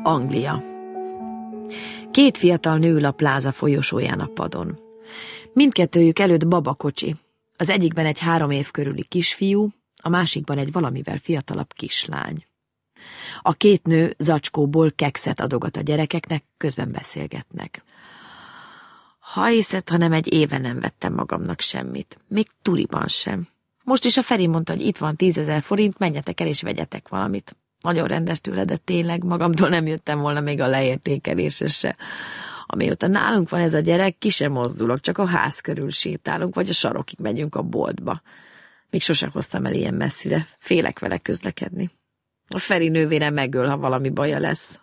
Anglia. Két fiatal nő ül a pláza folyosóján a padon. Mindkettőjük előtt babakocsi. Az egyikben egy 3 év körüli kisfiú, a másikban egy valamivel fiatalabb kislány. A két nő zacskóból kekszet adogat a gyerekeknek, közben beszélgetnek. Ha hiszed, hanem egy éve nem vettem magamnak semmit. Még turiban sem. Most is a Feri mondta, hogy itt van 10 000 forint, menjetek el és vegyetek valamit. Nagyon rendes tőle, de tényleg magamtól nem jöttem volna még a leértékelésre se. Amióta nálunk van ez a gyerek, ki sem mozdulok, csak a ház körül sétálunk, vagy a sarokig megyünk a boltba. Még sosem hoztam el ilyen messzire, félek vele közlekedni. A Feri nővére megöl, ha valami baja lesz.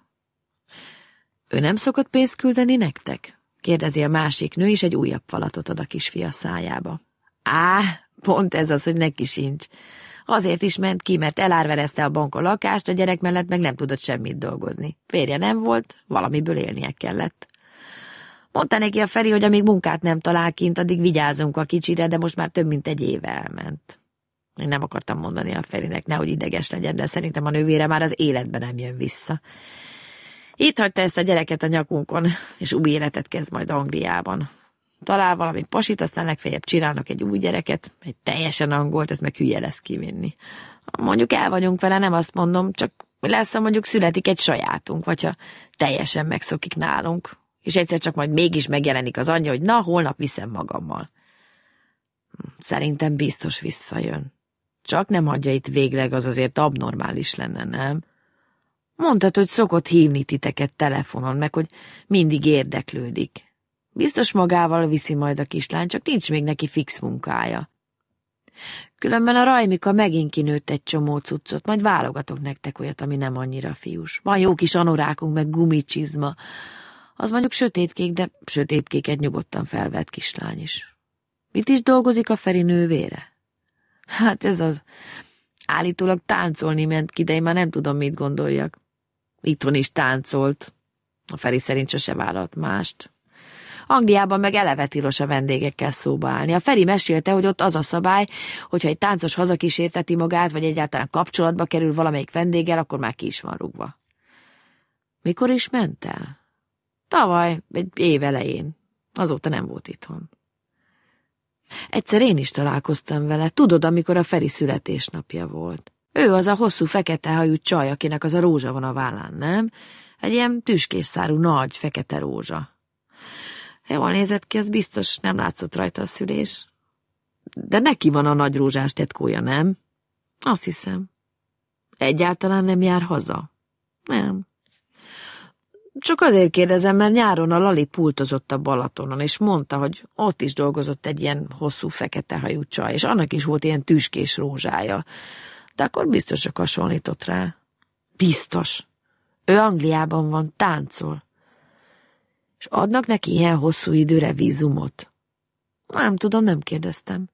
Ő nem szokott pénzt küldeni nektek? Kérdezi a másik nő, és egy újabb falatot ad a kisfia szájába. Pont ez az, hogy neki sincs. Azért is ment ki, mert elárverezte a bank a lakást, a gyerek mellett meg nem tudott semmit dolgozni. Férje nem volt, valamiből élnie kellett. Mondta neki a Feri, hogy amíg munkát nem talál kint, addig vigyázzunk a kicsire, de most már több mint egy éve elment. Én nem akartam mondani a Ferinek, nehogy ideges legyen, de szerintem a nővére már az életben nem jön vissza. Itt hagyta ezt a gyereket a nyakunkon, és új életet kezd majd Angliában. Talál valami pasit, aztán legfeljebb csinálnak egy új gyereket, egy teljesen angolt, ez meg hülye lesz kivinni. Mondjuk el vagyunk vele, nem azt mondom, csak lesz, ha mondjuk születik egy sajátunk, vagy ha teljesen megszokik nálunk, és egyszer csak majd mégis megjelenik az anyja, hogy na, holnap viszem magammal. Szerintem biztos visszajön. Csak nem hagyja itt végleg, az azért abnormális lenne, nem? Mondtad, hogy szokott hívni titeket telefonon, meg hogy mindig érdeklődik. Biztos magával viszi majd a kislány, csak nincs még neki fix munkája. Különben a Rajmika megint kinőtt egy csomó cuccot, majd válogatok nektek olyat, ami nem annyira fiús. Van jó kis anorákunk, meg gumicsizma. Az mondjuk sötétkék, de sötétkéket nyugodtan felvett kislány is. Mit is dolgozik a Feri nővére? Hát ez az. Állítólag táncolni ment ki, de én már nem tudom, mit gondoljak. Itthon is táncolt. A Feri szerint sose vállalt mást. Angliában meg eleve tilos a vendégekkel szóba állni. A Feri mesélte, hogy ott az a szabály, hogyha egy táncos hazakísérteti magát, vagy egyáltalán kapcsolatba kerül valamelyik vendéggel, akkor már ki is van rúgva. Mikor is ment el? Tavaly, egy év elején. Azóta nem volt itthon. Egyszer én is találkoztam vele, tudod, amikor a Feri születésnapja volt. Ő az a hosszú fekete hajú csaj, akinek az a rózsa van a vállán, nem? Egy ilyen tüskésszárú nagy fekete rózsa. Jól nézett ki, az biztos nem látszott rajta a szülés. De neki van a nagy rózsás tetkója, nem? Azt hiszem. Egyáltalán nem jár haza? Nem. Csak azért kérdezem, mert nyáron a Lali pultozott a Balatonon, és mondta, hogy ott is dolgozott egy ilyen hosszú fekete hajú csaj, és annak is volt ilyen tüskés rózsája. De akkor biztos, hogy hasonlított rá. Biztos. Ő Angliában van, táncol. És adnak neki ilyen hosszú időre vízumot? Nem tudom, nem kérdeztem.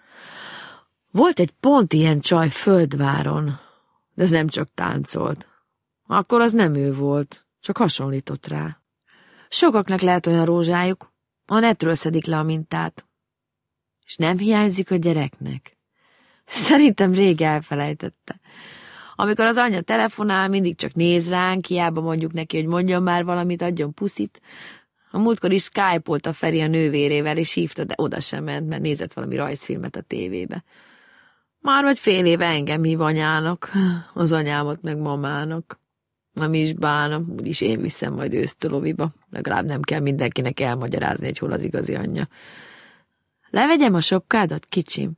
Volt egy pont ilyen csaj Földváron, de ez nem csak táncolt. Akkor az nem ő volt, csak hasonlított rá. Sokaknak lehet olyan rózsájuk, a netről szedik le a mintát. És nem hiányzik a gyereknek? Szerintem rég elfelejtette. Amikor az anyja telefonál, mindig csak néz ránk, hiába mondjuk neki, hogy mondjon már valamit, adjon puszit. A múltkor is Skype-olt a Feri a nővérével, és hívta, de oda sem ment, mert nézett valami rajzfilmet a tévébe. Már vagy fél éve engem hív anyának, az anyámat meg mamának. Nem is bánom, úgyis én viszem majd ősztől oviba. Legalább nem kell mindenkinek elmagyarázni, hogy hol az igazi anyja. Levegyem a sapkádat, kicsim?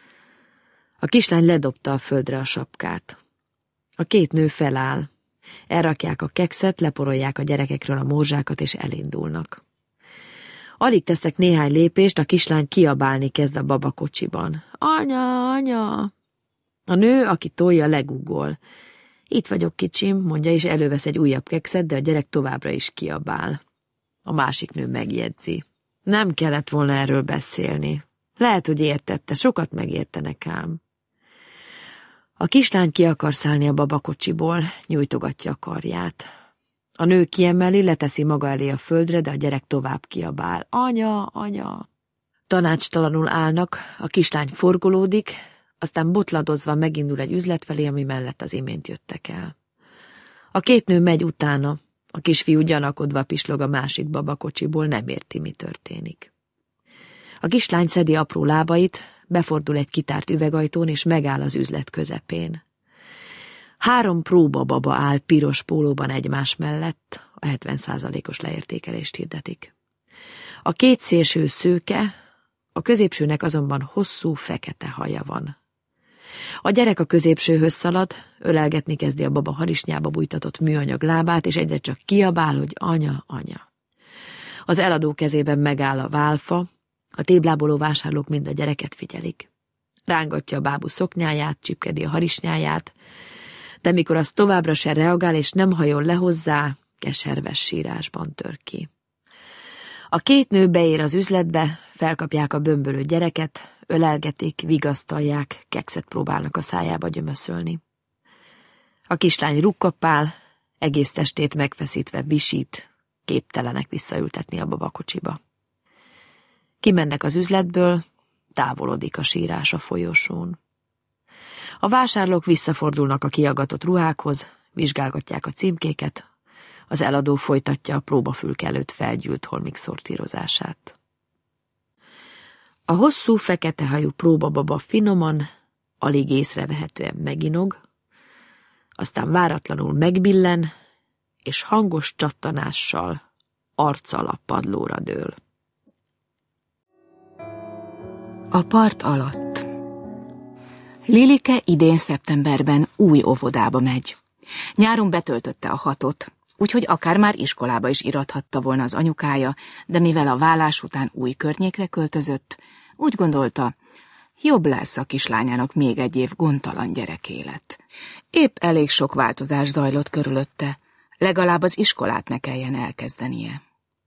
A kislány ledobta a földre a sapkát. A két nő feláll. Elrakják a kekszet, leporolják a gyerekekről a morzsákat, és elindulnak. Alig tesznek néhány lépést, a kislány kiabálni kezd a babakocsiban. Anya, anya! A nő, aki tolja, legugol. Itt vagyok, kicsim, mondja, és elővesz egy újabb kekszet, de a gyerek továbbra is kiabál. A másik nő megjegyzi. Nem kellett volna erről beszélni. Lehet, hogy értette, sokat megértenek ám. A kislány ki akar szállni a babakocsiból, nyújtogatja a karját. A nő kiemeli, leteszi maga elé a földre, de a gyerek tovább kiabál. Anya, anya! Tanácstalanul állnak, a kislány forgolódik, aztán botladozva megindul egy üzlet felé, ami mellett az imént jöttek el. A két nő megy utána, a kisfiú gyanakodva pislog a másik babakocsiból, nem érti, mi történik. A kislány szedi apró lábait, befordul egy kitárt üvegajtón, és megáll az üzlet közepén. 3 próbababa áll piros pólóban egymás mellett, a 70%-os leértékelést hirdetik. A két szélső szőke, a középsőnek azonban hosszú, fekete haja van. A gyerek a középsőhöz szalad, ölelgetni kezdi a baba harisnyába bújtatott műanyag lábát, és egyre csak kiabál, hogy anya, anya. Az eladó kezében megáll a válfa, a tébláboló vásárlók mind a gyereket figyelik. Rángatja a bábú szoknyáját, csipkedi a harisnyáját, de mikor az továbbra se reagál és nem hajol le hozzá, keserves sírásban tör ki. A két nő beér az üzletbe, felkapják a bömbölő gyereket, ölelgetik, vigasztalják, kekszet próbálnak a szájába gyömöszölni. A kislány rukkapál, egész testét megfeszítve visít, képtelenek visszaültetni a babakocsiba. Kimennek az üzletből, távolodik a sírás a folyosón. A vásárlók visszafordulnak a kiagatott ruhákhoz, vizsgálgatják a címkéket, az eladó folytatja a próbafülke előtt felgyűlt holmik szortírozását. A hosszú, fekete hajú próbababa finoman, alig észrevehetően meginog, aztán váratlanul megbillen, és hangos csattanással arccal a padlóra dől. A part alatt. Lilike idén szeptemberben új óvodába megy. Nyáron betöltötte a 6-ot, úgyhogy akár már iskolába is irathatta volna az anyukája, de mivel a válás után új környékre költözött, úgy gondolta, jobb lesz a kislányának még egy év gondtalan gyerekélet. Épp elég sok változás zajlott körülötte, legalább az iskolát ne kelljen elkezdenie.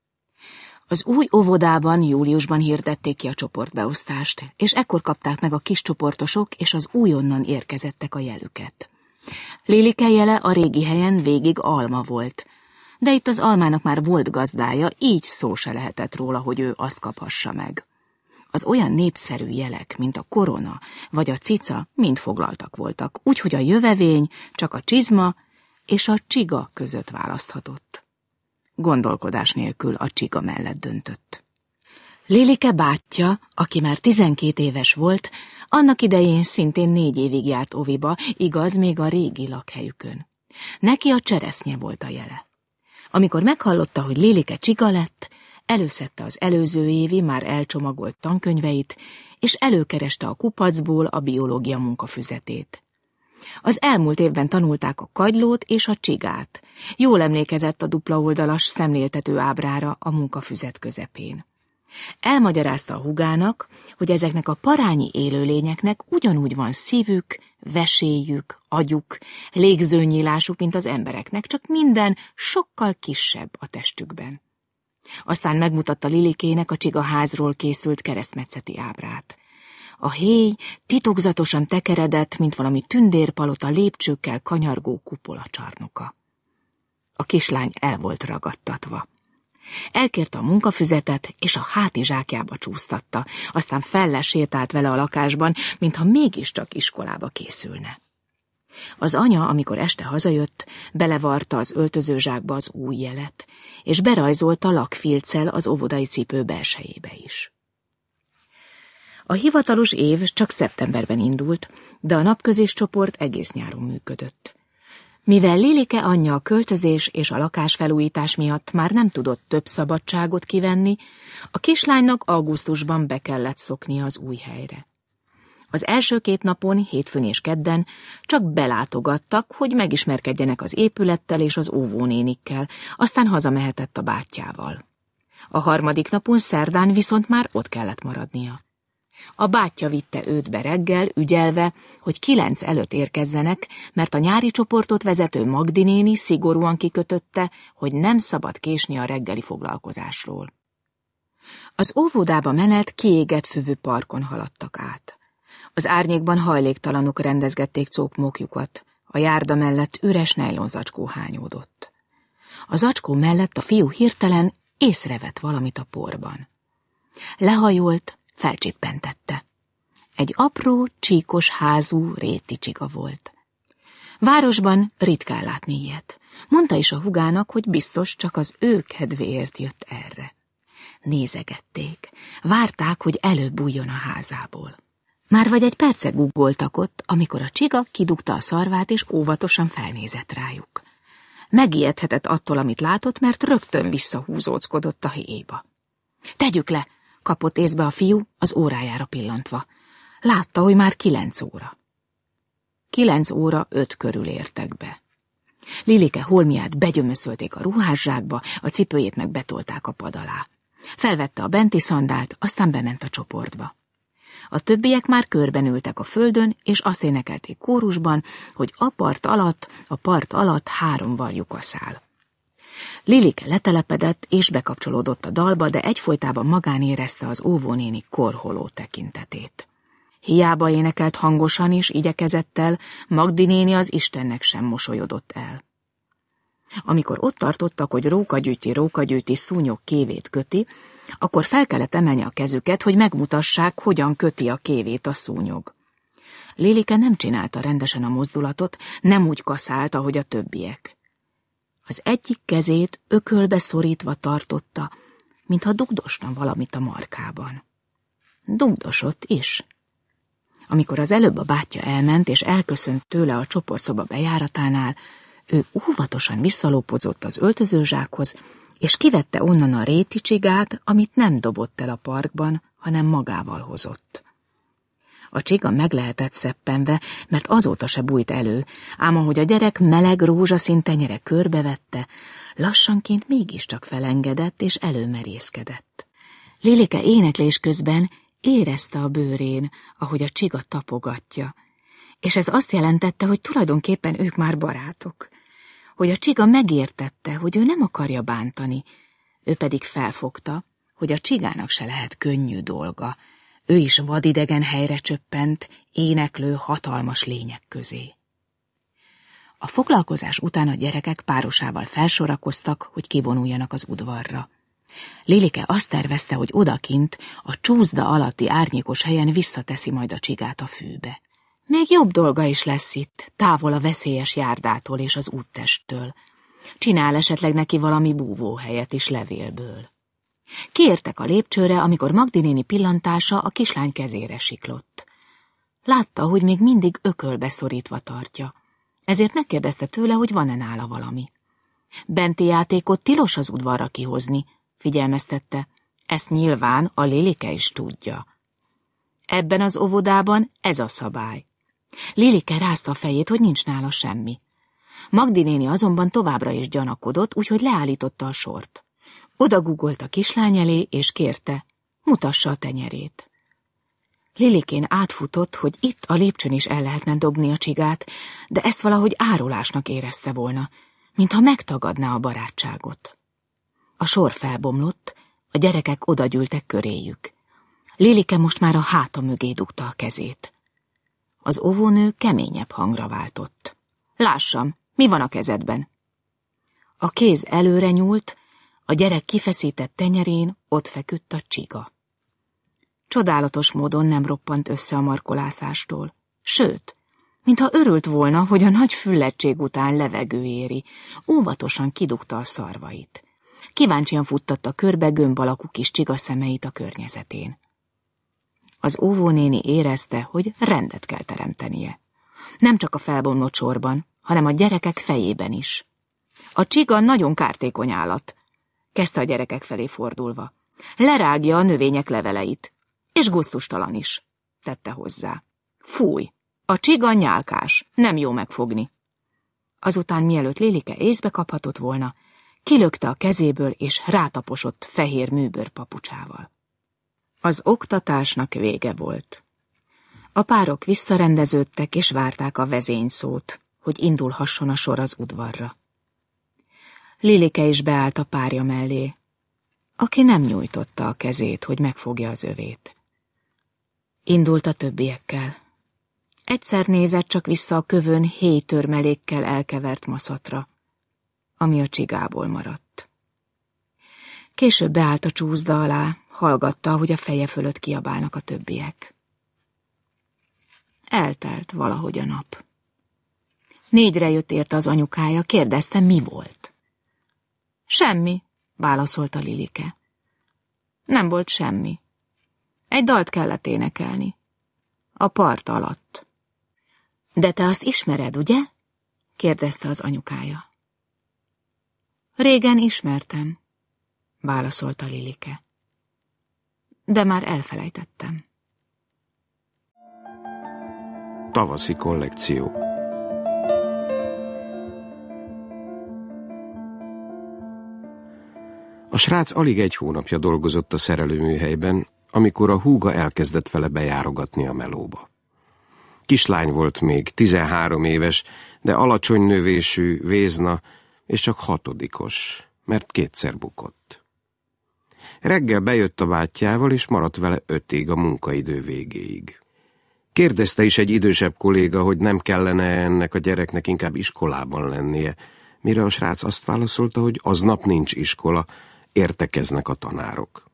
Az új óvodában júliusban hirdették ki a csoportbeosztást, és ekkor kapták meg a kiscsoportosok és az újonnan érkezettek a jelüket. Lilike jele a régi helyen végig alma volt, de itt az almának már volt gazdája, így szó se lehetett róla, hogy ő azt kaphassa meg. Az olyan népszerű jelek, mint a korona vagy a cica, mind foglaltak voltak, úgyhogy a jövevény csak a csizma és a csiga között választhatott. Gondolkodás nélkül a csiga mellett döntött. Lilike bátyja, aki már 12 éves volt, annak idején szintén 4 évig járt oviba, igaz, még a régi lakhelyükön. Neki a cseresznye volt a jele. Amikor meghallotta, hogy Lilike csiga lett, előszedte az előző évi, már elcsomagolt tankönyveit, és előkereste a kupacból a biológia munkafüzetét. Az elmúlt évben tanulták a kagylót és a csigát. Jól emlékezett a dupla oldalas szemléltető ábrára a munkafüzet közepén. Elmagyarázta a húgának, hogy ezeknek a parányi élőlényeknek ugyanúgy van szívük, vesélyük, agyuk, légzőnyílásuk, mint az embereknek, csak minden sokkal kisebb a testükben. Aztán megmutatta Lilikének a csigaházról készült keresztmetszeti ábrát. A héj titokzatosan tekeredett, mint valami tündérpalota lépcsőkkel kanyargó kupola csarnoka. A kislány el volt ragadtatva. Elkérte a munkafüzetet, és a hátizsákjába csúsztatta, aztán fellesétált vele a lakásban, mintha mégiscsak iskolába készülne. Az anya, amikor este hazajött, belevarta az öltözőzsákba az új jelet, és berajzolta lakfilccel az óvodai cipő belsejébe is. A hivatalos év csak szeptemberben indult, de a napközis csoport egész nyáron működött. Mivel Lilike anyja a költözés és a lakásfelújítás miatt már nem tudott több szabadságot kivenni, a kislánynak augusztusban be kellett szoknia az új helyre. Az első 2 napon, hétfőn és kedden csak belátogattak, hogy megismerkedjenek az épülettel és az óvónénikkel, aztán hazamehetett a bátyjával. A 3. napon, szerdán viszont már ott kellett maradnia. A bátyja vitte őt be reggel, ügyelve, hogy 9 előtt érkezzenek, mert a nyári csoportot vezető Magdi néni szigorúan kikötötte, hogy nem szabad késni a reggeli foglalkozásról. Az óvodába menet kiégett fűvő parkon haladtak át. Az árnyékban hajléktalanok rendezgették cókmókjukat, a járda mellett üres nejlonzacskó hányódott. A zacskó mellett a fiú hirtelen észrevett valamit a porban. Lehajolt, felcsippentette. Egy apró, csíkos házú réti csiga volt. Városban ritkán látni ilyet. Mondta is a húgának, hogy biztos csak az ő kedvéért jött erre. Nézegették, várták, hogy előbb bújjon a házából. Már vagy egy percig guggoltak ott, amikor a csiga kidugta a szarvát, és óvatosan felnézett rájuk. Megijedhetett attól, amit látott, mert rögtön visszahúzóckodott a héjba. Tegyük le, kapott észbe a fiú, az órájára pillantva. Látta, hogy már 9 óra. 9 óra 5 körül értek be. Lilike holmiát begyömöszölték a ruhászsákba, a cipőjét meg betolták a pad alá. Felvette a benti szandált, aztán bement a csoportba. A többiek már körben ültek a földön, és azt énekelték kórusban, hogy a part alatt 3 varjú kaszál. Lilike letelepedett és bekapcsolódott a dalba, de egyfolytában magán érezte az óvónéni korholó tekintetét. Hiába énekelt hangosan és igyekezettel, Magdi néni az Istennek sem mosolyodott el. Amikor ott tartottak, hogy rókagyűjti szúnyog kévét köti, akkor fel kellett emelni a kezüket, hogy megmutassák, hogyan köti a kévét a szúnyog. Lilike nem csinálta rendesen a mozdulatot, nem úgy kaszált, ahogy a többiek. Az egyik kezét ökölbe szorítva tartotta, mintha dugdosna valamit a markában. Dugdosott is. Amikor az előbb a bátyja elment, és elköszönt tőle a csoportszoba bejáratánál, ő óvatosan visszalópozott az öltözőzsákhoz, és kivette onnan a réti csigát, amit nem dobott el a parkban, hanem magával hozott. A csiga meg lehetett szeppenve, mert azóta se bújt elő, ám ahogy a gyerek meleg rózsaszín tenyere körbevette, lassanként mégiscsak felengedett és előmerészkedett. Lilike éneklés közben érezte a bőrén, ahogy a csiga tapogatja, és ez azt jelentette, hogy tulajdonképpen ők már barátok, hogy a csiga megértette, hogy ő nem akarja bántani, ő pedig felfogta, hogy a csigának se lehet könnyű dolga, ő is vadidegen helyre csöppent, éneklő hatalmas lények közé. A foglalkozás után a gyerekek párosával felsorakoztak, hogy kivonuljanak az udvarra. Lilike azt tervezte, hogy odakint, a csúszda alatti árnyékos helyen visszateszi majd a csigát a fűbe. Még jobb dolga is lesz itt, távol a veszélyes járdától és az úttesttől. Csinál esetleg neki valami búvóhelyet is levélből. Kiértek a lépcsőre, amikor Magdi néni pillantása a kislány kezére siklott. Látta, hogy még mindig ökölbe szorítva tartja, ezért megkérdezte tőle, hogy van-e nála valami. Benti játékot tilos az udvarra kihozni, figyelmeztette, ezt nyilván a Lilike is tudja. Ebben az óvodában ez a szabály. Lilike rázta a fejét, hogy nincs nála semmi. Magdi néni azonban továbbra is gyanakodott, úgyhogy leállította a sort. Oda gugolt a kislány elé, és kérte, mutassa a tenyerét. Lilikén átfutott, hogy itt a lépcsőn is el lehetne dobni a csigát, de ezt valahogy árulásnak érezte volna, mintha megtagadná a barátságot. A sor felbomlott, a gyerekek odagyűltek köréjük. Lilike most már a háta mögé dugta a kezét. Az óvónő keményebb hangra váltott. Lássam, mi van a kezedben? A kéz előre nyúlt, a gyerek kifeszített tenyerén ott feküdt a csiga. Csodálatos módon nem roppant össze a markolászástól, sőt, mintha örült volna, hogy a nagy füllettség után levegő éri, óvatosan kidugta a szarvait. Kíváncsian futtatta körbe gömb alakú kis csiga szemeit a környezetén. Az óvónéni érezte, hogy rendet kell teremtenie. Nem csak a felbomlott sorban, hanem a gyerekek fejében is. A csiga nagyon kártékony állat, kezdte a gyerekek felé fordulva. Lerágja a növények leveleit, és gusztustalan is, tette hozzá. Fúj, a csiga nyálkás, nem jó megfogni. Azután, mielőtt Lilike észbe kaphatott volna, kilökte a kezéből, és rátaposott fehér műbőr papucsával. Az oktatásnak vége volt. A párok visszarendeződtek, és várták a vezényszót, hogy indulhasson a sor az udvarra. Lilike is beállt a párja mellé, aki nem nyújtotta a kezét, hogy megfogja az övét. Indult a többiekkel. Egyszer nézett csak vissza a kövön héjtörmelékkel elkevert maszatra, ami a csigából maradt. Később beállt a csúszda alá, hallgatta, hogy a feje fölött kiabálnak a többiek. Eltelt valahogy a nap. 4-re jött érte az anyukája, kérdezte, mi volt. Semmi, válaszolta Lilike. Nem volt semmi. Egy dalt kellett énekelni. A part alatt. De te azt ismered, ugye? kérdezte az anyukája. Régen ismertem, válaszolta Lilike. De már elfelejtettem. Tavaszi kollekció. A srác alig 1 hónapja dolgozott a szerelőműhelyben, amikor a húga elkezdett vele bejárogatni a melóba. Kislány volt még, 13 éves, de alacsony növésű, vézna, és csak 6. mert 2-szer bukott. Reggel bejött a bátyjával, és maradt vele 5-ig a munkaidő végéig. Kérdezte is egy idősebb kolléga, hogy nem kellene ennek a gyereknek inkább iskolában lennie, mire a srác azt válaszolta, hogy aznap nincs iskola, értekeznek a tanárok.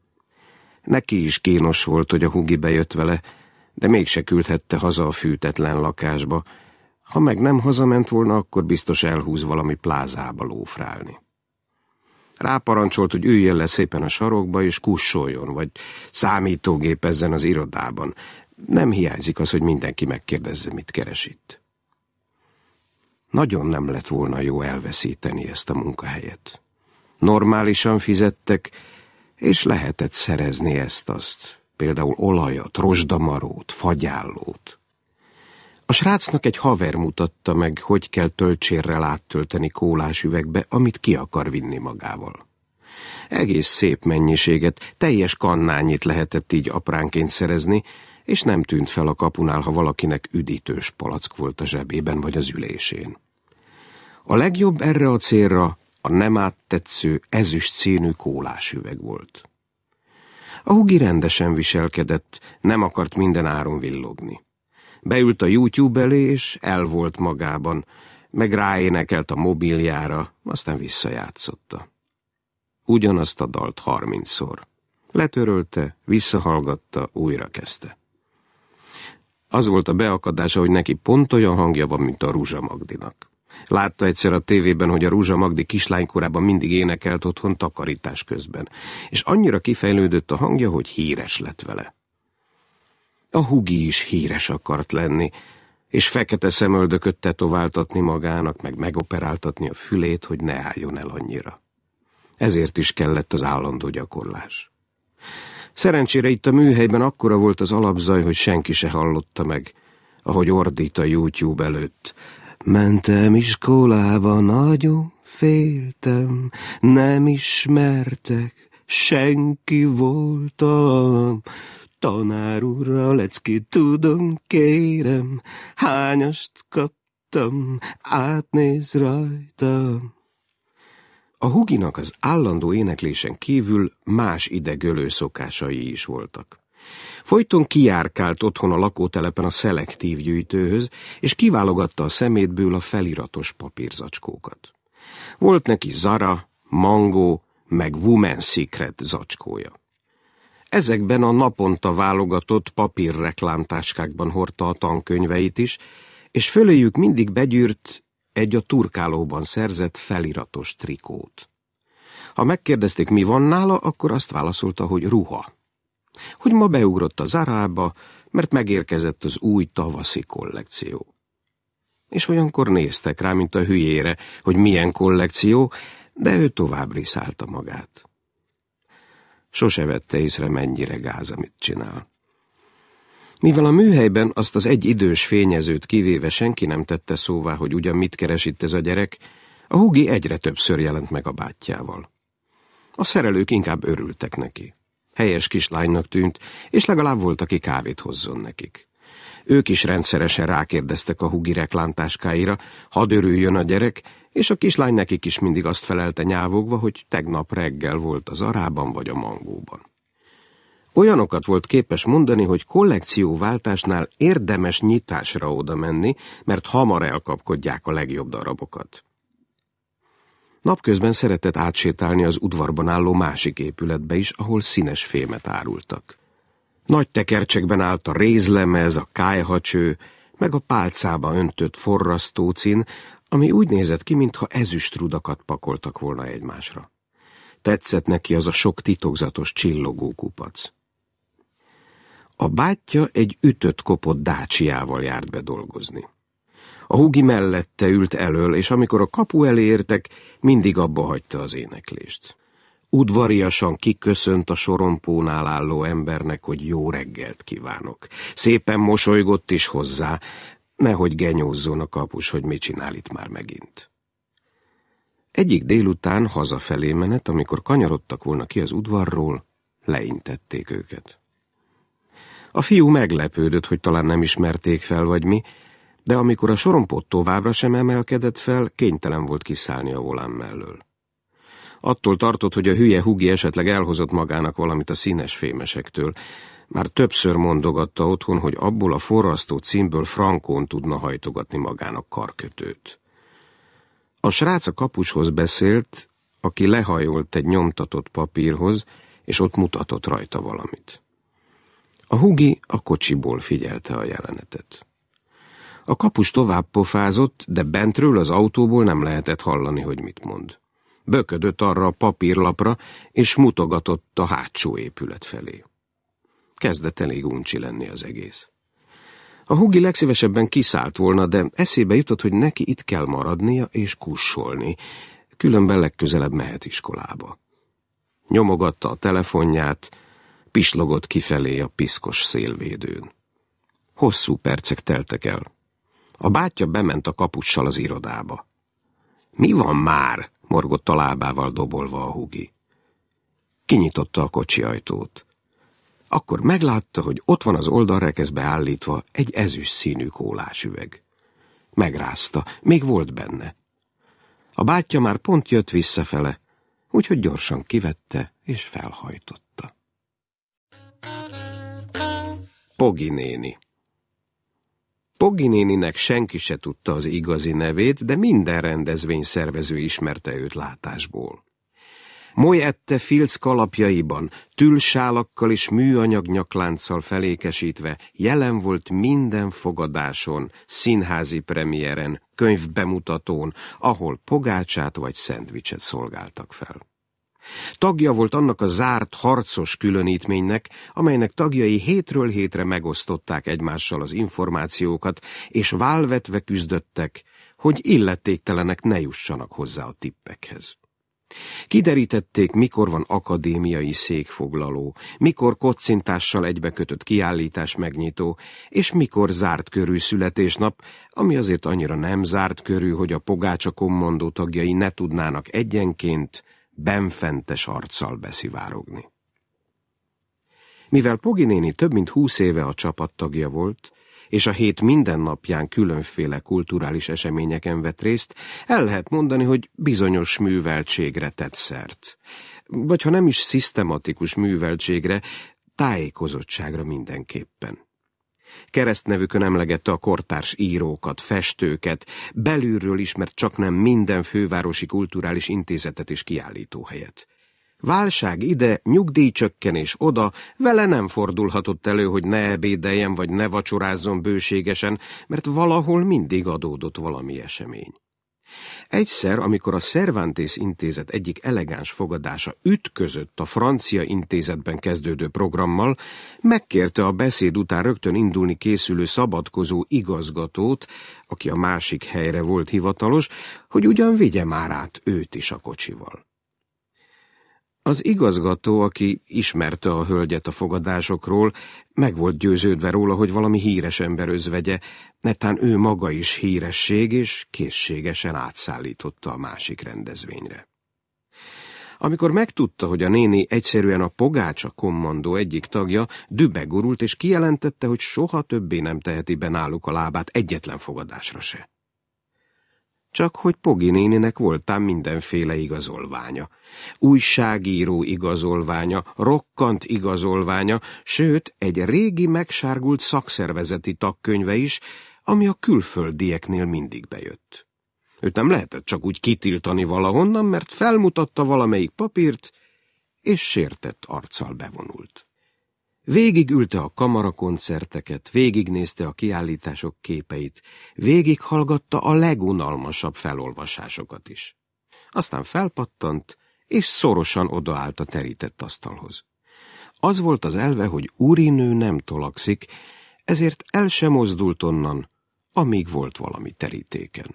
Neki is kínos volt, hogy a hugi bejött vele, de mégse küldhette haza a fűtetlen lakásba. Ha meg nem hazament volna, akkor biztos elhúz valami plázába lófrálni. Ráparancsolt, hogy üljön le szépen a sarokba, és kussoljon, vagy számítógépezzen az irodában. Nem hiányzik az, hogy mindenki megkérdezze, mit keres itt. Nagyon nem lett volna jó elveszíteni ezt a munkahelyet. Normálisan fizettek, és lehetett szerezni ezt-azt, például olajat, rozsdamarót, fagyállót. A srácnak egy haver mutatta meg, hogy kell töltsérrel áttölteni kólás üvegbe, amit ki akar vinni magával. Egész szép mennyiséget, teljes kannányit lehetett így apránként szerezni, és nem tűnt fel a kapunál, ha valakinek üdítős palack volt a zsebében vagy az ülésén. A legjobb erre a célra a nem áttetsző, ezüst színű kólásüveg volt. A hugi rendesen viselkedett, nem akart minden áron villogni. Beült a YouTube elé, és el volt magában, meg ráénekelt a mobiljára, aztán visszajátszotta. Ugyanazt a dalt 30-szor. Letörölte, visszahallgatta, újra kezdte. Az volt a beakadása, hogy neki pont olyan hangja van, mint a Ruzsa Magdinak. Látta egyszer a tévében, hogy a Ruzsa Magdi kislánykorában mindig énekelt otthon takarítás közben, és annyira kifejlődött a hangja, hogy híres lett vele. A hugi is híres akart lenni, és fekete szemöldököt tetováltatni magának, meg megoperáltatni a fülét, hogy ne álljon el annyira. Ezért is kellett az állandó gyakorlás. Szerencsére itt a műhelyben akkora volt az alapzaj, hogy senki se hallotta meg, ahogy ordít a YouTube előtt. Mentem iskolába, nagyon féltem, nem ismertek, senki voltam. Tanár úrra, leckét tudom, kérem, hányast kaptam, átnéz rajtam. A huginak az állandó éneklésen kívül más idegölő szokásai is voltak. Folyton kijárkált otthon a lakótelepen a szelektív gyűjtőhöz, és kiválogatta a szemétből a feliratos papírzacskókat. Volt neki Zara, Mango, meg Women's Secret zacskója. Ezekben a naponta válogatott papírreklámtáskákban hordta a tankönyveit is, és föléjük mindig begyűrt egy a turkálóban szerzett feliratos trikót. Ha megkérdezték, mi van nála, akkor azt válaszolta, hogy ruha. Hogy ma beugrott a Zarába, mert megérkezett az új tavaszi kollekció. És olyankor néztek rá, mint a hülyére, hogy milyen kollekció, de ő tovább riszálta magát. Sose vette észre, mennyire gáz, amit csinál. Mivel a műhelyben azt az egy idős fényezőt kivéve senki nem tette szóvá, hogy ugyan mit keres itt ez a gyerek, a hugi egyre többször jelent meg a bátyjával. A szerelők inkább örültek neki. Helyes kislánynak tűnt, és legalább volt, aki kávét hozzon nekik. Ők is rendszeresen rákérdeztek a hugi reklámtáskáira, hadd örüljön a gyerek, és a kislány nekik is mindig azt felelte nyávogva, hogy tegnap reggel volt az Arában vagy a Mangóban. Olyanokat volt képes mondani, hogy kollekcióváltásnál érdemes nyitásra oda menni, mert hamar elkapkodják a legjobb darabokat. Napközben szeretett átsétálni az udvarban álló másik épületbe is, ahol színes fémet árultak. Nagy tekercsekben állt a rézlemez, a kályhacső, meg a pálcába öntött forrasztócin, ami úgy nézett ki, mintha ezüstrudakat pakoltak volna egymásra. Tetszett neki az a sok titokzatos csillogó kupac. A bátyja egy ütött-kopott Daciával járt be dolgozni. A húgi mellette ült elől, és amikor a kapu elé értek, mindig abba hagyta az éneklést. Udvariasan kiköszönt a sorompónál álló embernek, hogy jó reggelt kívánok. Szépen mosolygott is hozzá, nehogy genyózzon a kapus, hogy mit csinál itt már megint. Egyik délután hazafelé menet, amikor kanyarodtak volna ki az udvarról, leintették őket. A fiú meglepődött, hogy talán nem ismerték fel, vagy mi, de amikor a sorompó továbbra sem emelkedett fel, kénytelen volt kiszállni a volán mellől. Attól tartott, hogy a hülye Hugi esetleg elhozott magának valamit a színes fémesektől. Már többször mondogatta otthon, hogy abból a forrasztó címből frankón tudna hajtogatni magának karkötőt. A srác a kapushoz beszélt, aki lehajolt egy nyomtatott papírhoz, és ott mutatott rajta valamit. A Hugi a kocsiból figyelte a jelenetet. A kapus tovább pofázott, de bentről az autóból nem lehetett hallani, hogy mit mond. Böködött arra a papírlapra, és mutogatott a hátsó épület felé. Kezdett elég uncsi lenni az egész. A Hugi legszívesebben kiszállt volna, de eszébe jutott, hogy neki itt kell maradnia és kussolni, különben legközelebb mehet iskolába. Nyomogatta a telefonját, pislogott kifelé a piszkos szélvédőn. Hosszú percek teltek el. A bátyja bement a kapussal az irodába. Mi van már? Morgott a lábával dobolva a Hugi. Kinyitotta a kocsi ajtót. Akkor meglátta, hogy ott van az oldalrekeszbe állítva egy ezüst színű kólásüveg. Megrázta, még volt benne. A bátyja már pont jött visszafele, úgyhogy gyorsan kivette és felhajtotta. Pogi néni. Pogi néninek senki se tudta az igazi nevét, de minden rendezvényszervező ismerte őt látásból. Molyette filc kalapjaiban, tülsálakkal és műanyag nyaklánccal felékesítve jelen volt minden fogadáson, színházi premiéren, könyvbemutatón, ahol pogácsát vagy szendvicset szolgáltak fel. Tagja volt annak a zárt, harcos különítménynek, amelynek tagjai hétről hétre megosztották egymással az információkat, és válvetve küzdöttek, hogy illetéktelenek ne jussanak hozzá a tippekhez. Kiderítették, mikor van akadémiai székfoglaló, mikor kocintással egybekötött kiállítás megnyitó, és mikor zárt körű születésnap, ami azért annyira nem zárt körű, hogy a pogácsa kommandó tagjai ne tudnának egyenként benfentes arccal beszivárogni. Mivel Pogi néni több mint 20 éve a csapattagja volt, és a hét minden napján különféle kulturális eseményeken vett részt, el lehet mondani, hogy bizonyos műveltségre tett szert. Vagy ha nem is szisztematikus műveltségre, tájékozottságra mindenképpen. Keresztnevükön emlegette a kortárs írókat, festőket, belülről ismert csaknem minden fővárosi kulturális intézetet és kiállítóhelyet. Válság ide, nyugdíjcsökkenés oda, vele nem fordulhatott elő, hogy ne ebédeljen vagy ne vacsorázzon bőségesen, mert valahol mindig adódott valami esemény. Egyszer, amikor a Cervantes intézet egyik elegáns fogadása ütközött a francia intézetben kezdődő programmal, megkérte a beszéd után rögtön indulni készülő szabadkozó igazgatót, aki a másik helyre volt hivatalos, hogy ugyan vigye már át őt is a kocsival. Az igazgató, aki ismerte a hölgyet a fogadásokról, meg volt győződve róla, hogy valami híres ember özvegye, netán ő maga is híresség, és készségesen átszállította a másik rendezvényre. Amikor megtudta, hogy a néni egyszerűen a pogácsa kommandó egyik tagja, dühbe gurult, és kijelentette, hogy soha többé nem teheti be náluk a lábát egyetlen fogadásra se. Csak hogy Pogi néninek voltán mindenféle igazolványa. Újságíró igazolványa, rokkant igazolványa, sőt, egy régi megsárgult szakszervezeti tagkönyve is, ami a külföldieknél mindig bejött. Őt nem lehetett csak úgy kitiltani valahonnan, mert felmutatta valamelyik papírt, és sértett arccal bevonult. Végigülte a kamarakoncerteket, végignézte a kiállítások képeit, végighallgatta a legunalmasabb felolvasásokat is. Aztán felpattant, és szorosan odaállt a terített asztalhoz. Az volt az elve, hogy úrinő nem tolakszik, ezért el sem mozdult onnan, amíg volt valami terítéken.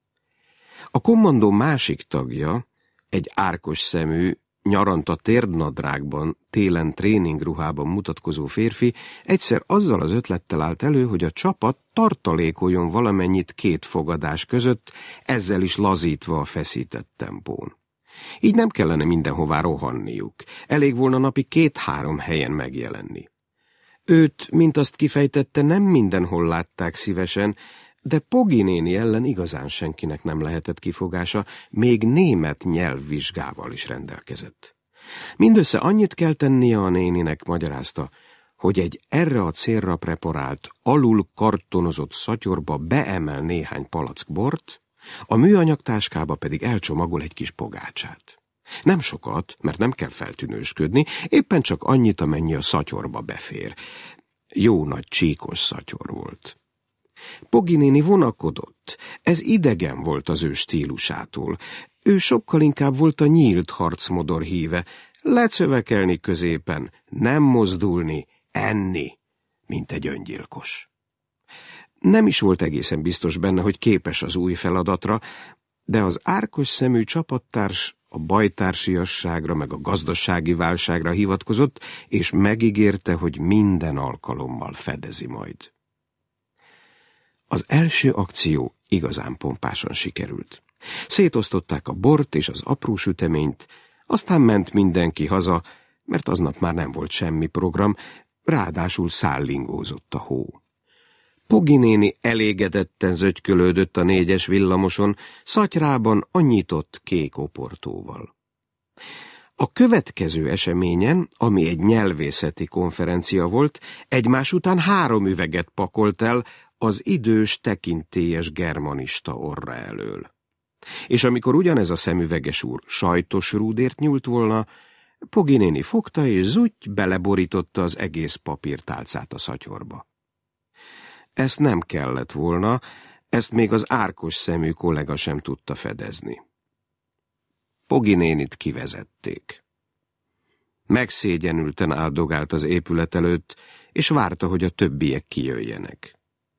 A kommandó másik tagja, egy árkos szemű, nyaranta térdnadrágban, télen tréningruhában mutatkozó férfi egyszer azzal az ötlettel állt elő, hogy a csapat tartalékoljon valamennyit két fogadás között, ezzel is lazítva a feszített tempón. Így nem kellene mindenhová rohanniuk, elég volna napi 2-3 helyen megjelenni. Őt, mint azt kifejtette, nem mindenhol látták szívesen, de Pogi néni ellen igazán senkinek nem lehetett kifogása, még német nyelvvizsgával is rendelkezett. Mindössze annyit kell tennie a néninek, magyarázta, hogy egy erre a célra preparált, alul kartonozott szatyorba beemel néhány palack bort, a műanyag táskába pedig elcsomagol egy kis pogácsát. Nem sokat, mert nem kell feltűnősködni, éppen csak annyit, amennyi a szatyorba befér. Jó nagy csíkos szatyor volt. Pogi néni vonakodott, ez idegen volt az ő stílusától. Ő sokkal inkább volt a nyílt harcmodor híve, lecövekelni középen, nem mozdulni, enni, mint egy öngyilkos. Nem is volt egészen biztos benne, hogy képes az új feladatra, de az árkos szemű csapattárs a bajtársiasságra meg a gazdasági válságra hivatkozott, és megígérte, hogy minden alkalommal fedezi majd. Az első akció igazán pompásan sikerült. Szétosztották a bort és az apró süteményt, aztán ment mindenki haza, mert aznap már nem volt semmi program, ráadásul szállingózott a hó. Pogi néni elégedetten zögykölődött a 4-es villamoson, szatyrában a nyitott kék oportóval. A következő eseményen, ami egy nyelvészeti konferencia volt, egymás után 3 üveget pakolt el az idős, tekintélyes germanista orra elől. És amikor ugyanez a szemüveges úr sajtos rúdért nyúlt volna, Pogi néni fogta és zutty beleborította az egész papírtálcát a szatyorba. Ezt nem kellett volna, ezt még az árkos szemű kollega sem tudta fedezni. Pogi nénit kivezették. Megszégyenülten áldogált az épület előtt, és várta, hogy a többiek kijöjjenek.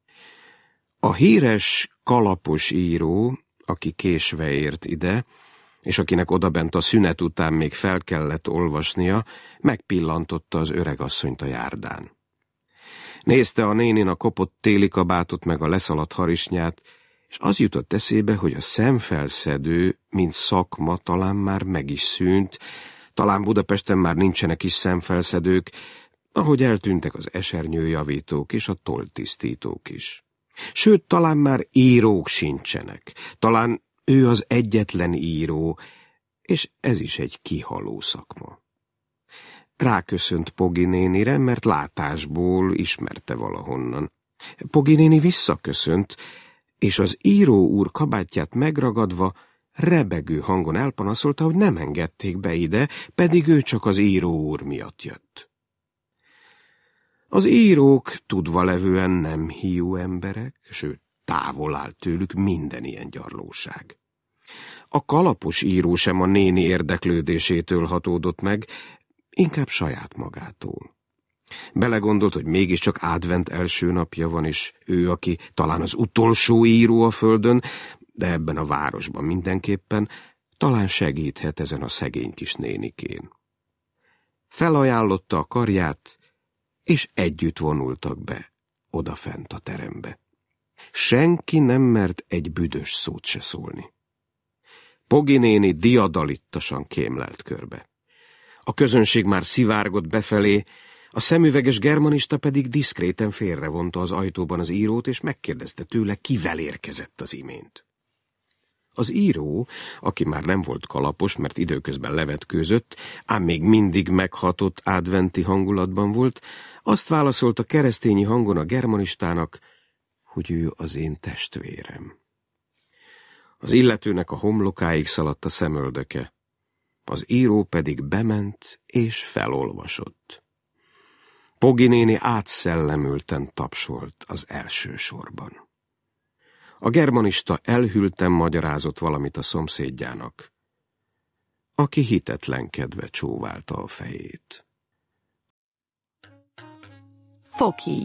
A híres, kalapos író, aki késve ért ide, és akinek odabent a szünet után még fel kellett olvasnia, megpillantotta az öregasszonyt a járdán. Nézte a nénin a kopott téli kabátot meg a leszaladt harisnyát, és az jutott eszébe, hogy a szemfelszedő, mint szakma talán már meg is szűnt, talán Budapesten már nincsenek is szemfelszedők, ahogy eltűntek az esernyőjavítók és a tolltisztítók is. Sőt, talán már írók sincsenek, talán ő az egyetlen író, és ez is egy kihaló szakma. Ráköszönt Pogi nénire, mert látásból ismerte valahonnan. Pogi néni visszaköszönt, és az író úr kabátját megragadva rebegő hangon elpanaszolta, hogy nem engedték be ide, pedig ő csak az író úr miatt jött. Az írók tudva levően nem hiú emberek, sőt, távol áll tőlük minden ilyen gyarlóság. A kalapos író sem a néni érdeklődésétől hatódott meg, inkább saját magától. Belegondolt, hogy mégiscsak advent első napja van, és ő, aki talán az utolsó író a földön, de ebben a városban mindenképpen, talán segíthet ezen a szegény kis nénikén. Felajánlotta a karját, és együtt vonultak be, odafent a terembe. Senki nem mert egy büdös szót se szólni. Pogi néni diadalittasan kémlelt körbe. A közönség már szivárgott befelé, a szemüveges germanista pedig diszkréten félrevonta az ajtóban az írót, és megkérdezte tőle, kivel érkezett az imént. Az író, aki már nem volt kalapos, mert időközben levetkőzött, ám még mindig meghatott adventi hangulatban volt, azt válaszolta keresztényi hangon a germanistának, hogy ő az én testvérem. Az illetőnek a homlokáig szaladt a szemöldöke. Az író pedig bement és felolvasott. Pogi néni átszellemülten tapsolt az első sorban. A germanista elhűlten magyarázott valamit a szomszédjának, aki hitetlenkedve csóválta a fejét. Foghíj.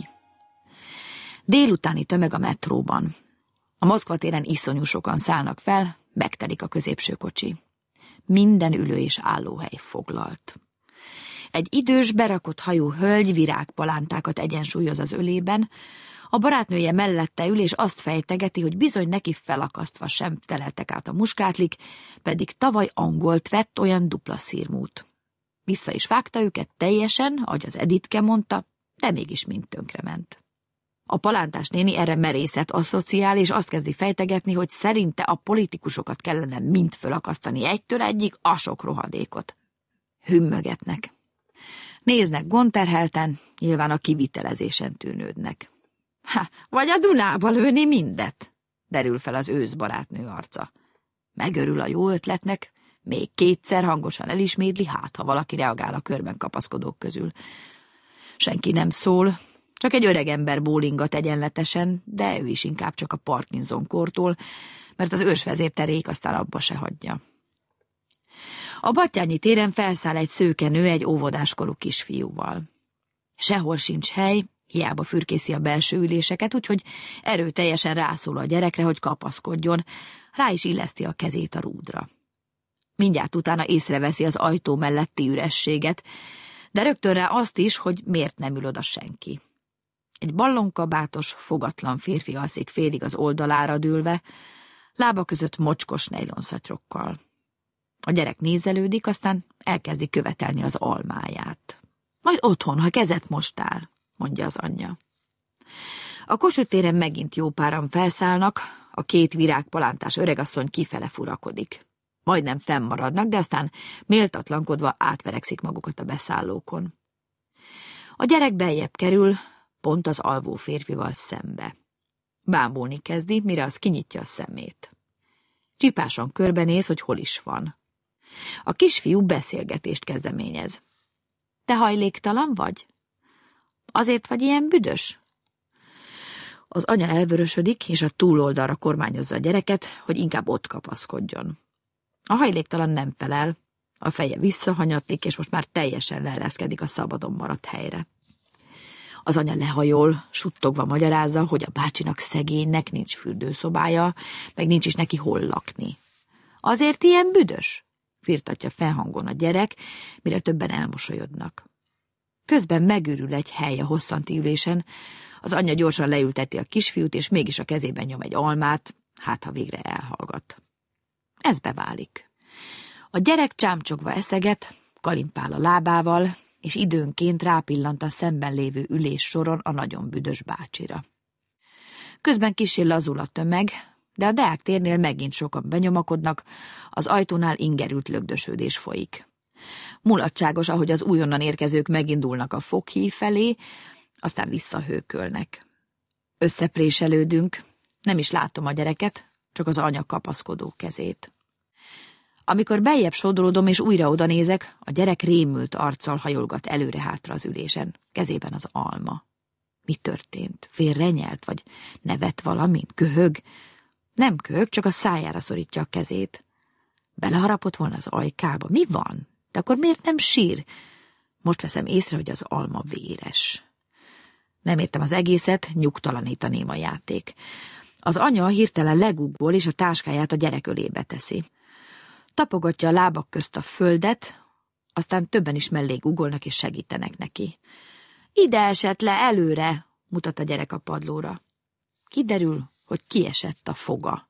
Délutáni tömeg a metróban. A Moszkva téren iszonyú sokan szállnak fel, megtelik a középső kocsi. Minden ülő és állóhely foglalt. Egy idős, berakott hajú hölgy virágpalántákat egyensúlyoz az ölében, a barátnője mellette ül, és azt fejtegeti, hogy bizony neki felakasztva sem teleltek át a muskátlik, pedig tavaly angolt vett, olyan dupla szirmút. Vissza is vágta őket teljesen, ahogy az Editke mondta, de mégis mind tönkrement. A palántás néni erre merészet asszociál, és azt kezdi fejtegetni, hogy szerinte a politikusokat kellene mind fölakasztani egytől egyig, a sok rohadékot. Hümmögetnek. Néznek gondterhelten, nyilván a kivitelezésen tűnődnek. Vagy a Dunába lőni mindet, derül fel az ősz barátnő arca. Megörül a jó ötletnek, még kétszer hangosan elismédli, hát ha valaki reagál a körben kapaszkodók közül. Senki nem szól, csak egy öreg ember bólingat egyenletesen, de ő is inkább csak a Parkinson-kortól, mert az ősvezérterék aztán abba se hagyja. A Battyányi téren felszáll egy szőkenő egy óvodáskorú kisfiúval. Sehol sincs hely, hiába fürkészi a belső üléseket, úgyhogy erőteljesen rászól a gyerekre, hogy kapaszkodjon, rá is illeszti a kezét a rúdra. Mindjárt utána észreveszi az ajtó melletti ürességet, de rögtön rá azt is, hogy miért nem ül oda senki. Egy ballonkabátos, fogatlan férfi alszik félig az oldalára dőlve, lába között mocskos nejlonszatyrokkal. A gyerek nézelődik, aztán elkezdi követelni az almáját. Majd otthon, ha kezet mostál, mondja az anyja. A Kossuth téren megint jó páran felszállnak, a két virágpalántás öregasszony kifele furakodik. Majdnem fennmaradnak, de aztán méltatlankodva átverekszik magukat a beszállókon. A gyerek beljebb kerül, pont az alvó férfival szembe. Bámulni kezdi, mire az kinyitja a szemét. Csipásan körbenéz, hogy hol is van. A kisfiú beszélgetést kezdeményez. Te hajléktalan vagy? Azért vagy ilyen büdös? Az anya elvörösödik, és a túloldalra kormányozza a gyereket, hogy inkább ott kapaszkodjon. A hajléktalan nem felel, a feje visszahanyatlik, és most már teljesen leereszkedik a szabadon maradt helyre. Az anya lehajol, suttogva magyarázza, hogy a bácsinak szegénynek nincs fürdőszobája, meg nincs is neki hol lakni. Azért ilyen büdös? Firtatja felhangon a gyerek, mire többen elmosolyodnak. Közben megőrül egy hely a hosszanti ülésen, az anyja gyorsan leülteti a kisfiút, és mégis a kezében nyom egy almát, hát ha végre elhallgat. Ez beválik. A gyerek csámcsogva eszeget, kalimpál a lábával, és időnként rápillant a szemben lévő ülés soron a nagyon büdös bácsira. Közben kissé lazul a tömeg, de a Deák térnél megint sokan benyomakodnak, az ajtónál ingerült lögdösödés folyik. Mulatságos, ahogy az újonnan érkezők megindulnak a Foghíj felé, aztán visszahőkölnek. Összepréselődünk, nem is látom a gyereket, csak az anya kapaszkodó kezét. Amikor beljebb sodródom és újra oda nézek, a gyerek rémült arccal hajolgat előre-hátra az ülésen, kezében az alma. Mi történt? Félrenyelt, vagy nevet valamint? Köhög? Nem köhög, csak a szájára szorítja a kezét. Beleharapott volna az ajkába. Mi van? De akkor miért nem sír? Most veszem észre, hogy az alma véres. Nem értem az egészet, nyugtalanítaném a játék. Az anya hirtelen leguggol, és a táskáját a gyerek ölébe teszi. Tapogatja a lábak közt a földet, aztán többen is mellé guggolnak és segítenek neki. Ide esett le előre, mutat a gyerek a padlóra. Kiderül, hogy kiesett a foga.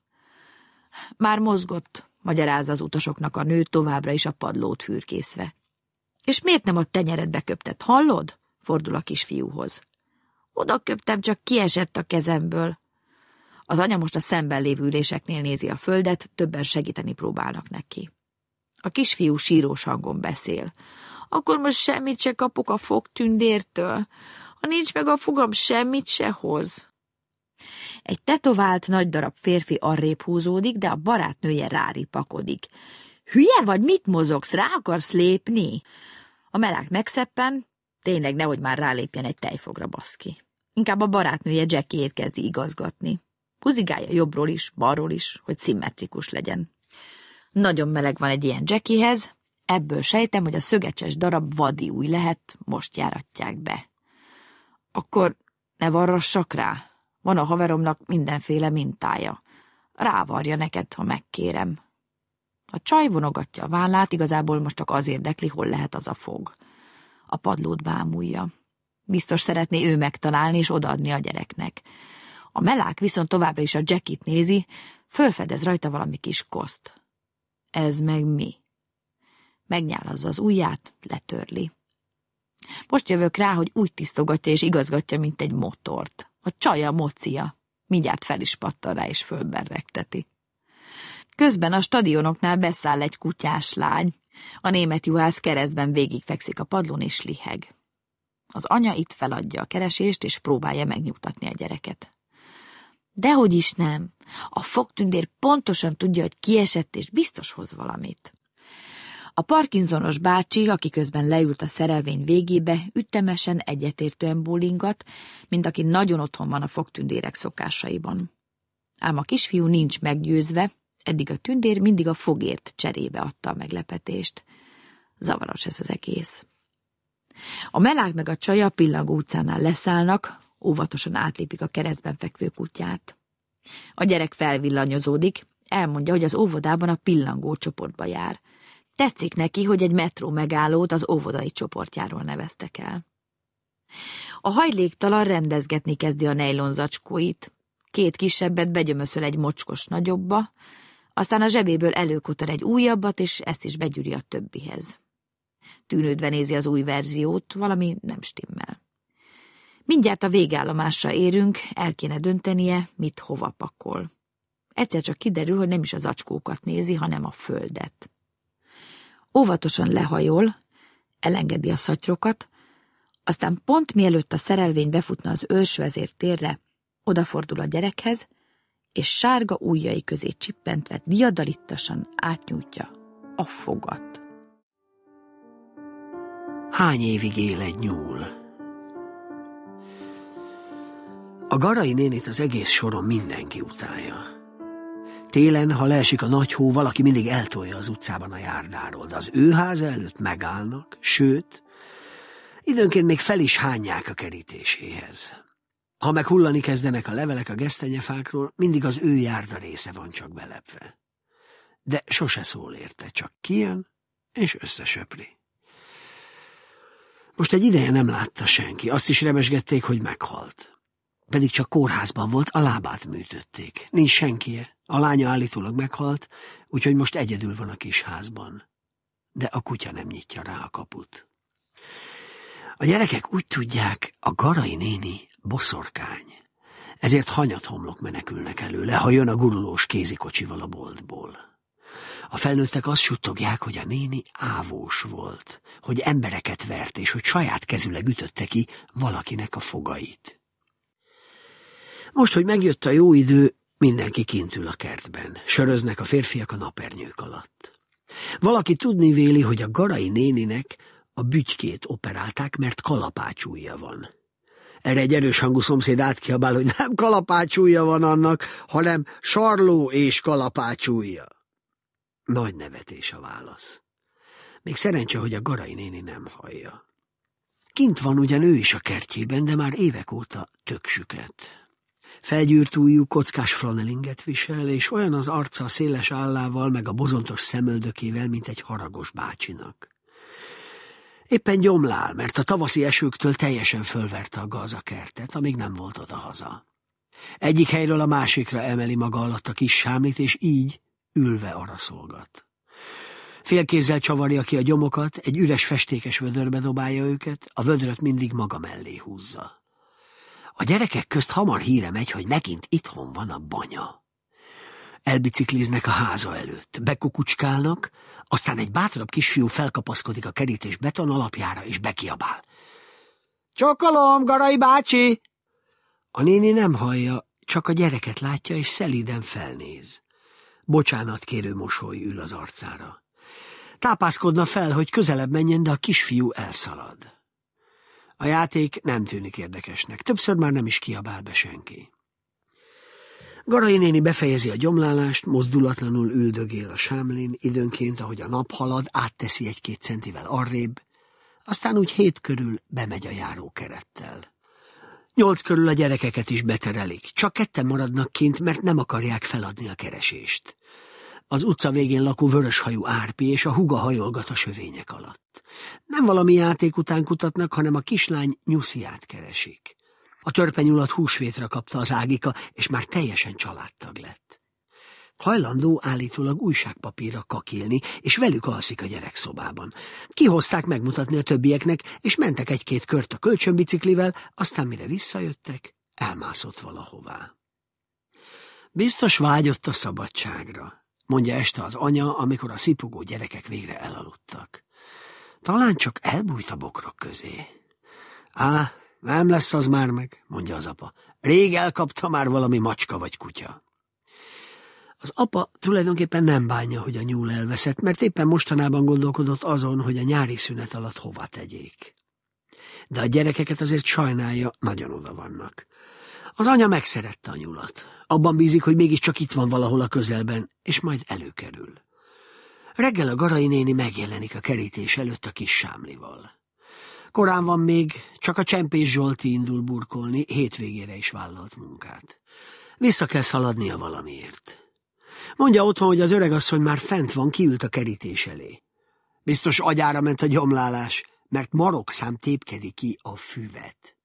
Már mozgott, magyarázza az utasoknak a nő, továbbra is a padlót fürkészve. És miért nem a tenyeredbe köptet, hallod? Fordul a kisfiúhoz. Oda köptem, csak kiesett a kezemből. Az anya most a szemben lévő üléseknél nézi a földet, többen segíteni próbálnak neki. A kisfiú sírós hangon beszél. Akkor most semmit se kapok a fogtündértől. Ha nincs meg a fogam, semmit se hoz. Egy tetovált nagy darab férfi arrébb húzódik, de a barátnője ráripakodik. Hülye vagy, mit mozogsz, rá akarsz lépni? A melák megszeppen, Tényleg nehogy már rálépjen egy tejfogra, baszki. Inkább a barátnője Jackie-ét kezdi igazgatni. Húzigálja jobbról is, balról is, hogy szimmetrikus legyen. Nagyon meleg van egy ilyen Jackiehez, ebből sejtem, hogy a szögecses darab vadi új lehet, most járatják be. Akkor ne varrassak rá. Van a haveromnak mindenféle mintája. Rávarja neked, ha megkérem. A csaj vonogatja a vállát, igazából most csak az érdekli, hol lehet az a fog. A padlót bámulja. Biztos szeretné ő megtalálni és odaadni a gyereknek. A melák viszont továbbra is a Jackie-t nézi, fölfedez rajta valami kis koszt. Ez meg mi? Megnyálazza az ujját, letörli. Most jövök rá, hogy úgy tisztogatja és igazgatja, mint egy motort. A csaja mocia. Mindjárt fel is pattan rá és fölberregteti. Közben a stadionoknál beszáll egy kutyás lány. A német juhász keresztben végigfekszik a padlón és liheg. Az anya itt feladja a keresést és próbálja megnyugtatni a gyereket. Dehogy is nem. A fogtündér pontosan tudja, hogy kiesett és biztos hoz valamit. A Parkinsonos bácsi, aki közben leült a szerelvény végébe, ütemesen, egyetértően bólingat, mint aki nagyon otthon van a fogtündérek szokásaiban. Ám a kisfiú nincs meggyőzve, eddig a tündér mindig a fogért cserébe adta a meglepetést. Zavaros ez az egész. A melák meg a csaja a Pillangó utcánál leszállnak, óvatosan átlépik a keresztben fekvő kutyát. A gyerek felvillanyozódik, elmondja, hogy az óvodában a Pillangó csoportba jár. Tetszik neki, hogy egy metró megállót az óvodai csoportjáról neveztek el. A hajléktalan rendezgetni kezdi a nejlon zacskóit. 2 kisebbet begyömöszöl egy mocskos nagyobba, aztán a zsebéből előkotor egy újabbat, és ezt is begyűri a többihez. Tűnődve nézi az új verziót, valami nem stimmel. Mindjárt a végállomásra érünk, el kéne döntenie, mit hova pakol. Egyszer csak kiderül, hogy nem is az zacskókat nézi, hanem a földet. Óvatosan lehajol, elengedi a szatyrokat, aztán pont mielőtt a szerelvény befutna az őrsvezér térre, odafordul a gyerekhez, és sárga ujjai közé csippentve diadalittasan átnyújtja a fogat. Hány évig él egy nyúl? A Garai nénit az egész soron mindenki utálja. Télen, ha leesik a nagy hó, valaki mindig eltolja az utcában a járdáról, de az ő háza előtt megállnak, sőt, időnként még fel is hányják a kerítéséhez. Ha meg hullani kezdenek a levelek a gesztenyefákról, mindig az ő járda része van csak belepve. De sose szól érte, csak kijön és összesöpri. Most egy ideje nem látta senki, azt is rebesgették, hogy meghalt. Pedig csak kórházban volt, a lábát műtötték. Nincs senkie, a lánya állítólag meghalt, úgyhogy most egyedül van a kis házban. De a kutya nem nyitja rá a kaput. A gyerekek úgy tudják, a Garai néni boszorkány. Ezért hanyathomlok menekülnek előle, ha jön a gurulós kézikocsival a boltból. A felnőttek azt suttogják, hogy a néni ávós volt, hogy embereket vert, és hogy saját kezüleg ütötte ki valakinek a fogait. Most, hogy megjött a jó idő, mindenki kint ül a kertben. Söröznek a férfiak a napernyők alatt. Valaki tudni véli, hogy a Garai néninek a bütykét operálták, mert kalapácsújja van. Erre egy erős hangú szomszéd átkiabál, hogy nem kalapácsújja van annak, hanem sarló és kalapácsújja. Nagy nevetés a válasz. Még szerencse, hogy a Garai néni nem hallja. Kint van ugyan ő is a kertjében, de már évek óta tök süket. Felgyűrt ujjú, kockás flanelinget visel, és olyan az arca a széles állával, meg a bozontos szemöldökével, mint egy haragos bácsinak. Éppen gyomlál, mert a tavaszi esőktől teljesen fölverte a gaz a kertet, amíg nem volt odahaza. Egyik helyről a másikra emeli maga alatt a kis sámlit, és így ülve araszolgat. Félkézzel csavarja ki a gyomokat, egy üres festékes vödörbe dobálja őket, a vödröt mindig maga mellé húzza. A gyerekek közt hamar híre megy, hogy megint itthon van a banya. Elbicikliznek a háza előtt, bekukucskálnak, aztán egy bátrabb kisfiú felkapaszkodik a kerítés beton alapjára, és bekiabál. Csokolom, Garai bácsi! A néni nem hallja, csak a gyereket látja, és szelíden felnéz. Bocsánatkérő mosoly ül az arcára. Tápászkodna fel, hogy közelebb menjen, de a kisfiú elszalad. A játék nem tűnik érdekesnek, többször már nem is kiabál be senki. Garai néni befejezi a gyomlálást, mozdulatlanul üldögél a sámlin, időnként, ahogy a nap halad, átteszi 1-2 centivel arrébb, aztán úgy 7 körül bemegy a járókerettel. 8 körül a gyerekeket is beterelik, csak 2 maradnak kint, mert nem akarják feladni a keresést. Az utca végén lakó vöröshajú Árpi és a húga hajolgat a sövények alatt. Nem valami játék után kutatnak, hanem a kislány Nyusziát keresik. A törpenyulat húsvétra kapta az Ágika, és már teljesen családtag lett. Hajlandó állítólag újságpapírra kakilni, és velük alszik a gyerekszobában. Kihozták megmutatni a többieknek, és mentek 1-2 kört a kölcsönbiciklivel, aztán mire visszajöttek, elmászott valahová. Biztos vágyott a szabadságra, mondja este az anya, amikor a szipogó gyerekek végre elaludtak. Talán csak elbújt a bokrok közé. Á, nem lesz az már meg, mondja az apa. Rég elkapta már valami macska vagy kutya. Az apa tulajdonképpen nem bánja, hogy a nyúl elveszett, mert éppen mostanában gondolkodott azon, hogy a nyári szünet alatt hova tegyék. De a gyerekeket azért sajnálja, nagyon oda vannak. Az anya megszerette a nyulat. Abban bízik, hogy mégiscsak itt van valahol a közelben, és majd előkerül. Reggel a Garai néni megjelenik a kerítés előtt a kis sámlival. Korán van még, csak a Csempés Zsolti indul burkolni, hétvégére is vállalt munkát. Vissza kell szaladnia valamiért. Mondja otthon, hogy az öregasszony már fent van, kiült a kerítés elé. Biztos agyára ment a gyomlálás, mert marokszám tépkedi ki a füvet.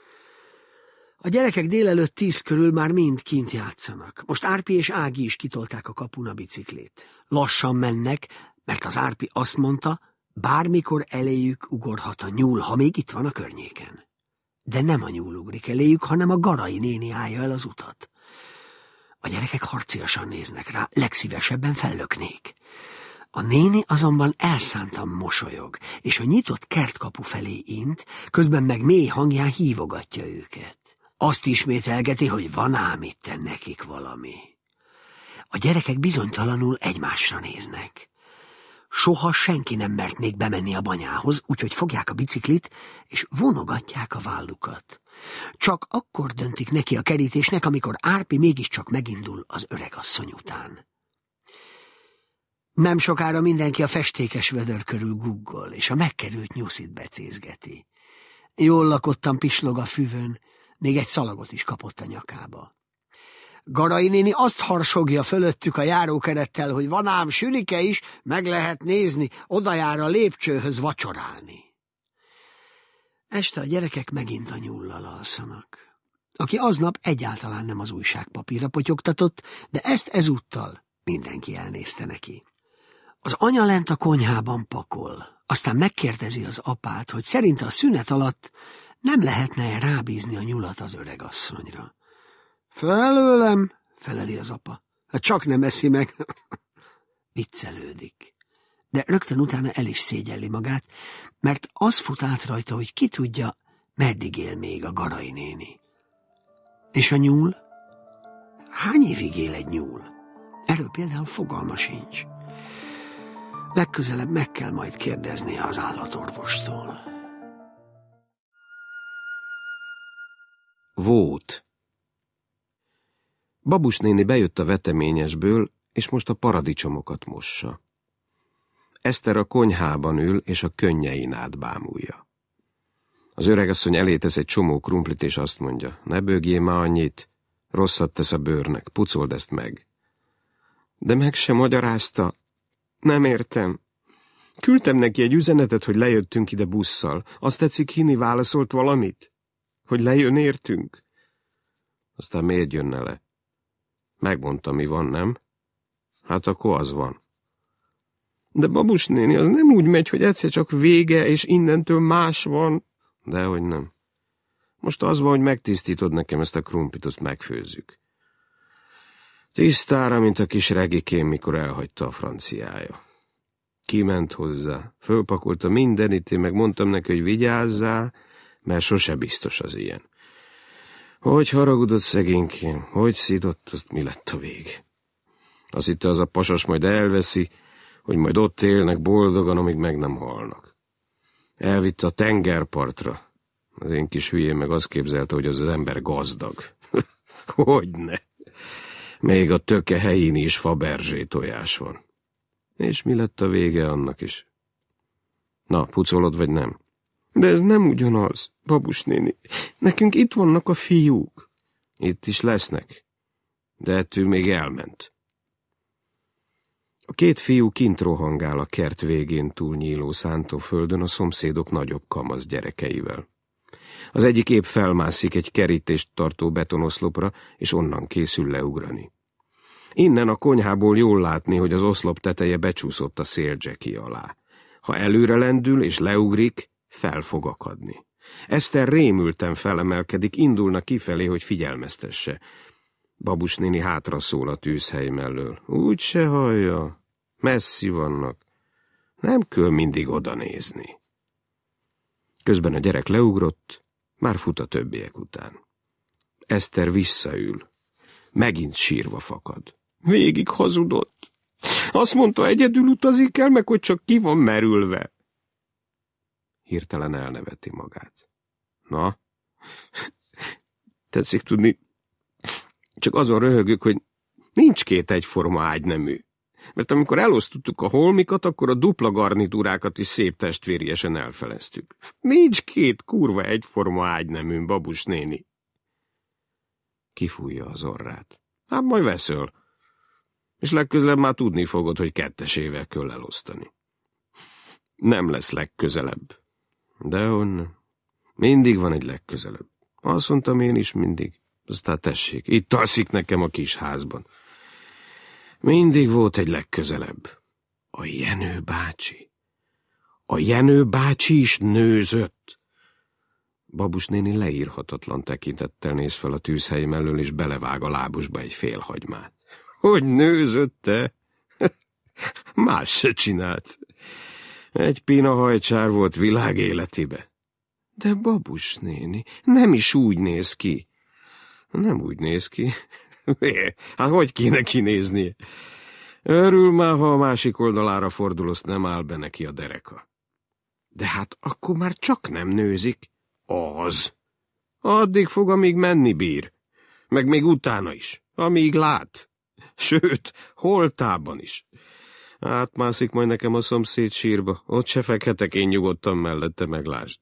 A gyerekek délelőtt 10 körül már mind kint játszanak. Most Árpi és Ági is kitolták a kapun a biciklit. Lassan mennek, mert az Árpi azt mondta, bármikor eléjük ugorhat a nyúl, ha még itt van a környéken. De nem a nyúl ugrik eléjük, hanem a Garai néni állja el az utat. A gyerekek harciasan néznek rá, legszívesebben fellöknék. A néni azonban elszántan mosolyog, és a nyitott kertkapu felé int, közben meg mély hangján hívogatja őket. Azt ismételgeti, hogy van ám itten nekik valami. A gyerekek bizonytalanul egymásra néznek. Soha senki nem mert még bemenni a banyához, úgyhogy fogják a biciklit, és vonogatják a vállukat. Csak akkor döntik neki a kerítésnek, amikor Árpi mégiscsak megindul az öregasszony után. Nem sokára mindenki a festékes vödör körül guggol, és a megkerült Nyuszit becézgeti. Jól lakottan pislog a füvön, még egy szalagot is kapott a nyakába. Garai néni azt harsogja fölöttük a járókerettel, hogy van ám sülike is, meg lehet nézni, oda jár a lépcsőhöz vacsorálni. Este a gyerekek megint a nyúllal alszanak, aki aznap egyáltalán nem az újságpapírra potyogtatott, de ezt ezúttal mindenki elnézte neki. Az anya lent a konyhában pakol, aztán megkérdezi az apát, hogy szerinte a szünet alatt nem lehetne rábízni a nyulat az öregasszonyra. Felőlem, feleli az apa. Hát csak nem eszi meg. Viccelődik. De rögtön utána el is szégyelli magát, mert az fut át rajta, hogy ki tudja, meddig él még a Garai néni. És a nyúl? Hány évig él egy nyúl? Erről például fogalma sincs. Legközelebb meg kell majd kérdeznie az állatorvostól. Vót. Babus néni bejött a veteményesből, és most a paradicsomokat mossa. Eszter a konyhában ül, és a könnyein át bámulja. Az öregasszony elé tesz egy csomó krumplit, és azt mondja, ne bőgjél már annyit, rosszat tesz a bőrnek, pucold ezt meg. De meg sem magyarázta. Nem értem. Küldtem neki egy üzenetet, hogy lejöttünk ide busszal. Azt tetszik hinni, válaszolt valamit? Hogy lejön értünk? Aztán miért jönne le? Megmondta, mi van, nem? Hát akkor az van. De babus néni, az nem úgy megy, hogy egyszer csak vége, és innentől más van. Dehogy nem. Most az van, hogy megtisztítod nekem ezt a krumplit, azt megfőzzük. Tisztára, mint a kis regikém, mikor elhagyta a franciája. Kiment hozzá, fölpakolta mindenit, én meg mondtam neki, hogy vigyázzál, mert sose biztos az ilyen. Hogy haragudott szegénykém, hogy szidott, azt mi lett a vég. Azt hitte, az a pasas majd elveszi, hogy majd ott élnek boldogan, amíg meg nem halnak. Elvitte a tengerpartra, Az én kis hülyém meg azt képzelte, hogy az ember gazdag. Hogyne! Még a töke helyén is Fabergé tojás van. És mi lett a vége annak is? Na, pucolod vagy nem? De ez nem ugyanaz, Babus néni. Nekünk itt vannak a fiúk. Itt is lesznek. De ettől még elment. A két fiú kint rohangál a kert végén túlnyíló szántóföldön a szomszédok nagyobb kamasz gyerekeivel. Az egyik épp felmászik egy kerítést tartó betonoszlopra, és onnan készül leugrani. Innen a konyhából jól látni, hogy az oszlop teteje becsúszott a széljacki alá. Ha előre lendül és leugrik, fel fog akadni. Eszter rémülten felemelkedik, indulna kifelé, hogy figyelmeztesse. Babus néni hátra szól a tűzhely mellől. Úgy se hallja, messzi vannak. Nem kell mindig oda nézni. Közben a gyerek leugrott, már fut a többiek után. Eszter visszaül. Megint sírva fakad. Végig hazudott. Azt mondta, egyedül utazik el, meg hogy csak ki van merülve. Hirtelen elneveti magát. Na? Tetszik tudni, csak azon röhögök, hogy nincs két egyforma ágynemű. Mert amikor elosztottuk a holmikat, akkor a dupla garnitúrákat is szép testvériesen elfeleztük. Nincs két kurva egyforma ágyneműn, Babus néni. Kifújja az orrát. Hát majd veszel. És legközelebb már tudni fogod, hogy kettesével kell elosztani. Nem lesz legközelebb. De onnan. Mindig van egy legközelebb. Azt mondtam én is mindig. Aztán tessék, itt alszik nekem a kis házban. Mindig volt egy legközelebb. A Jenő bácsi. A Jenő bácsi is nőzött. Babus néni leírhatatlan tekintettel néz fel a tűzhely mellől, és belevág a lábusba egy fél hagymát. Hogy nőzött-e? Más se csinált. Egy pina hajcsár volt világ életibe. De Babus néni, nem is úgy néz ki. Nem úgy néz ki. Hát hogy kéne kinéznie? Örül már, ha a másik oldalára fordul, azt nem áll be neki a dereka. De hát akkor már csak nem nőzik. Az. Addig fog, amíg menni bír. Meg még utána is, amíg lát. Sőt, holtában is. Átmászik majd nekem a szomszéd sírba, ott se fekhetek én nyugodtan mellette, meglásd.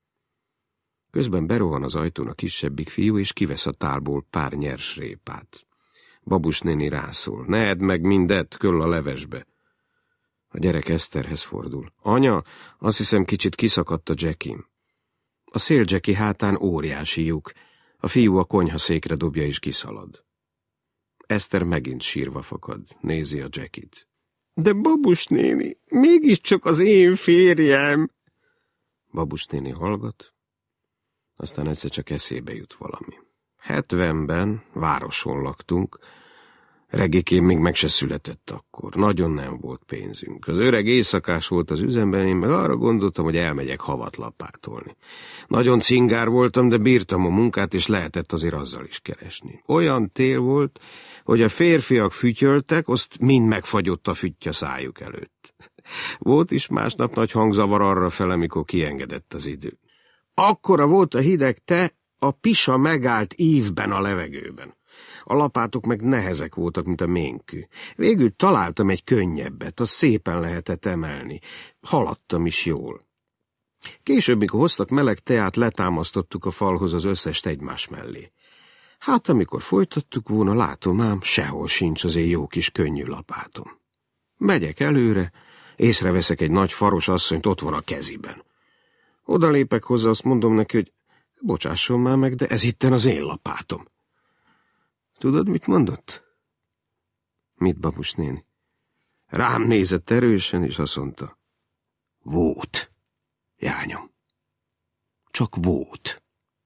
Közben berohan az ajtón a kisebbik fiú, és kivesz a tálból pár nyers répát. Babus néni rászól. Ne edd meg mindet, köll a levesbe. A gyerek Eszterhez fordul. Anya, azt hiszem kicsit kiszakadt a Jackim. A széljacki hátán óriási lyuk. A fiú a konyhaszékre dobja és kiszalad. Eszter megint sírva fakad, nézi a Jackit. De Babus néni, mégiscsak az én férjem. Babus néni hallgat, aztán egyszer csak eszébe jut valami. 70-ben városon laktunk, Regikém még meg se született akkor, nagyon nem volt pénzünk. Az öreg éjszakás volt az üzemben, én meg arra gondoltam, hogy elmegyek havat lapátolni. Nagyon cingár voltam, de bírtam a munkát, és lehetett azért azzal is keresni. Olyan tél volt, hogy a férfiak fütyöltek, azt mind megfagyott a füttya szájuk előtt. Volt is másnap nagy hangzavar arrafele, mikor kiengedett az idő. Akkora volt a hideg, a pisa megállt ívben a levegőben. A lapátok meg nehezek voltak, mint a ménkű. Végül találtam egy könnyebbet, azt szépen lehetett emelni. Haladtam is jól. Később, mikor hoztak meleg teát, letámasztottuk a falhoz az összest egymás mellé. Hát, amikor folytattuk volna, látom ám, sehol sincs az én jó kis könnyű lapátom. Megyek előre, észreveszek egy nagy faros asszonyt, ott van a keziben. Oda lépek hozzá, azt mondom neki, hogy bocsásson már meg, de ez itten az én lapátom. Tudod, mit mondott? Mit, Babus néni? Rám nézett erősen, és azt mondta, volt, jányom. Csak volt.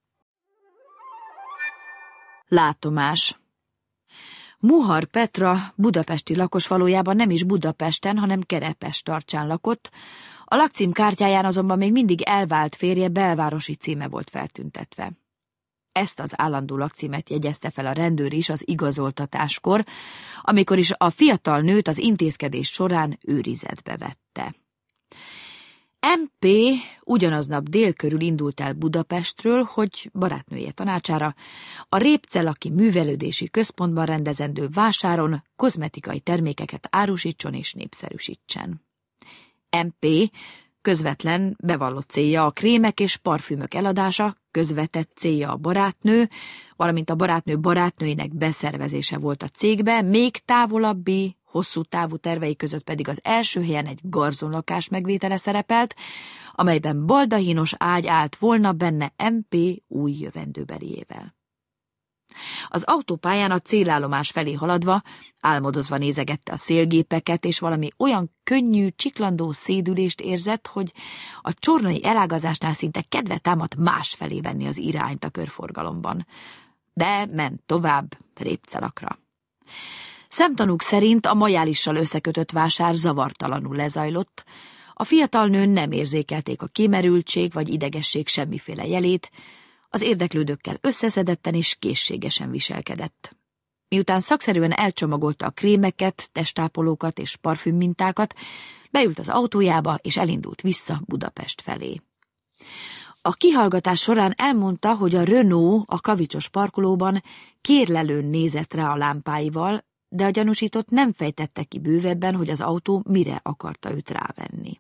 Látomás. Muhar Petra budapesti lakos valójában nem is Budapesten, hanem Kerepes tartsán lakott, a lakcím kártyáján azonban még mindig elvált férje belvárosi címe volt feltüntetve. Ezt az állandó lakcímet jegyezte fel a rendőr is az igazoltatáskor, amikor is a fiatal nőt az intézkedés során őrizetbe vette. MP ugyanaznap dél körül indult el Budapestről, hogy barátnője tanácsára a Répcelaki Művelődési Központban rendezendő vásáron kozmetikai termékeket árusítson és népszerűsítsen. MP közvetlen bevallott célja a krémek és parfümök eladása, közvetett célja a barátnő, valamint a barátnő barátnőinek beszervezése volt a cégbe, még távolabbi, hosszú távú tervei között pedig az első helyen egy garzonlakás megvétele szerepelt, amelyben baldahinos ágy állt volna benne MP új jövendőbeliével. Az autópályán a célállomás felé haladva, álmodozva nézegette a szélgépeket, és valami olyan könnyű, csiklandó szédülést érzett, hogy a csornai elágazásnál szinte kedve támadt másfelé venni az irányt a körforgalomban. De ment tovább Répcelakra. Szemtanúk szerint a majálissal összekötött vásár zavartalanul lezajlott, a fiatal nőn nem érzékelték a kimerültség vagy idegesség semmiféle jelét, az érdeklődőkkel összeszedetten és készségesen viselkedett. Miután szakszerűen elcsomagolta a krémeket, testápolókat és parfümmintákat, beült az autójába és elindult vissza Budapest felé. A kihallgatás során elmondta, hogy a Renault a kavicsos parkolóban kérlelőn nézett rá a lámpáival, de a gyanúsított nem fejtette ki bővebben, hogy az autó mire akarta őt rávenni.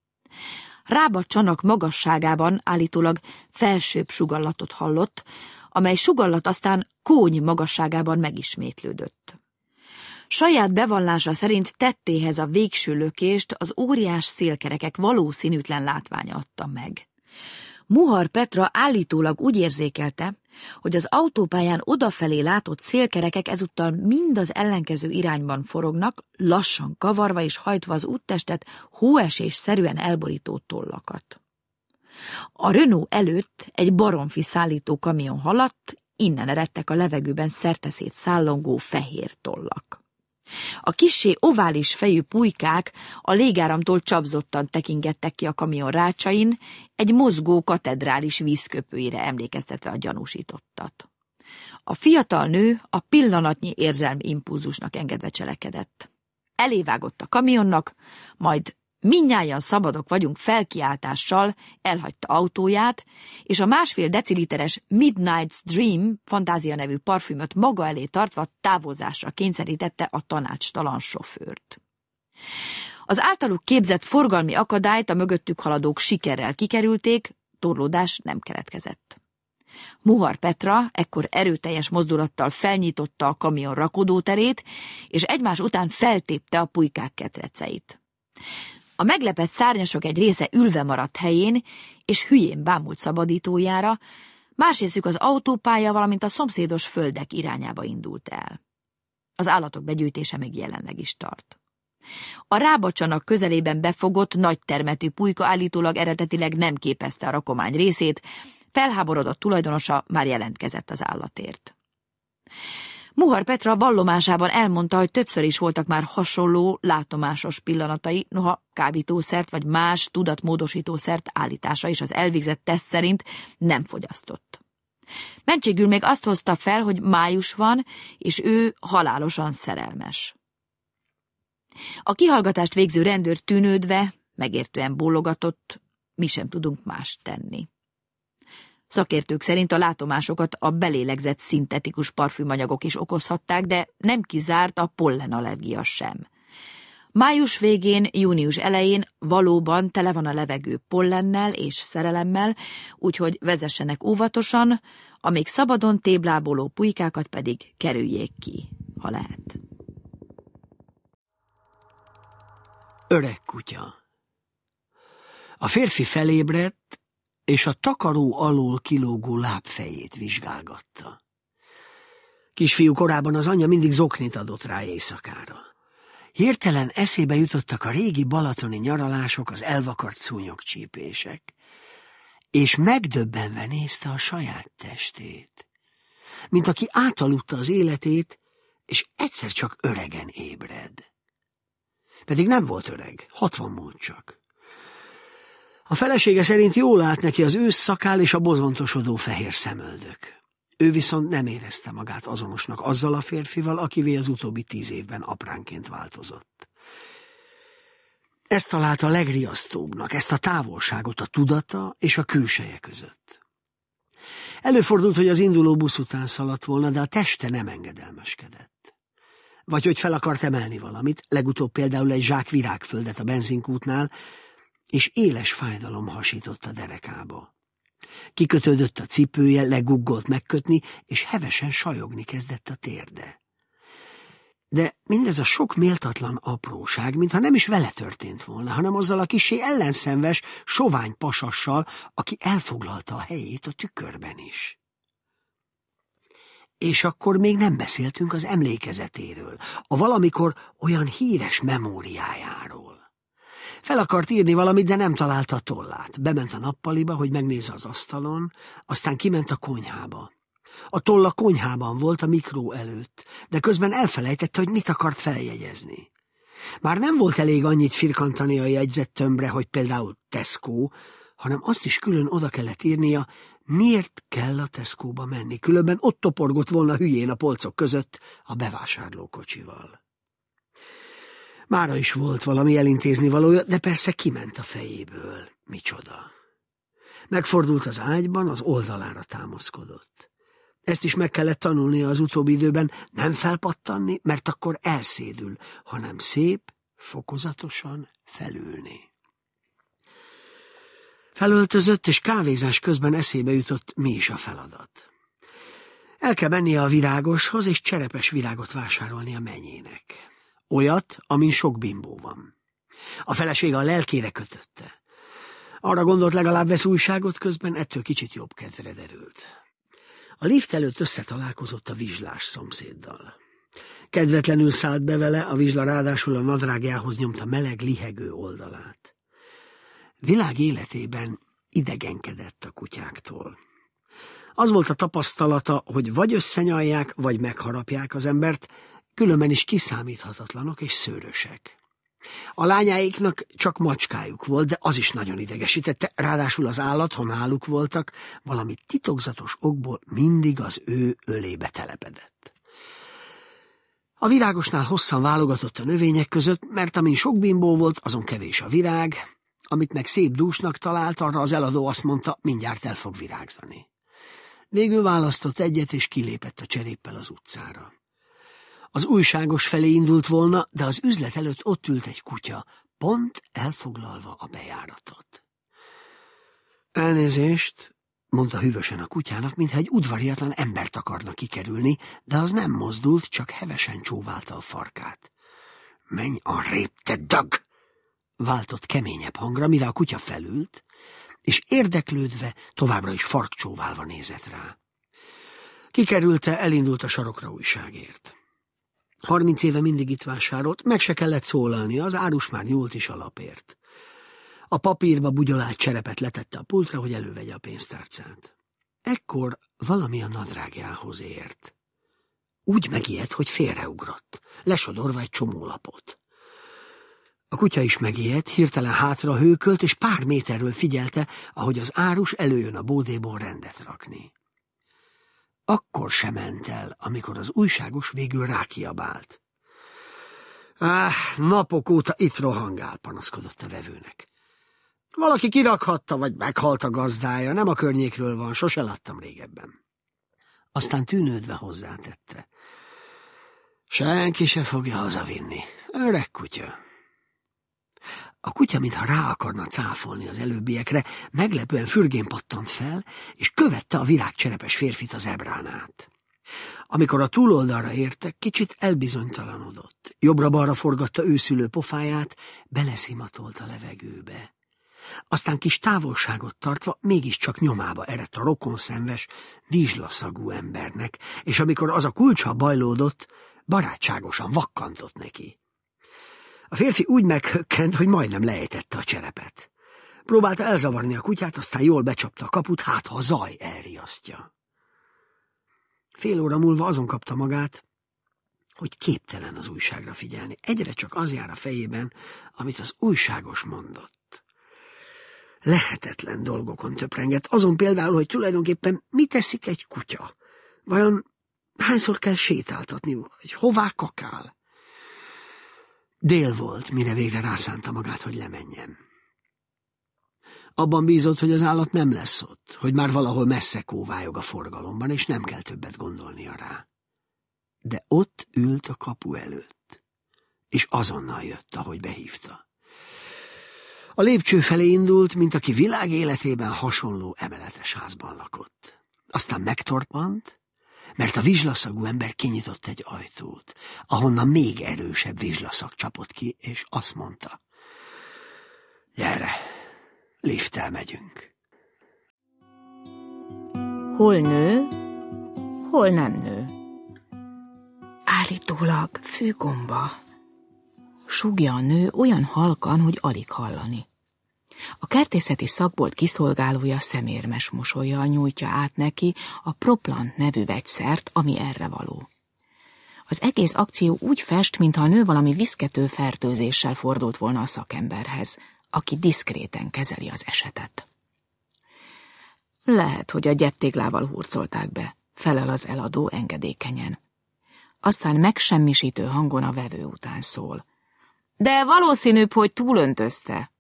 Rába csanak magasságában állítólag felsőbb sugallatot hallott, amely sugallat aztán kóny magasságában megismétlődött. Saját bevallása szerint tettéhez a végső lökést az óriás szélkerekek valószínűtlen látványa adta meg. Muhar Petra állítólag úgy érzékelte, hogy az autópályán odafelé látott szélkerekek ezúttal mind az ellenkező irányban forognak, lassan kavarva és hajtva az úttestet hóesésszerűen elborító tollakat. A Renault előtt egy baromfi szállító kamion haladt, innen eredtek a levegőben szerteszét szállongó fehér tollak. A kissé ovális fejű pulykák a légáramtól csapzottan tekingettek ki a kamion rácsain, egy mozgó katedrális vízköpőire emlékeztetve a gyanúsítottat. A fiatal nő a pillanatnyi érzelmi impulzusnak engedve cselekedett. Elévágott a kamionnak, majd mindnyájan szabadok vagyunk felkiáltással elhagyta autóját, és a 1,5 deciliteres Midnight's Dream fantázia nevű parfümöt maga elé tartva távozásra kényszerítette a tanácstalan sofőrt. Az általuk képzett forgalmi akadályt a mögöttük haladók sikerrel kikerülték, torlódás nem keletkezett. Muhar Petra ekkor erőteljes mozdulattal felnyitotta a kamion rakodóterét, és egymás után feltépte a pulykák ketreceit. A meglepett szárnyasok egy része ülve maradt helyén, és hülyén bámult szabadítójára, más részük az autópálya, valamint a szomszédos földek irányába indult el. Az állatok begyűjtése még jelenleg is tart. A rábacsanak közelében befogott, nagy termetű pulyka állítólag eredetileg nem képezte a rakomány részét, felháborodott tulajdonosa már jelentkezett az állatért. Muhar Petra vallomásában elmondta, hogy többször is voltak már hasonló, látomásos pillanatai, noha kábítószert vagy más tudatmódosítószert állítása is az elvégzett teszt szerint nem fogyasztott. Mentségül még azt hozta fel, hogy május van, és ő halálosan szerelmes. A kihallgatást végző rendőr tűnődve, megértően bólogatott, mi sem tudunk mást tenni. Szakértők szerint a látomásokat a belélegzett szintetikus parfümanyagok is okozhatták, de nem kizárt a pollenallergia sem. Május végén, június elején valóban tele van a levegő pollennel és szerelemmel, úgyhogy vezessenek óvatosan, a még szabadon tébláboló pulykákat pedig kerüljék ki, ha lehet. Öreg kutya. A férfi felébredt, és a takaró alól kilógó lábfejét vizsgálgatta. Kisfiú korában az anyja mindig zoknit adott rá éjszakára. Hirtelen eszébe jutottak a régi balatoni nyaralások, az elvakart szúnyogcsípések, és megdöbbenve nézte a saját testét, mint aki átaludta az életét, és egyszer csak öregen ébred. Pedig nem volt öreg, 60 múlt csak. A felesége szerint jól állt neki az ősz szakál és a bozontosodó fehér szemöldök. Ő viszont nem érezte magát azonosnak azzal a férfival, akivé az utóbbi 10 évben apránként változott. Ezt találta a legriasztóbbnak, ezt a távolságot a tudata és a külseje között. Előfordult, hogy az induló busz után szaladt volna, de a teste nem engedelmeskedett. Vagy hogy fel akart emelni valamit, legutóbb például egy zsák virágföldet a benzinkútnál, és éles fájdalom hasított a derekába. Kikötődött a cipője, leguggolt megkötni, és hevesen sajogni kezdett a térde. De mindez a sok méltatlan apróság, mintha nem is vele történt volna, hanem azzal a kissé ellenszenves, sovány pasassal, aki elfoglalta a helyét a tükörben is. És akkor még nem beszéltünk az emlékezetéről, a valamikor olyan híres memóriájáról. Fel akart írni valamit, de nem találta a tollát. Bement a nappaliba, hogy megnézze az asztalon, aztán kiment a konyhába. A toll a konyhában volt a mikró előtt, de közben elfelejtette, hogy mit akart feljegyezni. Már nem volt elég annyit firkantani a jegyzettömbre, hogy például Tesco, hanem azt is külön oda kellett írnia, miért kell a Tescóba menni, különben ott toporgott volna hülyén a polcok között a bevásárlókocsival. Mára is volt valami elintézni valója, de persze kiment a fejéből. Micsoda. Megfordult az ágyban, az oldalára támaszkodott. Ezt is meg kellett tanulnia az utóbbi időben, nem felpattanni, mert akkor elszédül, hanem szép, fokozatosan felülni. Felöltözött, és kávézás közben eszébe jutott, mi is a feladat. El kell mennie a virágoshoz, és cserepes virágot vásárolni a mennyének. Olyat, amin sok bimbó van. A felesége a lelkére kötötte. Arra gondolt, legalább vesz újságot, közben ettől kicsit jobb kedvre derült. A lift előtt összetalálkozott a vizslás szomszéddal. Kedvetlenül szállt be vele, a vizsla ráadásul a nadrágjához nyomta meleg, lihegő oldalát. Világ életében idegenkedett a kutyáktól. Az volt a tapasztalata, hogy vagy összenyalják, vagy megharapják az embert, különben is kiszámíthatatlanok és szőrösek. A lányáiknak csak macskájuk volt, de az is nagyon idegesítette, ráadásul az állat, ha náluk voltak, valami titokzatos okból mindig az ő ölébe telepedett. A virágosnál hosszan válogatott a növények között, mert amin sok bimbó volt, azon kevés a virág, amit meg szép dúsnak talált, arra az eladó azt mondta, mindjárt el fog virágzani. Végül választott egyet, és kilépett a cseréppel az utcára. Az újságos felé indult volna, de az üzlet előtt ott ült egy kutya, pont elfoglalva a bejáratot. Elnézést, mondta hűvösen a kutyának, mintha egy udvariatlan embert akarna kikerülni, de az nem mozdult, csak hevesen csóválta a farkát. Menj arrébb, te dag! Váltott keményebb hangra, mire a kutya felült, és érdeklődve, továbbra is farkcsóválva nézett rá. Kikerülte, elindult a sarokra újságért. 30 éve mindig itt vásárolt, meg se kellett szólalnia, az árus már nyúlt is a lapért. A papírba bugyolált cserepet letette a pultra, hogy elővegye a pénztárcát. Ekkor valami a nadrágjához ért. Úgy megijedt, hogy félreugrott, lesodorva egy csomó lapot. A kutya is megijedt, hirtelen hátra hőkölt, és pár méterről figyelte, ahogy az árus előjön a bódéból rendet rakni. Akkor sem ment el, amikor az újságos végül rákiabált. Napok óta itt rohangál, panaszkodott a vevőnek. Valaki kirakhatta, vagy meghalt a gazdája, nem a környékről van, sose láttam régebben. Aztán tűnődve hozzátette. Senki se fogja hazavinni, öreg kutya. A kutya, mintha rá akarna cáfolni az előbbiekre, meglepően fürgén pattant fel, és követte a virágcserepes férfit az ebrán át. Amikor a túloldalra értek, kicsit elbizonytalanodott. Jobbra-balra forgatta őszülő pofáját, beleszimatolt a levegőbe. Aztán kis távolságot tartva mégiscsak nyomába eredt a rokonszenves, vizslaszagú embernek, és amikor az a kulcsa bajlódott, barátságosan vakkantott neki. A férfi úgy meghökkent, hogy majdnem lejtette a cserepet. Próbálta elzavarni a kutyát, aztán jól becsapta a kaput, hát ha a zaj elriasztja. Fél óra múlva azon kapta magát, hogy képtelen az újságra figyelni. Egyre csak az jár a fejében, amit az újságos mondott. Lehetetlen dolgokon töprengett, azon például, hogy tulajdonképpen mit teszik egy kutya? Vajon hányszor kell sétáltatni, vagy hová kakál? Dél volt, mire végre rászánta magát, hogy lemenjen. Abban bízott, hogy az állat nem lesz ott, hogy már valahol messze kóvályog a forgalomban, és nem kell többet gondolnia rá. De ott ült a kapu előtt, és azonnal jött, ahogy behívta. A lépcső felé indult, mint aki világ életében hasonló emeletes házban lakott. Aztán megtorpant, mert a vizslaszagú ember kinyitott egy ajtót, ahonnan még erősebb vizslaszag csapott ki, és azt mondta: gyere, lifttel megyünk. Hol nő, hol nem nő. Állítólag fűgomba. Súgja a nő olyan halkan, hogy alig hallani. A kertészeti szakbolt kiszolgálója szemérmes mosollyal nyújtja át neki a Proplant nevű vegyszert, ami erre való. Az egész akció úgy fest, mintha a nő valami viszkető fertőzéssel fordult volna a szakemberhez, aki diszkréten kezeli az esetet. Lehet, hogy a gyeptéglával hurcolták be, felel az eladó engedékenyen. Aztán megsemmisítő hangon a vevő után szól: de valószínűbb, hogy túlöntözte.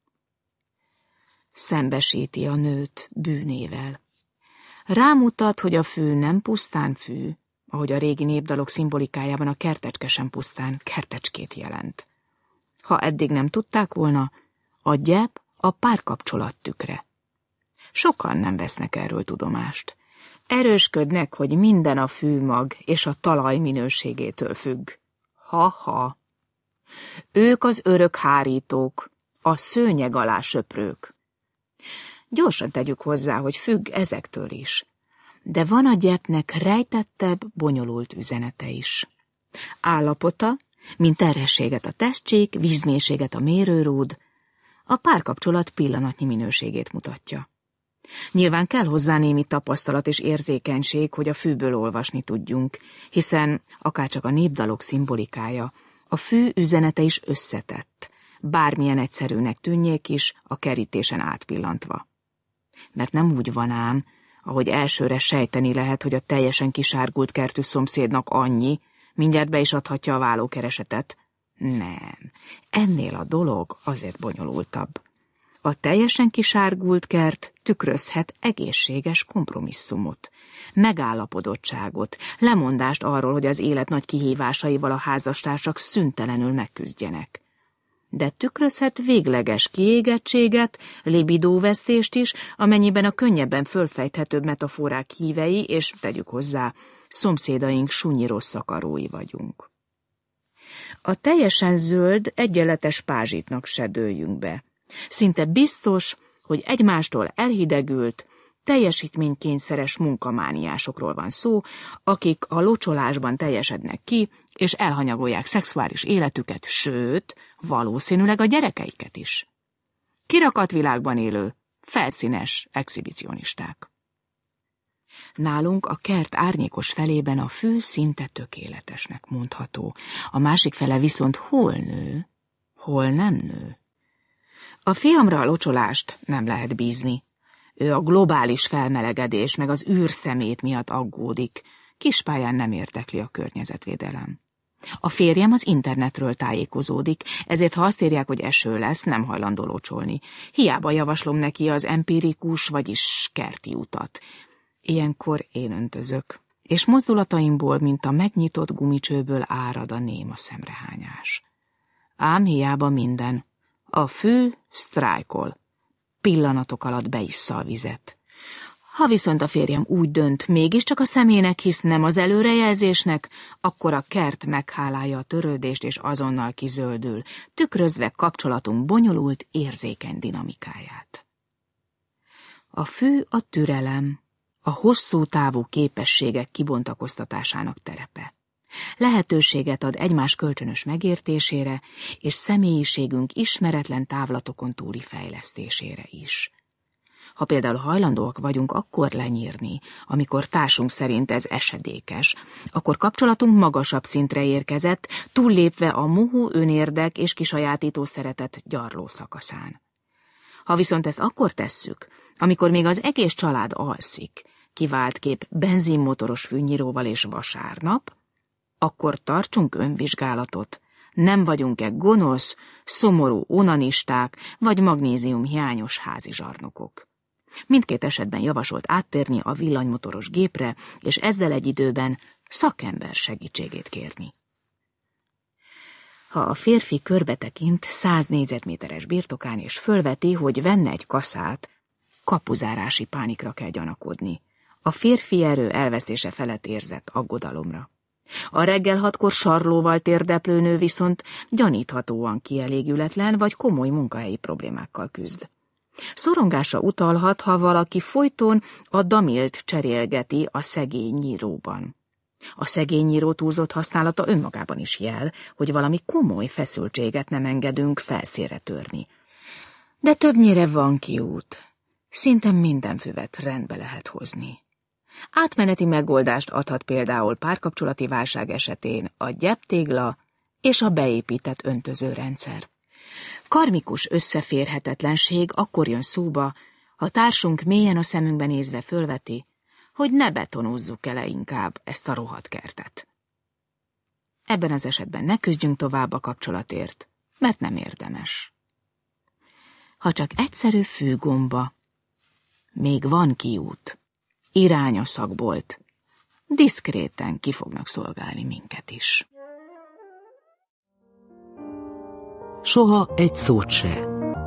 Szembesíti a nőt bűnével. Rámutat, hogy a fű nem pusztán fű, ahogy a régi népdalok szimbolikájában a kertecske sem pusztán kertecskét jelent. Ha eddig nem tudták volna, a gyep a párkapcsolat tükre. Sokan nem vesznek erről tudomást. Erősködnek, hogy minden a fűmag és a talaj minőségétől függ. Ha-ha! Ők az örök hárítók, a szőnyeg alá söprők. Gyorsan tegyük hozzá, hogy függ ezektől is. De van a gyepnek rejtettebb, bonyolult üzenete is. Állapota, mint terhességet a testcsík, vízmélységet a mérőrúd, a párkapcsolat pillanatnyi minőségét mutatja. Nyilván kell hozzá némi tapasztalat és érzékenység, hogy a fűből olvasni tudjunk, hiszen akárcsak a népdalok szimbolikája, a fű üzenete is összetett, bármilyen egyszerűnek tűnjék is a kerítésen átpillantva. Mert nem úgy van ám, ahogy elsőre sejteni lehet, hogy a teljesen kisárgult kertű szomszédnak annyi, mindjárt be is adhatja a vállókeresetet. Nem, ennél a dolog azért bonyolultabb. A teljesen kisárgult kert tükrözhet egészséges kompromisszumot, megállapodottságot, lemondást arról, hogy az élet nagy kihívásaival a házastársak szüntelenül megküzdjenek. De tükrözhet végleges kiégettséget, libidóvesztést is, amennyiben a könnyebben fölfejthetőbb metaforák hívei, és tegyük hozzá, szomszédaink sunyi rossz akarói vagyunk. A teljesen zöld, egyenletes pázsitnak se dőljünk be. Szinte biztos, hogy egymástól elhidegült, teljesítménykényszeres munkamániásokról van szó, akik a locsolásban teljesednek ki, és elhanyagolják szexuális életüket, sőt, valószínűleg a gyerekeiket is. Kirakatvilágban élő, felszínes exhibicionisták. Nálunk a kert árnyékos felében a fű szinte tökéletesnek mondható, a másik fele viszont hol nő, hol nem nő. A fiamra a locsolást nem lehet bízni. Ő a globális felmelegedés meg az űrszemét miatt aggódik, kispályán nem érdekli a környezetvédelem. A férjem az internetről tájékozódik, ezért ha azt írják, hogy eső lesz, nem hajlandó locsolni. Hiába javaslom neki az empirikus, vagyis kerti utat. Ilyenkor én öntözök, és mozdulataimból, mint a megnyitott gumicsőből árad a néma szemrehányás. Ám hiába minden. A fű sztrájkol. Pillanatok alatt beissza a vizet. Ha viszont a férjem úgy dönt, mégiscsak a szemének hisz, nem az előrejelzésnek, akkor a kert meghálálja a törődést és azonnal kizöldül, tükrözve kapcsolatunk bonyolult, érzékeny dinamikáját. A fű a türelem, a hosszú távú képességek kibontakoztatásának terepe. Lehetőséget ad egymás kölcsönös megértésére és személyiségünk ismeretlen távlatokon túli fejlesztésére is. Ha például hajlandóak vagyunk akkor lenyírni, amikor társunk szerint ez esedékes, akkor kapcsolatunk magasabb szintre érkezett, túllépve a muhú önérdek és kisajátító szeretet gyarló szakaszán. Ha viszont ezt akkor tesszük, amikor még az egész család alszik, kivált kép benzinmotoros fűnyíróval és vasárnap, akkor tartsunk önvizsgálatot, nem vagyunk-e gonosz, szomorú onanisták, vagy magnéziumhiányos házizsarnokok. Mindkét esetben javasolt áttérni a villanymotoros gépre, és ezzel egy időben szakember segítségét kérni. Ha a férfi körbetekint 100 négyzetméteres birtokán és fölveti, hogy venne egy kaszát, kapuzárási pánikra kell gyanakodni. A férfi erő elvesztése felett érzett aggodalomra. A reggel 6-kor sarlóval térdeplő nő viszont gyaníthatóan kielégületlen vagy komoly munkahelyi problémákkal küzd. Szorongásra utalhat, ha valaki folyton a damilt cserélgeti a szegény nyíróban. A szegény nyíró túlzott használata önmagában is jel, hogy valami komoly feszültséget nem engedünk felszínre törni. De többnyire van kiút. Szinte minden füvet rendbe lehet hozni. Átmeneti megoldást adhat például párkapcsolati válság esetén a gyeptégla és a beépített öntözőrendszer. Karmikus összeférhetetlenség akkor jön szóba, ha társunk mélyen a szemünkbe nézve fölveti, hogy ne betonózzuk el inkább ezt a rohadt kertet. Ebben az esetben ne küzdjünk tovább a kapcsolatért, mert nem érdemes. Ha csak egyszerű fűgomba, még van kiút, irány a szakbolt, diszkréten ki fognak szolgálni minket is. Soha egy szót se.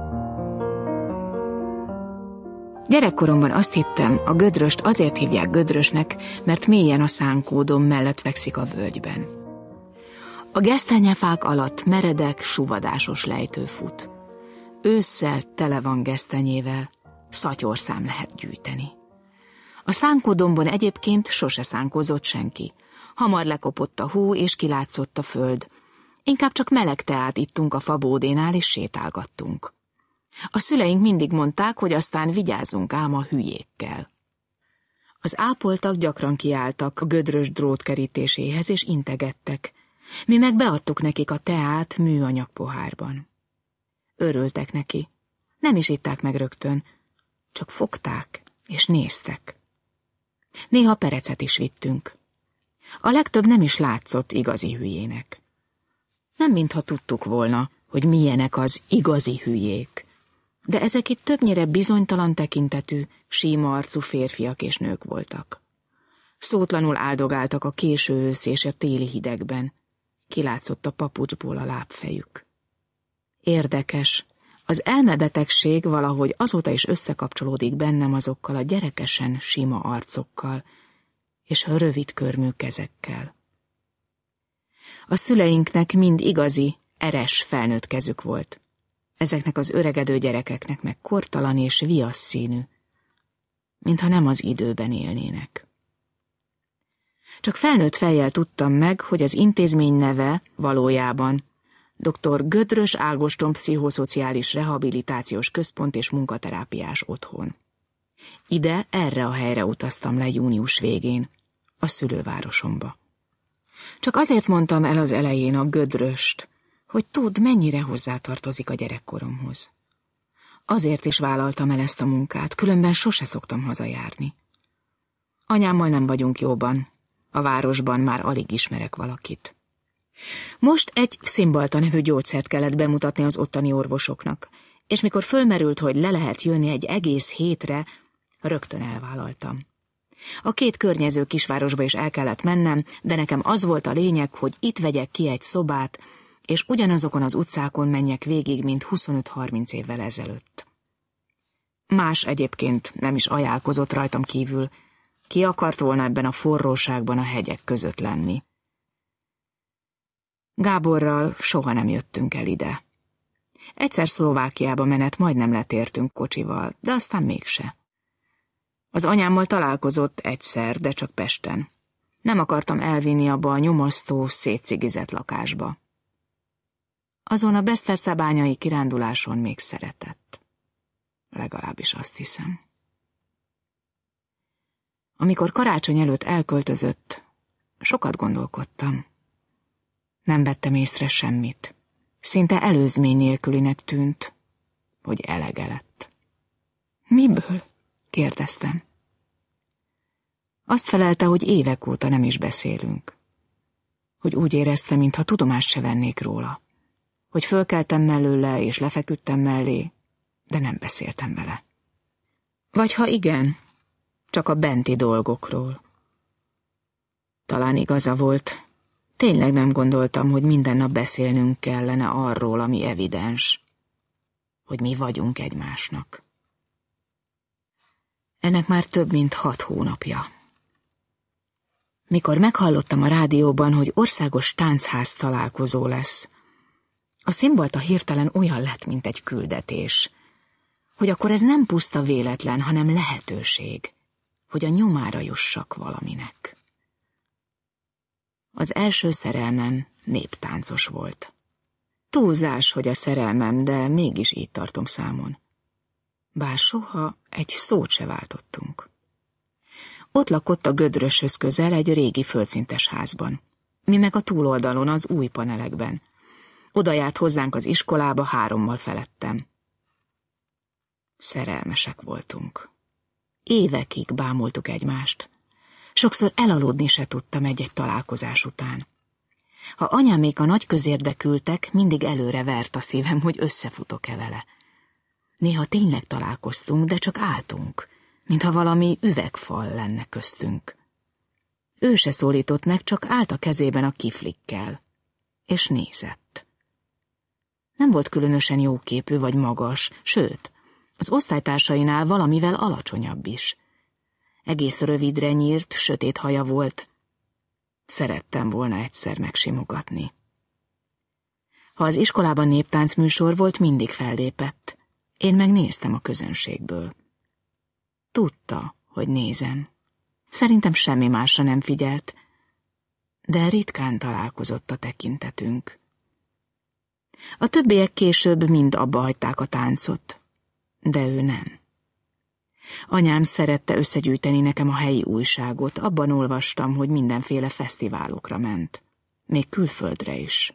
Gyerekkoromban azt hittem, a gödröst azért hívják gödrösnek, mert mélyen a szánkódom mellett fekszik a völgyben. A gesztenyefák alatt meredek, suvadásos lejtő fut. Ősszel tele van gesztenyével, szatyorszám lehet gyűjteni. A szánkódombon egyébként sose szánkózott senki. Hamar lekopott a hó és kilátszott a föld. Inkább csak meleg teát ittunk a fabódénál és sétálgattunk. A szüleink mindig mondták, hogy aztán vigyázzunk ám a hülyékkel. Az ápoltak gyakran kiálltak a gödrös drót kerítéséhez és integettek. Mi meg beadtuk nekik a teát műanyag pohárban. Örültek neki. Nem is itták meg rögtön, csak fogták és néztek. Néha perecet is vittünk. A legtöbb nem is látszott igazi hülyének. Nem mintha tudtuk volna, hogy milyenek az igazi hülyék, de ezek itt többnyire bizonytalan tekintetű, síma arcú férfiak és nők voltak. Szótlanul áldogáltak a késő ősz és a téli hidegben. Kilátszott a papucsból a lábfejük. Érdekes, az elmebetegség valahogy azóta is összekapcsolódik bennem azokkal a gyerekesen sima arcokkal és rövid körmű kezekkel. A szüleinknek mind igazi, eres felnőtt kezük volt. Ezeknek az öregedő gyerekeknek meg kortalan és viasz színű, mintha nem az időben élnének. Csak felnőtt fejjel tudtam meg, hogy az intézmény neve valójában Dr. Gödrös Ágoston Pszichoszociális Rehabilitációs Központ és Munkaterápiás Otthon. Ide, erre a helyre utaztam le június végén, a szülővárosomba. Csak azért mondtam el az elején a gödröst, hogy tudd, mennyire hozzátartozik a gyerekkoromhoz. Azért is vállaltam el ezt a munkát, különben sose szoktam hazajárni. Anyámmal nem vagyunk jóban, a városban már alig ismerek valakit. Most egy Cymbalta nevű gyógyszert kellett bemutatni az ottani orvosoknak, és mikor fölmerült, hogy le lehet jönni egy egész hétre, rögtön elvállaltam. A 2 környező kisvárosba is el kellett mennem, de nekem az volt a lényeg, hogy itt vegyek ki egy szobát, és ugyanazokon az utcákon menjek végig, mint 25-30 évvel ezelőtt. Más egyébként nem is ajánlkozott rajtam kívül, ki akart volna ebben a forróságban a hegyek között lenni. Gáborral soha nem jöttünk el ide. Egyszer Szlovákiába menet majdnem letértünk kocsival, de aztán mégse. Az anyámmal találkozott egyszer, de csak Pesten. Nem akartam elvinni abba a nyomasztó, szétcigizett lakásba. Azon a besztercebányai kiránduláson még szeretett. Legalábbis azt hiszem. Amikor karácsony előtt elköltözött, sokat gondolkodtam. Nem vettem észre semmit. Szinte előzmény nélkülinek tűnt, hogy elege lett. Miből? Kérdeztem. Azt felelte, hogy évek óta nem is beszélünk. hogy úgy éreztem, mintha tudomást se vennék róla. Hogy fölkeltem mellőle és lefeküdtem mellé, de nem beszéltem vele. Vagy ha igen, csak a benti dolgokról. Talán igaza volt. Tényleg nem gondoltam, hogy minden nap beszélnünk kellene arról, ami evidens, hogy mi vagyunk egymásnak. Ennek már több mint 6 hónapja. Mikor meghallottam a rádióban, hogy országos táncház találkozó lesz, a szimbolta hirtelen olyan lett, mint egy küldetés, hogy akkor ez nem puszta véletlen, hanem lehetőség, hogy a nyomára jussak valaminek. Az első szerelmem néptáncos volt. Túlzás, hogy a szerelmem, de mégis így tartom számon. Bár soha egy szót se váltottunk. Ott lakott a Gödröshöz közel egy régi földszintes házban. Mi meg a túloldalon, az új panelekben. Oda járt hozzánk az iskolába 3-mal felettem. Szerelmesek voltunk. Évekig bámultuk egymást. Sokszor elaludni se tudtam egy-egy találkozás után. Ha anyámék a nagy közérbe küldtek, mindig előre vert a szívem, hogy összefutok-e vele. Néha tényleg találkoztunk, de csak álltunk, mintha valami üvegfal lenne köztünk. Ő se szólított meg, csak állt a kezében a kiflikkel, és nézett. Nem volt különösen jóképű vagy magas, sőt, az osztálytársainál valamivel alacsonyabb is. Egész rövidre nyírt, sötét haja volt. Szerettem volna egyszer megsimogatni. Ha az iskolában néptáncműsor volt, mindig fellépett. Én megnéztem a közönségből. Tudta, hogy nézem. Szerintem semmi másra nem figyelt, de ritkán találkozott a tekintetünk. A többiek később mind abba hagyták a táncot, de ő nem. Anyám szerette összegyűjteni nekem a helyi újságot, abban olvastam, hogy mindenféle fesztiválokra ment, még külföldre is.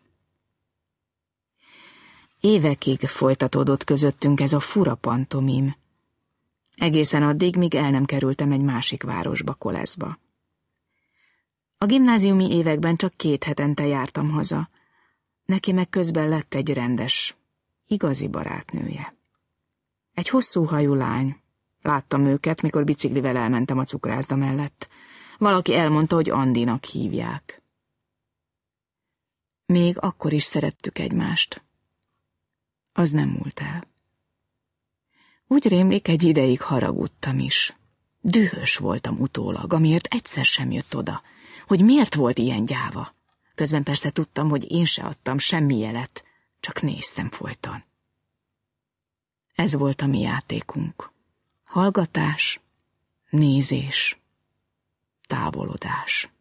Évekig folytatódott közöttünk ez a fura pantomim. Egészen addig, míg el nem kerültem egy másik városba, Koleszba. A gimnáziumi években csak 2 hetente jártam haza. Neki meg közben lett egy rendes, igazi barátnője. Egy hosszú hajú lány. Láttam őket, mikor biciklivel elmentem a cukrászda mellett. Valaki elmondta, hogy Andinak hívják. Még akkor is szerettük egymást. Az nem múlt el. Úgy rémlik, egy ideig haragudtam is. Dühös voltam utólag, amiért egyszer sem jött oda, hogy miért volt ilyen gyáva. Közben persze tudtam, hogy én se adtam semmi jelet, csak néztem folyton. Ez volt a mi játékunk. Hallgatás, nézés, távolodás.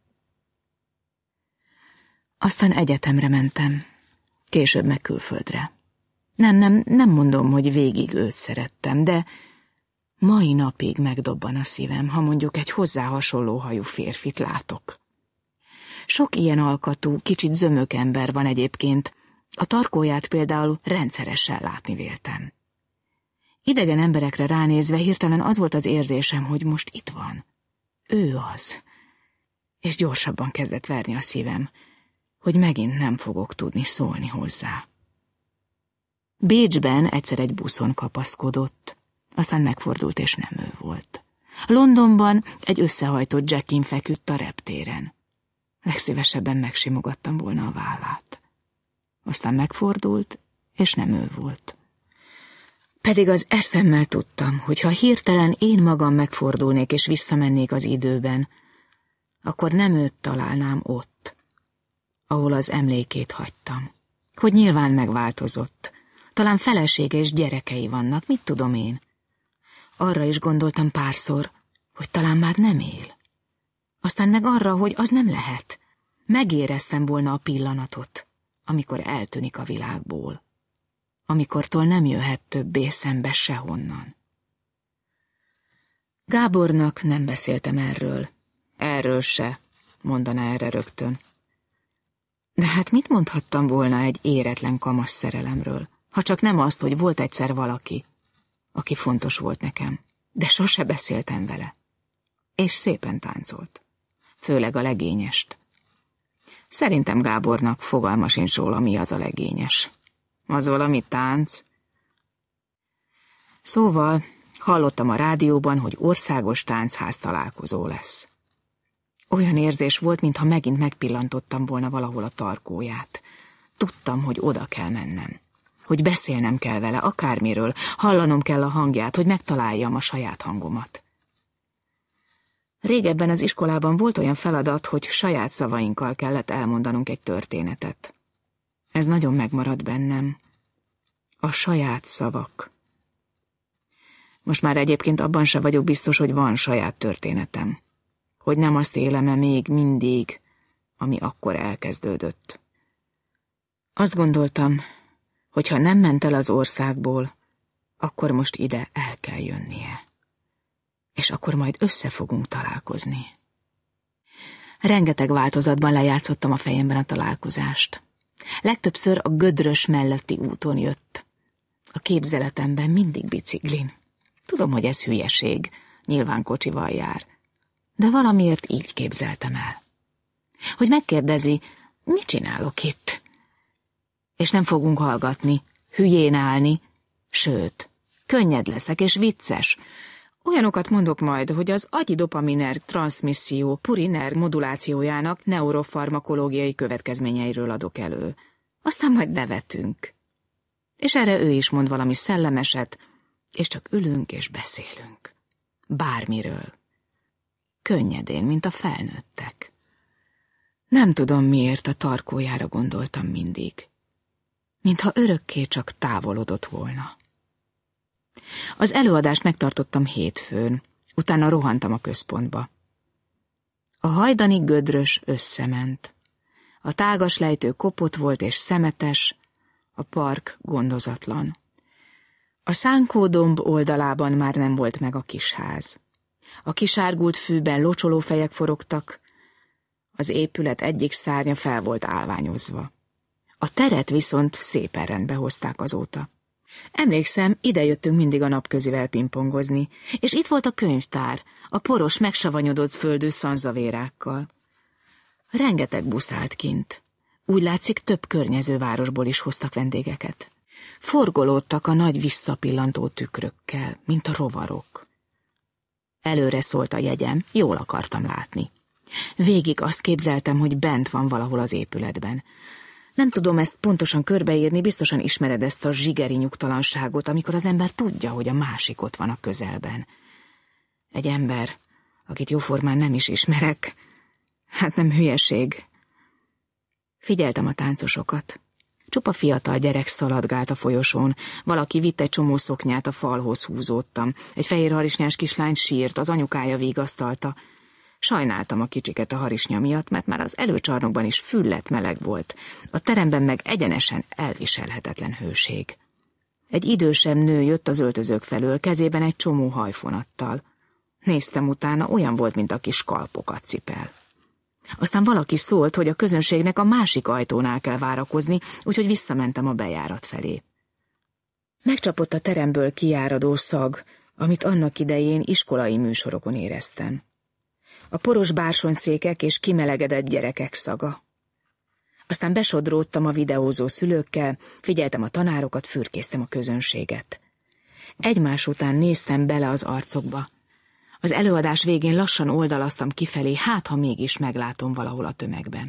Aztán egyetemre mentem, később meg külföldre. Nem mondom, hogy végig őt szerettem, de mai napig megdobban a szívem, ha mondjuk egy hozzá hasonló hajú férfit látok. Sok ilyen alkatú, kicsit zömök ember van egyébként, a tarkóját például rendszeresen látni véltem. Idegen emberekre ránézve hirtelen az volt az érzésem, hogy most itt van. Ő az. És gyorsabban kezdett verni a szívem, hogy megint nem fogok tudni szólni hozzá. Bécsben egyszer egy buszon kapaszkodott, aztán megfordult, és nem ő volt. Londonban egy összehajtott Jackin feküdt a reptéren. Legszívesebben megsimogattam volna a vállát. Aztán megfordult, és nem ő volt. Pedig az eszemmel tudtam, hogy ha hirtelen én magam megfordulnék és visszamennék az időben, akkor nem őt találnám ott, ahol az emlékét hagytam. Hogy nyilván megváltozott. Talán felesége és gyerekei vannak, mit tudom én. Arra is gondoltam párszor, hogy talán már nem él. Aztán meg arra, hogy az nem lehet. Megéreztem volna a pillanatot, amikor eltűnik a világból. Amikortól nem jöhet többé szembe sehonnan. Gábornak nem beszéltem erről. Erről se, mondaná erre rögtön. De hát mit mondhattam volna egy éretlen kamasz szerelemről, ha csak nem azt, hogy volt egyszer valaki, aki fontos volt nekem, de sose beszéltem vele. És szépen táncolt, főleg a legényest. Szerintem Gábornak fogalma sincs róla, mi az a legényes. Az valami tánc? Szóval hallottam a rádióban, hogy országos táncház találkozó lesz. Olyan érzés volt, mintha megint megpillantottam volna valahol a tarkóját. Tudtam, hogy oda kell mennem. Hogy beszélnem kell vele, akármiről, hallanom kell a hangját, hogy megtaláljam a saját hangomat. Régebben az iskolában volt olyan feladat, hogy saját szavainkkal kellett elmondanunk egy történetet. Ez nagyon megmaradt bennem. A saját szavak. Most már egyébként abban se vagyok biztos, hogy van saját történetem. Hogy nem azt élem-e még mindig, ami akkor elkezdődött. Azt gondoltam, hogy ha nem ment el az országból, akkor most ide el kell jönnie. És akkor majd össze fogunk találkozni. Rengeteg változatban lejátszottam a fejemben a találkozást. Legtöbbször a Gödrös melletti úton jött. A képzeletemben mindig biciklin. Tudom, hogy ez hülyeség, nyilván kocsival jár. De valamiért így képzeltem el. Hogy megkérdezi, mit csinálok itt? És nem fogunk hallgatni, hülyén állni, sőt, könnyed leszek és vicces. Olyanokat mondok majd, hogy az agyi dopaminer transzmisszió puriner modulációjának neurofarmakológiai következményeiről adok elő. Aztán majd nevetünk. És erre ő is mond valami szellemeset, és csak ülünk és beszélünk. Bármiről. Könnyedén, mint a felnőttek. Nem tudom, miért a tarkójára gondoltam mindig. Mintha örökké csak távolodott volna. Az előadást megtartottam hétfőn, utána rohantam a központba. A hajdani Gödrös összement. A tágas lejtő kopott volt és szemetes, a park gondozatlan. A Szánkódomb oldalában már nem volt meg a kisház. A kisárgult fűben locsolófejek forogtak, az épület egyik szárnya fel volt állványozva. A teret viszont szépen rendbe hozták azóta. Emlékszem, ide jöttünk mindig a napközivel pingpongozni, és itt volt a könyvtár, a poros, megsavanyodott földű szanzavérákkal. Rengeteg busz állt kint. Úgy látszik, több környező városból is hoztak vendégeket. Forgolódtak a nagy visszapillantó tükrökkel, mint a rovarok. Előre szólt a jegyem, jól akartam látni. Végig azt képzeltem, hogy bent van valahol az épületben. Nem tudom ezt pontosan körbeírni, biztosan ismered ezt a zsigeri nyugtalanságot, amikor az ember tudja, hogy a másik ott van a közelben. Egy ember, akit jóformán nem is ismerek, hát nem hülyeség. Figyeltem a táncosokat. Csupa fiatal gyerek szaladgált a folyosón, valaki vitt egy csomó szoknyát, a falhoz húzódtam. Egy fehér harisnyás kislány sírt, az anyukája vigasztalta. Sajnáltam a kicsiket a harisnya miatt, mert már az előcsarnokban is füllet meleg volt, a teremben meg egyenesen elviselhetetlen hőség. Egy idősebb nő jött az öltözők felől, kezében egy csomó hajfonattal. Néztem utána, olyan volt, mint aki skalpokat cipel. Aztán valaki szólt, hogy a közönségnek a másik ajtónál kell várakozni, úgyhogy visszamentem a bejárat felé. Megcsapott a teremből kiáradó szag, amit annak idején iskolai műsorokon éreztem. A poros bársonyszékek és kimelegedett gyerekek szaga. Aztán besodródtam a videózó szülőkkel, figyeltem a tanárokat, fürkésztem a közönséget. Egymás után néztem bele az arcokba. Az előadás végén lassan oldalaztam kifelé, hát ha mégis meglátom valahol a tömegben.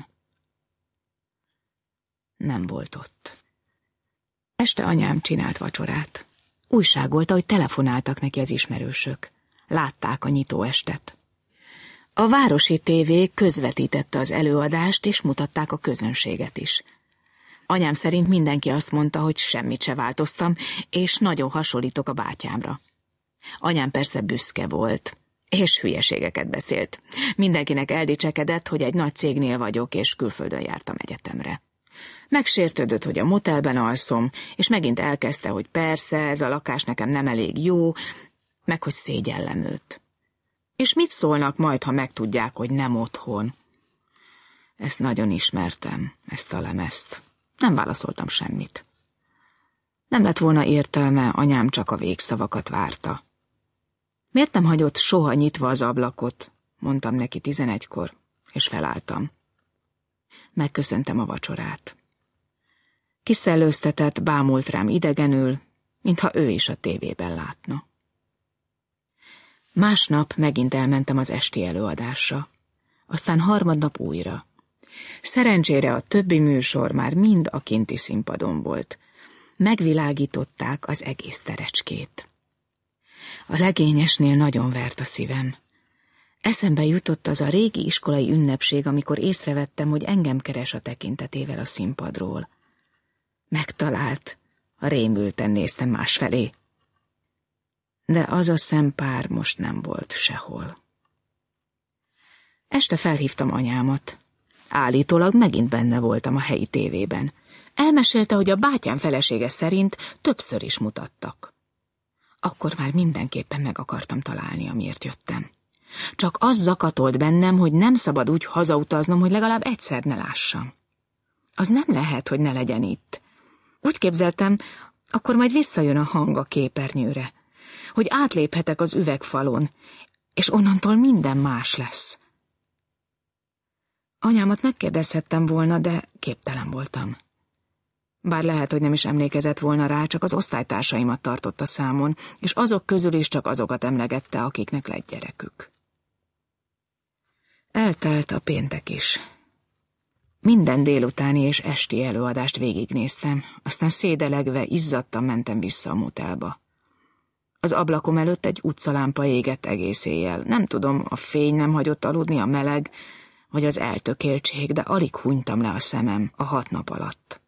Nem volt ott. Este anyám csinált vacsorát. Újságolta, hogy telefonáltak neki az ismerősök. Látták a nyitóestet. A városi tévé közvetítette az előadást, és mutatták a közönséget is. Anyám szerint mindenki azt mondta, hogy semmit se változtam, és nagyon hasonlítok a bátyámra. Anyám persze büszke volt, és hülyeségeket beszélt. Mindenkinek eldicsekedett, hogy egy nagy cégnél vagyok, és külföldön jártam egyetemre. Megsértődött, hogy a motelben alszom, és megint elkezdte, hogy persze, ez a lakás nekem nem elég jó, meg hogy szégyellem őt. És mit szólnak majd, ha megtudják, hogy nem otthon? Ezt nagyon ismertem, ezt a lemezt. Nem válaszoltam semmit. Nem lett volna értelme, anyám csak a végszavakat várta. Miért nem hagyott soha nyitva az ablakot? Mondtam neki 11-kor, és felálltam. Megköszöntem a vacsorát. Kiszellőztetett, bámult rám idegenül, mintha ő is a tévében látna. Másnap megint elmentem az esti előadásra, aztán harmadnap újra. Szerencsére a többi műsor már mind a kinti színpadon volt. Megvilágították az egész terecskét. A legényesnél nagyon vert a szívem. Eszembe jutott az a régi iskolai ünnepség, amikor észrevettem, hogy engem keres a tekintetével a színpadról. Megtalált, rémülten néztem másfelé. De az a szempár most nem volt sehol. Este felhívtam anyámat. Állítólag megint benne voltam a helyi tévében. Elmesélte, hogy a bátyám felesége szerint többször is mutattak. Akkor már mindenképpen meg akartam találni, amiért jöttem. Csak az zakatolt bennem, hogy nem szabad úgy hazautaznom, hogy legalább egyszer ne lássam. Az nem lehet, hogy ne legyen itt. Úgy képzeltem, akkor majd visszajön a hang a képernyőre, hogy átléphetek az üvegfalon, és onnantól minden más lesz. Anyámat megkérdezhettem volna, de képtelen voltam. Bár lehet, hogy nem is emlékezett volna rá, csak az osztálytársaimat tartotta számon, és azok közül is csak azokat emlegette, akiknek lett gyerekük. Eltelt a péntek is. Minden délutáni és esti előadást végignéztem, aztán szédelegve, izzadtan mentem vissza a motelba. Az ablakom előtt egy utcalámpa égett egész éjjel. Nem tudom, a fény nem hagyott aludni, a meleg, vagy az eltökéltség, de alig hunytam le a szemem a 6 nap alatt.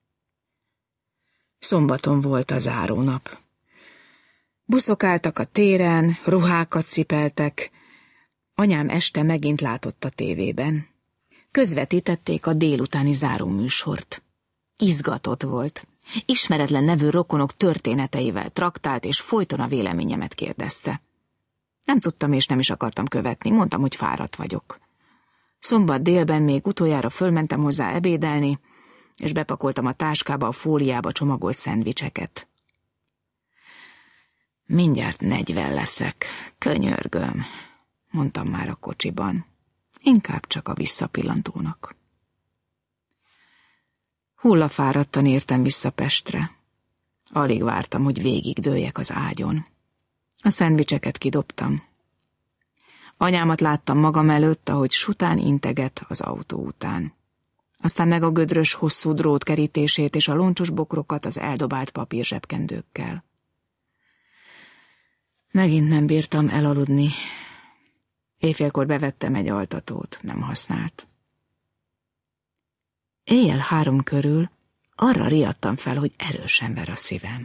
Szombaton volt a zárónap. Buszok álltak a téren, ruhákat cipeltek. Anyám este megint látott a tévében. Közvetítették a délutáni záróműsort. Izgatott volt. Ismeretlen nevű rokonok történeteivel traktált, és folyton a véleményemet kérdezte. Nem tudtam és nem is akartam követni, mondtam, hogy fáradt vagyok. Szombat délben még utoljára fölmentem hozzá ebédelni, és bepakoltam a táskába a fóliába csomagolt szendvicseket. Mindjárt 40 leszek, könyörgöm, mondtam már a kocsiban, inkább csak a visszapillantónak. Hullafáradtan értem vissza Pestre. Alig vártam, hogy végigdőljek az ágyon. A szendvicseket kidobtam. Anyámat láttam magam előtt, ahogy sután integet az autó után. Aztán meg a gödrös, hosszú drót kerítését és a loncsos bokrokat az eldobált papírzsebkendőkkel. Megint nem bírtam elaludni. Éjfélkor bevettem egy altatót, nem használt. Éjjel 3 körül arra riadtam fel, hogy erősen ver a szívem.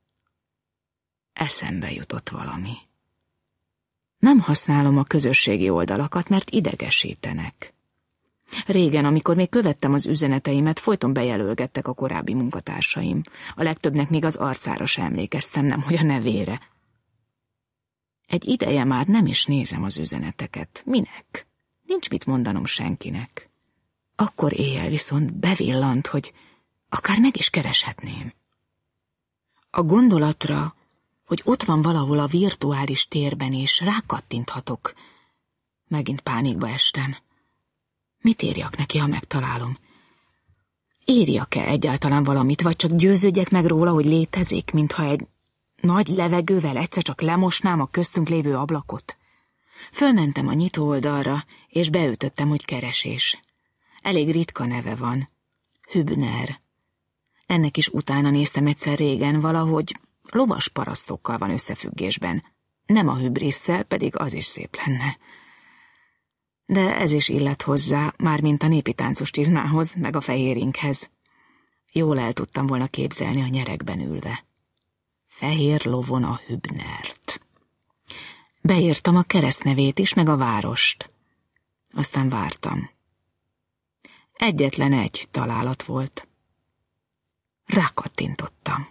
Eszembe jutott valami. Nem használom a közösségi oldalakat, mert idegesítenek. Régen, amikor még követtem az üzeneteimet, folyton bejelölgettek a korábbi munkatársaim. A legtöbbnek még az arcára sem emlékeztem, nemhogy a nevére. Egy ideje már nem is nézem az üzeneteket. Minek? Nincs mit mondanom senkinek. Akkor éjjel viszont bevillant, hogy akár meg is kereshetném. A gondolatra, hogy ott van valahol a virtuális térben, és rákattinthatok, megint pánikba estem. Mit írjak neki, ha megtalálom? Írjak-e egyáltalán valamit, vagy csak győződjek meg róla, hogy létezik, mintha egy nagy levegővel egyszer csak lemosnám a köztünk lévő ablakot? Fölmentem a nyitó oldalra, és beütöttem, hogy keresés. Elég ritka neve van. Hübner. Ennek is utána néztem egyszer régen, valahogy lovas parasztokkal van összefüggésben. Nem a hübrisszel, pedig az is szép lenne. De ez is illet hozzá, mármint a népi táncos csizmához, meg a fehérinkhez. Jól el tudtam volna képzelni a nyeregben ülve. Fehér lovon a Hübnert. Beírtam a keresztnevét is, meg a várost. Aztán vártam. Egyetlen egy találat volt. Rákattintottam.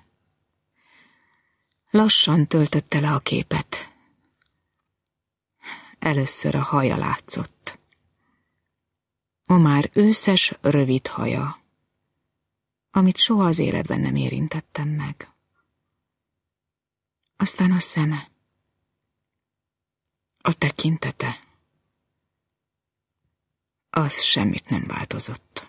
Lassan töltötte le a képet. Először a haja látszott. A már őszes, rövid haja, amit soha az életben nem érintettem meg. Aztán a szeme. A tekintete. Az semmit nem változott.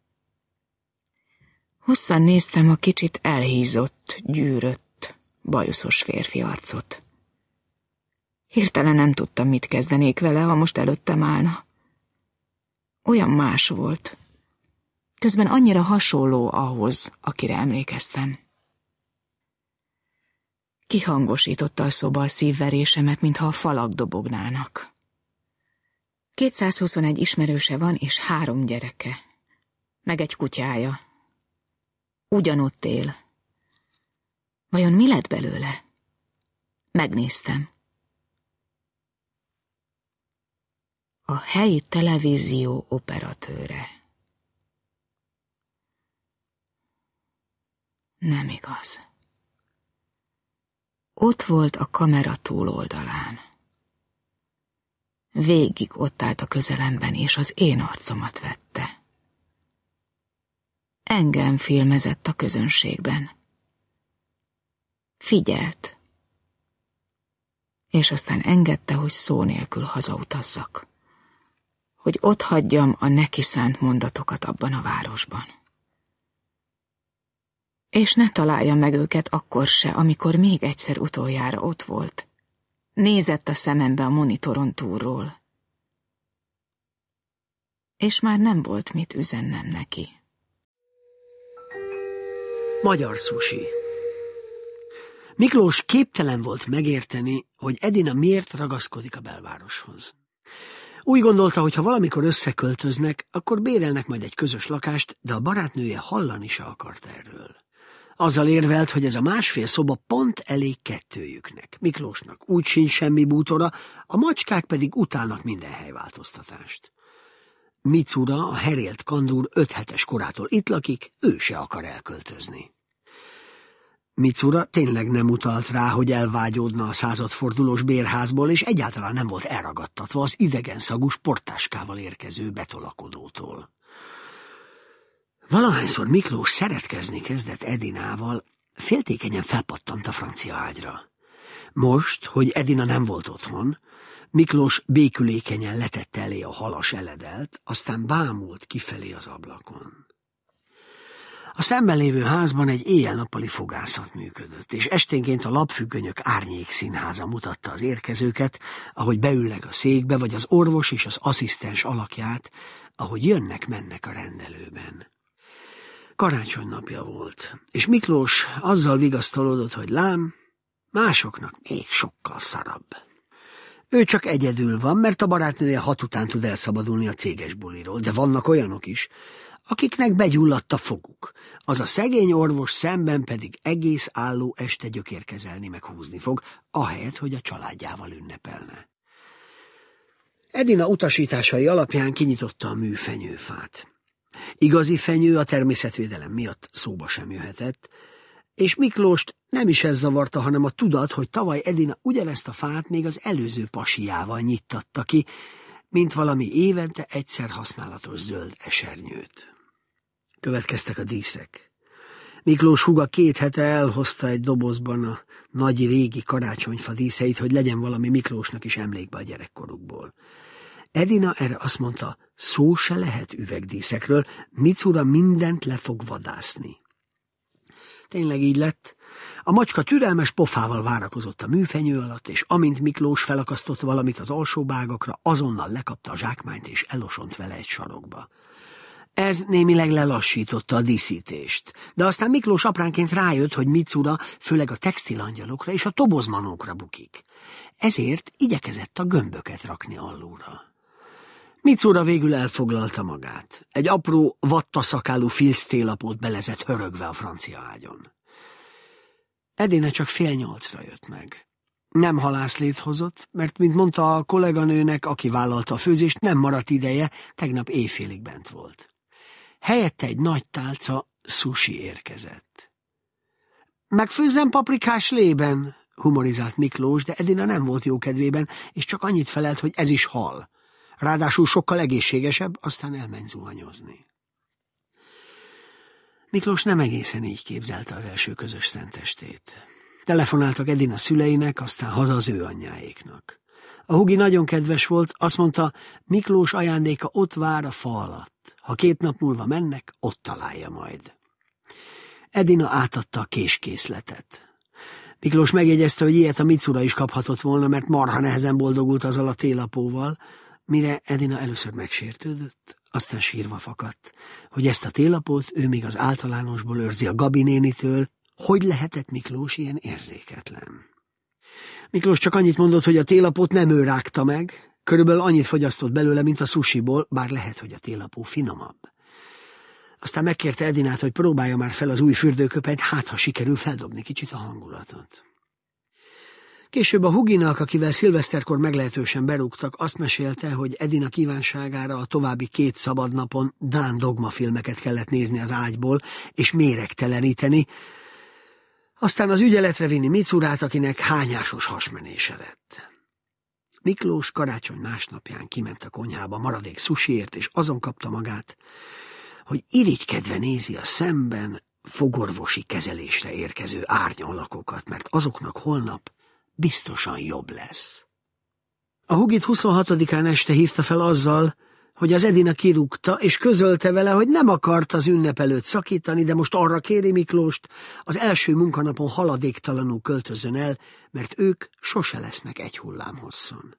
Hosszan néztem a kicsit elhízott, gyűrött, bajuszos férfi arcot. Hirtelen nem tudtam, mit kezdenék vele, ha most előttem állna. Olyan más volt. Közben annyira hasonló ahhoz, akire emlékeztem. Kihangosította a szoba a szívverésemet, mintha a falak dobognának. 221 ismerőse van, és 3 gyereke. Meg egy kutyája. Ugyanott él. Vajon mi lett belőle? Megnéztem. A helyi televízió operatőre. Nem igaz. Ott volt a kamera túloldalán. Végig ott állt a közelemben, és az én arcomat vette. Engem filmezett a közönségben. Figyelt. És aztán engedte, hogy szó nélkül hazautazzak. Hogy ott hagyjam a neki szánt mondatokat abban a városban. És ne találjam meg őket akkor se, amikor még egyszer utoljára ott volt. Nézett a szemembe a monitoron túlról. És már nem volt mit üzennem neki. Magyar sushi. Miklós képtelen volt megérteni, hogy Edina miért ragaszkodik a belvároshoz. Úgy gondolta, hogy ha valamikor összeköltöznek, akkor bérelnek majd egy közös lakást, de a barátnője hallani se akart erről. Azzal érvelt, hogy ez a 1,5 szoba pont elég kettőjüknek. Miklósnak úgy sincs semmi bútora, a macskák pedig utálnak minden helyváltoztatást. Micura, a herélt kandúr 5 hetes korától itt lakik, ő se akar elköltözni. Micura tényleg nem utalt rá, hogy elvágyódna a századfordulós bérházból, és egyáltalán nem volt elragadtatva az idegen szagú sporttáskával érkező betolakodótól. Valahányszor Miklós szeretkezni kezdett Edinával, féltékenyen felpattant a francia ágyra. Most, hogy Edina nem volt otthon, Miklós békülékenyen letette elé a halas eledelt, aztán bámult kifelé az ablakon. A szemben lévő házban egy éjjel-nappali fogászat működött, és esténként a lapfüggönyök árnyék színháza mutatta az érkezőket, ahogy beülnek a székbe, vagy az orvos és az asszisztens alakját, ahogy jönnek-mennek a rendelőben. Karácsony napja volt, és Miklós azzal vigasztalódott, hogy lám, másoknak még sokkal szarabb. Ő csak egyedül van, mert a barátnője 6 után tud elszabadulni a céges buliról, de vannak olyanok is, akiknek begyulladt a foguk. Az a szegény orvos szemben pedig egész álló este gyökérkezelni meg húzni fog, ahelyett, hogy a családjával ünnepelne. Edina utasításai alapján kinyitotta a műfenyőfát. Igazi fenyő a természetvédelem miatt szóba sem jöhetett, és Miklóst nem is ez zavarta, hanem a tudat, hogy tavaly Edina ugyanezt a fát még az előző pasiával nyittatta ki, mint valami évente egyszer használatos zöld esernyőt. Következtek a díszek. Miklós húga 2 hete elhozta egy dobozban a nagy régi karácsonyfa díszeit, hogy legyen valami Miklósnak is emlékbe a gyerekkorukból. Edina erre azt mondta, szó se lehet üvegdíszekről, Micura mindent le fog vadászni. Tényleg így lett. A macska türelmes pofával várakozott a műfenyő alatt, és amint Miklós felakasztott valamit az alsó bágakra, azonnal lekapta a zsákmányt, és elosont vele egy sarokba. Ez némileg lelassította a díszítést, de aztán Miklós apránként rájött, hogy Micura főleg a textilangyalokra és a tobozmanókra bukik. Ezért igyekezett a gömböket rakni alulra. Micura végül elfoglalta magát. Egy apró, vattaszakálú filctélapót belezett hörögve a francia ágyon. Edina csak 7:30 jött meg. Nem halászlét hozott, mert, mint mondta a kolléganőnek, aki vállalta a főzést, nem maradt ideje, tegnap éjfélig bent volt. Helyette egy nagy tálca sushi érkezett. Megfőzzem paprikás lében, humorizált Miklós, de Edina nem volt jó kedvében, és csak annyit felelt, hogy ez is hal. Ráadásul sokkal egészségesebb, aztán elment zuhanyozni. Miklós nem egészen így képzelte az első közös szentestét. Telefonáltak Edina szüleinek, aztán haza az ő anyjáéknak. A hugi nagyon kedves volt, azt mondta, Miklós ajándéka ott vár a fa alatt. Ha 2 nap múlva mennek, ott találja majd. Edina átadta a késkészletet. Miklós megjegyezte, hogy ilyet a Micura is kaphatott volna, mert marha nehezen boldogult azzal a télapóval, mire Edina először megsértődött, aztán sírva fakadt, hogy ezt a télapót ő még az általánosból őrzi a Gabi nénitől. Hogy lehetett Miklós ilyen érzéketlen? Miklós csak annyit mondott, hogy a télapót nem ő rágta meg, körülbelül annyit fogyasztott belőle, mint a sushiból, bár lehet, hogy a télapó finomabb. Aztán megkérte Edinát, hogy próbálja már fel az új fürdőköpenyt, hát ha sikerül feldobni kicsit a hangulatot. Később a huginak, akivel szilveszterkor meglehetősen berúgtak, azt mesélte, hogy Edina kívánságára a további 2 szabad napon dán dogmafilmeket kellett nézni az ágyból, és méregteleníteni, aztán az ügyeletre vinni Micurát, akinek hányásos hasmenése lett. Miklós karácsony másnapján kiment a konyhába maradék sushiért, és azon kapta magát, hogy irigykedve nézi a szemben fogorvosi kezelésre érkező árnyalakokat, mert azoknak holnap biztosan jobb lesz. A hugit 26-án este hívta fel azzal, hogy az Edina kirúgta, és közölte vele, hogy nem akart az ünnep előtt szakítani, de most arra kéri Miklóst, az első munkanapon haladéktalanul költözzön el, mert ők sose lesznek egy hullámhosszon.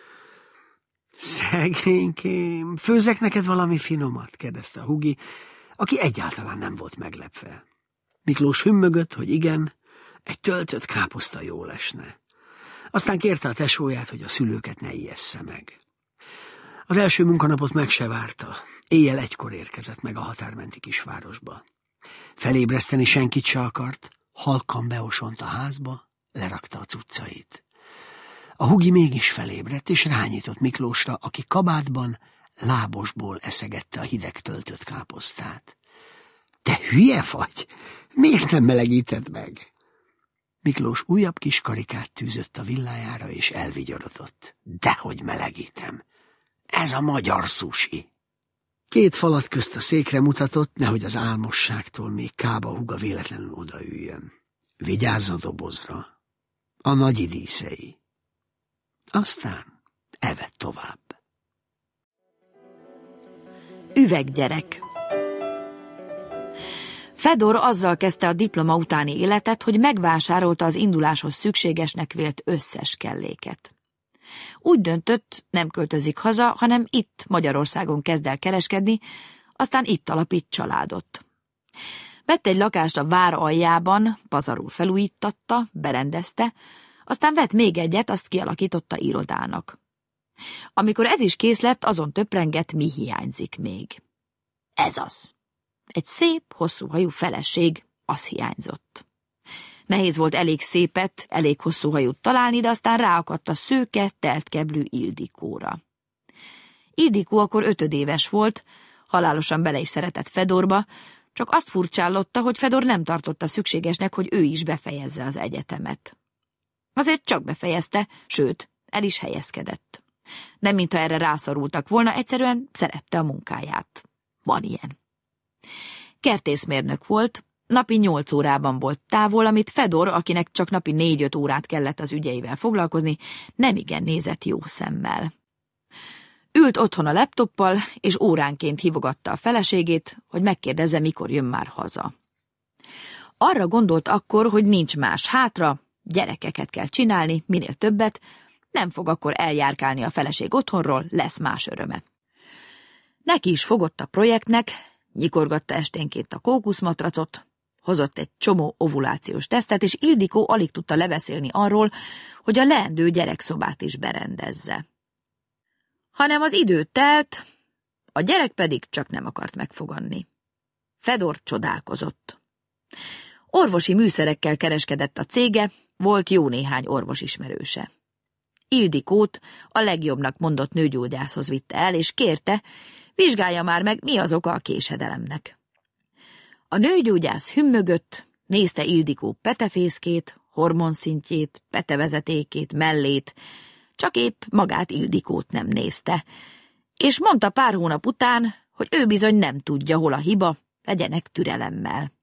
Szegénykém, főzzek neked valami finomat? Kérdezte a hugi, aki egyáltalán nem volt meglepve. Miklós hümmögött, hogy igen, egy töltött káposzta jól esne. Aztán kérte a tesóját, hogy a szülőket ne ijesssze meg. Az első munkanapot meg se várta. Éjjel 1-kor érkezett meg a határmenti kisvárosba. Felébreszteni senkit se akart, halkan beosont a házba, lerakta a cuccait. A hugi mégis felébredt, és rányított Miklósra, aki kabátban lábosból eszegette a hideg töltött káposztát. Te hülye vagy? Miért nem melegíted meg? Miklós újabb kis karikát tűzött a villájára, és elvigyorodott. Dehogy melegítem. Ez a magyar sushi. 2 falat közt a székre mutatott, nehogy az álmosságtól még Kába huga véletlenül odaüljön. Vigyázz a dobozra. A nagy díszei. Aztán evett tovább. Üveggyerek. Fedor azzal kezdte a diploma utáni életet, hogy megvásárolta az induláshoz szükségesnek vélt összes kelléket. Úgy döntött, nem költözik haza, hanem itt Magyarországon kezd el kereskedni, aztán itt alapít családot. Vett egy lakást a vár aljában, pazarul felújítatta, berendezte, aztán vett még egyet, azt kialakította irodának. Amikor ez is kész lett, azon töprengett, mi hiányzik még. Ez az. Egy szép, hosszú hajú feleség, az hiányzott. Nehéz volt elég szépet, elég hosszú hajút találni, de aztán ráakadt a szőke, teltkeblű Ildikóra. Ildikó akkor 5 éves volt, halálosan bele is szeretett Fedorba, csak azt furcsállotta, hogy Fedor nem tartotta szükségesnek, hogy ő is befejezze az egyetemet. Azért csak befejezte, sőt, el is helyezkedett. Nem mintha erre rászorultak volna, egyszerűen szerette a munkáját. Van ilyen. Kertészmérnök volt, napi 8 órában volt távol, amit Fedor, akinek csak napi 4-5 órát kellett az ügyeivel foglalkozni, nemigen nézett jó szemmel. Ült otthon a laptoppal, és óránként hívogatta a feleségét, hogy megkérdezze, mikor jön már haza. Arra gondolt akkor, hogy nincs más hátra, gyerekeket kell csinálni, minél többet, nem fog akkor eljárkálni a feleség otthonról, lesz más öröme. Neki is fogott a projektnek, nyikorgatta esténként a kókuszmatracot, hozott egy csomó ovulációs tesztet, és Ildikó alig tudta lebeszélni arról, hogy a leendő gyerekszobát is berendezze. Hanem az idő telt, a gyerek pedig csak nem akart megfoganni. Fedor csodálkozott. Orvosi műszerekkel kereskedett a cége, volt jó néhány orvosismerőse. Ildikót a legjobbnak mondott nőgyógyászhoz vitte el, és kérte, vizsgálja már meg, mi az oka a késedelemnek. A nőgyógyász hümmögött, nézte Ildikó petefészkét, hormonszintjét, petevezetékét, mellét, csak épp magát Ildikót nem nézte, és mondta pár hónap után, hogy ő bizony nem tudja, hol a hiba, legyenek türelemmel.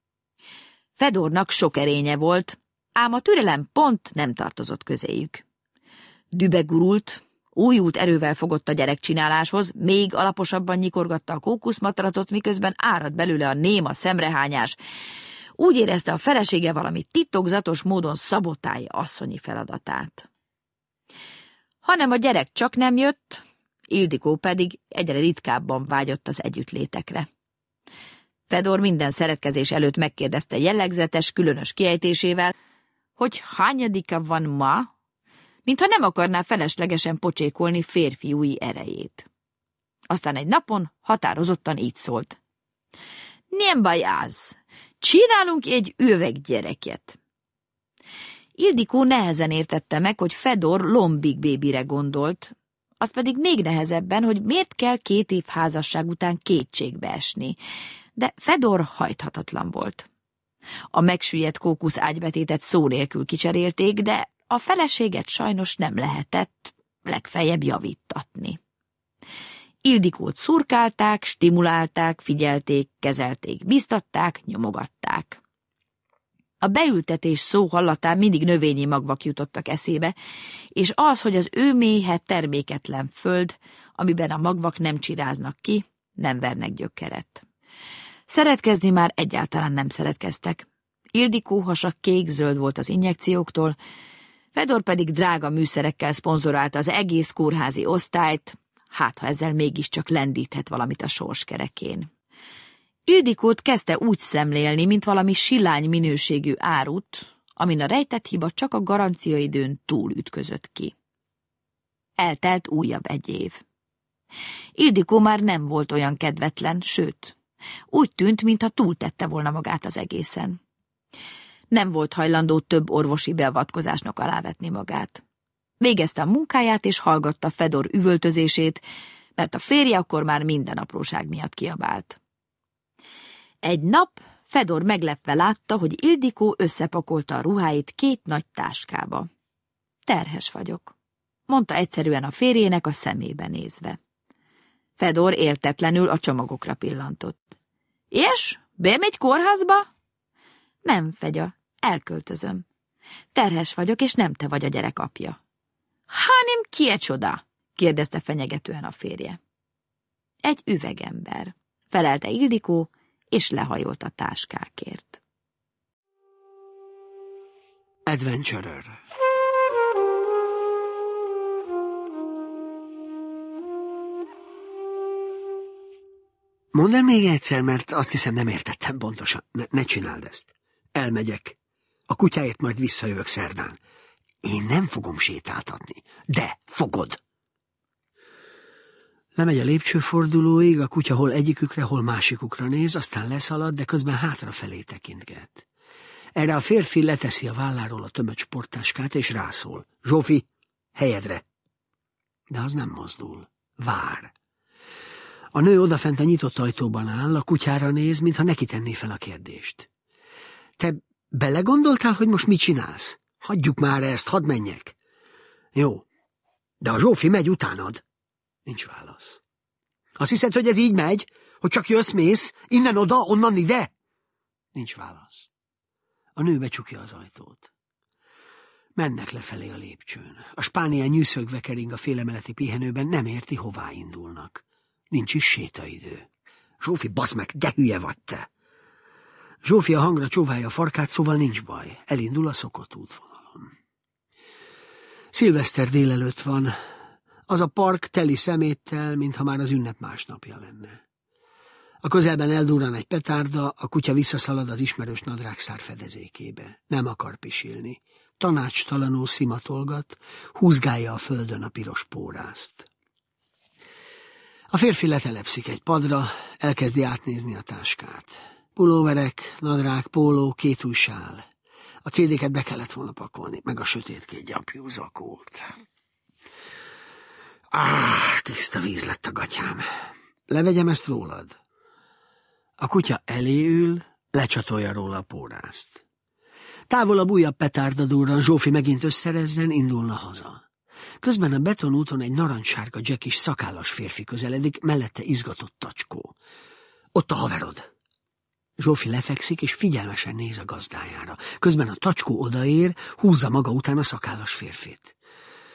Fedornak sok erénye volt, ám a türelem pont nem tartozott közéjük. Dübe újult erővel fogott a gyerekcsináláshoz, még alaposabban nyikorgatta a kókuszmatracot, miközben árad belőle a néma szemrehányás. Úgy érezte, a felesége valami titokzatos módon szabotálja asszonyi feladatát. Hanem a gyerek csak nem jött, Ildikó pedig egyre ritkábban vágyott az együttlétekre. Fedor minden szeretkezés előtt megkérdezte jellegzetes, különös kiejtésével, hogy hányadika van ma, mintha nem akarná feleslegesen pocsékolni férfiúi erejét. Aztán egy napon határozottan így szólt. Nem baj az, csinálunk egy üveggyereket. Ildikó nehezen értette meg, hogy Fedor lombik bébire gondolt, az pedig még nehezebben, hogy miért kell 2 év házasság után kétségbe esni, de Fedor hajthatatlan volt. A megsüllyedt kókusz ágybetétet szó nélkül kicserélték, de a feleséget sajnos nem lehetett legfeljebb javítatni. Ildikót szurkálták, stimulálták, figyelték, kezelték, biztatták, nyomogatták. A beültetés szó hallatán mindig növényi magvak jutottak eszébe, és az, hogy az ő méhe terméketlen föld, amiben a magvak nem csiráznak ki, nem vernek gyökeret. Szeretkezni már egyáltalán nem szeretkeztek. Ildikó hasa kék-zöld volt az injekcióktól, Fedor pedig drága műszerekkel szponzorálta az egész kórházi osztályt, hát ha ezzel mégiscsak lendíthet valamit a sorskerekén. Ildikót kezdte úgy szemlélni, mint valami silány minőségű árut, amin a rejtett hiba csak a garanciaidőn túl ütközött ki. Eltelt újabb 1 év. Ildikó már nem volt olyan kedvetlen, sőt, úgy tűnt, mintha túltette volna magát az egészen. Nem volt hajlandó több orvosi beavatkozásnak alávetni magát. Végezte a munkáját és hallgatta Fedor üvöltözését, mert a férje akkor már minden apróság miatt kiabált. Egy nap Fedor meglepve látta, hogy Ildikó összepakolta a ruháit 2 nagy táskába. Terhes vagyok, mondta egyszerűen a férjének a szemébe nézve. Fedor értetlenül a csomagokra pillantott. És? Bemegy kórházba? Nem, Fegya, elköltözöm. Terhes vagyok, és nem te vagy a gyerek apja. Hanem ki csoda? Kérdezte fenyegetően a férje. Egy üvegember, felelte Ildikó, és lehajolt a táskákért. Adventurer. Mondd el még egyszer, mert azt hiszem nem értettem pontosan. Ne csináld ezt. Elmegyek. A kutyáért majd visszajövök szerdán. Én nem fogom sétáltatni, de fogod. Lemegy a lépcsőfordulóig, a kutya hol egyikükre, hol másikukra néz, aztán leszalad, de közben hátrafelé tekintget. Erre a férfi leteszi a válláról a tömött sporttáskát, és rászól. Zsófi, helyedre! De az nem mozdul. Vár. A nő odafent a nyitott ajtóban áll, a kutyára néz, mintha neki tenné fel a kérdést. Te belegondoltál, hogy most mit csinálsz? Hagyjuk már ezt, hadd menjek. Jó, de a Zsófi megy utánad. Nincs válasz. Azt hiszed, hogy ez így megy? Hogy csak jössz-mész, innen oda, onnan ide? Nincs válasz. A nő becsukja az ajtót. Mennek lefelé a lépcsőn. A spániel nyűszögve kering a félemeleti pihenőben, nem érti, hová indulnak. Nincs is sétaidő. Zsófi, basz meg, de hülye vagy te! Zsófi a hangra csóválja a farkát, szóval nincs baj. Elindul a szokott útvonalon. Szilveszter délelőtt van. Az a park teli szeméttel, mintha már az ünnep másnapja lenne. A közelben eldurran egy petárda, a kutya visszaszalad az ismerős nadrágszár fedezékébe. Nem akar pisilni. Tanácstalanul szimatolgat, húzgálja a földön a piros pórázt. A férfi letelepszik egy padra, elkezdi átnézni a táskát. Pulóverek, nadrág, póló, 2 új sál. A CD-ket be kellett volna pakolni, meg a sötétkék gyapjú zakót. Tiszta víz lett a gatyám. Levegyem ezt rólad? A kutya elé ül, lecsatolja róla a pórázt. Távolabb újabb petárda durran, Zsófi megint összerezzen, indulna haza. Közben a betonúton egy narancssárga dzsekis szakállas férfi közeledik, mellette izgatott tacskó. Ott a haverod. Zsófi lefekszik, és figyelmesen néz a gazdájára. Közben a tacskó odaér, húzza maga után a szakállas férfit.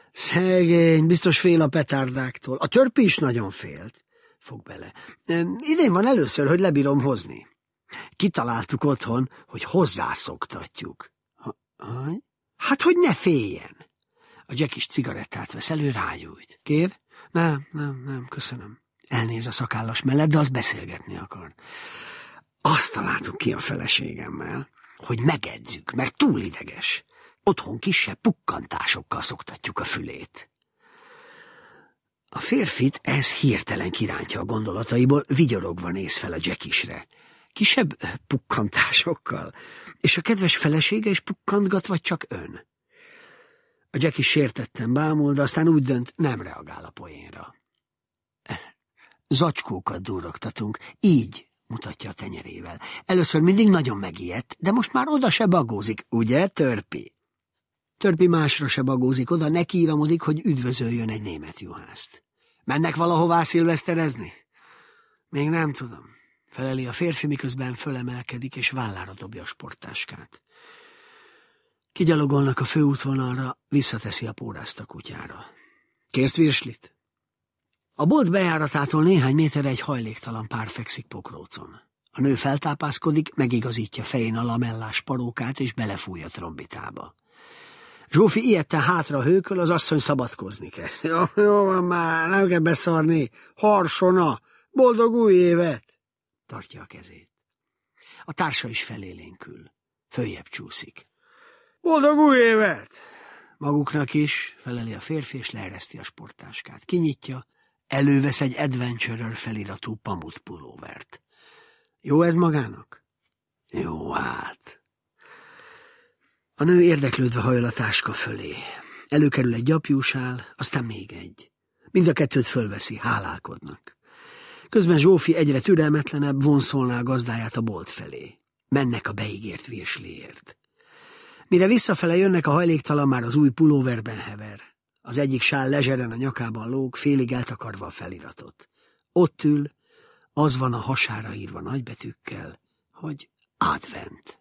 Szegény, biztos fél a petárdáktól. A Törpi is nagyon félt. Fog bele. Idén van először, hogy lebírom hozni. Kitaláltuk otthon, hogy hozzászoktatjuk. Hát, hogy ne féljen. A Jack is cigarettát vesz elő, rágyújt. Kér? Nem, köszönöm. Elnéz a szakállas mellett, de az beszélgetni akar. Azt találtuk ki a feleségemmel, hogy megedzük, mert túl ideges. Otthon kisebb pukkantásokkal szoktatjuk a fülét. A férfit ez hirtelen kirántja a gondolataiból, vigyorogva néz fel a Jackisre. Kisebb pukkantásokkal? És a kedves felesége is pukkantgat, vagy csak ön? A Jackis sértetten bámul, de aztán úgy dönt, nem reagál a poénra. Zacskókat durrogtatunk, így mutatja a tenyerével. Először mindig nagyon megijedt, de most már oda se bagózik, ugye, Törpi? Törpi másra se bagózik, oda nekiíramodik, hogy üdvözöljön egy német juhászt. Mennek valahová szilveszterezni? Még nem tudom, feleli a férfi, miközben fölemelkedik, és vállára dobja a sporttáskát. Kigyalogolnak a főútvonalra, visszateszi a pórázt a kutyára. Kérsz virslit? A bolt bejáratától néhány méterre egy hajléktalan pár fekszik pokrócon. A nő feltápászkodik, megigazítja fején a lamellás parókát, és belefúj a trombitába. Zsófi ijedten hátra hőköl, az asszony szabadkozni kezd. Jó van már, nem kell beszarni. Harsona, boldog új évet! Tartja a kezét. A társa is felélénkül. Följebb csúszik. Boldog új évet! Maguknak is, feleli a férfi, és leereszti a sporttáskát. Kinyitja, elővesz egy Adventurer feliratú pamut pulóvert. Jó ez magának? Jó, hát... A nő érdeklődve hajol a táska fölé. Előkerül egy gyapjúsál, aztán még egy. Mind a kettőt fölveszi, hálálkodnak. Közben Zsófi egyre türelmetlenebb, vonszolná a gazdáját a bolt felé. Mennek a beígért virsliért. Mire visszafele jönnek, a hajléktalan már az új pulóverben hever. Az egyik sál lezseren a nyakában lóg, félig eltakarva a feliratot. Ott ül, az van a hasára írva nagybetűkkel, hogy Advent.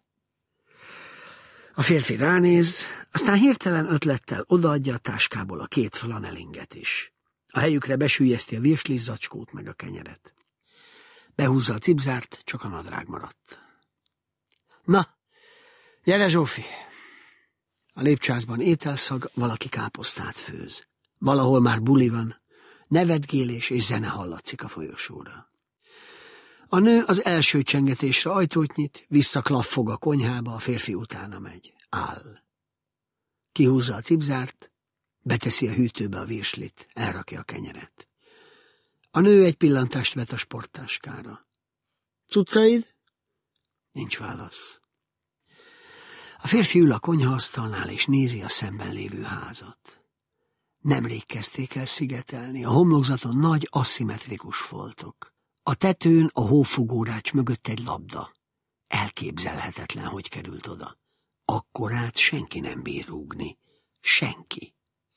A férfi ránéz, aztán hirtelen ötlettel odaadja a táskából a 2 flanelinget is. A helyükre besüllyeszti a virslis zacskót meg a kenyeret. Behúzza a cipzárt, csak a nadrág maradt. Na, gyere Zsófi! A lépcsőházban ételszag, valaki káposztát főz. Valahol már buli van, nevetgélés és zene hallatszik a folyosóra. A nő az első csengetésre ajtót nyit, visszaklaffog a konyhába, a férfi utána megy. Áll. Kihúzza a cipzárt, beteszi a hűtőbe a virslit, elrakja a kenyeret. A nő egy pillantást vet a sporttáskára. Cuccaid? Nincs válasz. A férfi ül a konyhaasztalnál, és nézi a szemben lévő házat. Nemrég kezdték el szigetelni, a homlokzaton nagy aszimmetrikus foltok. A tetőn a hófogórács mögött egy labda. Elképzelhetetlen, hogy került oda. Akkorát senki nem bír rúgni. Senki.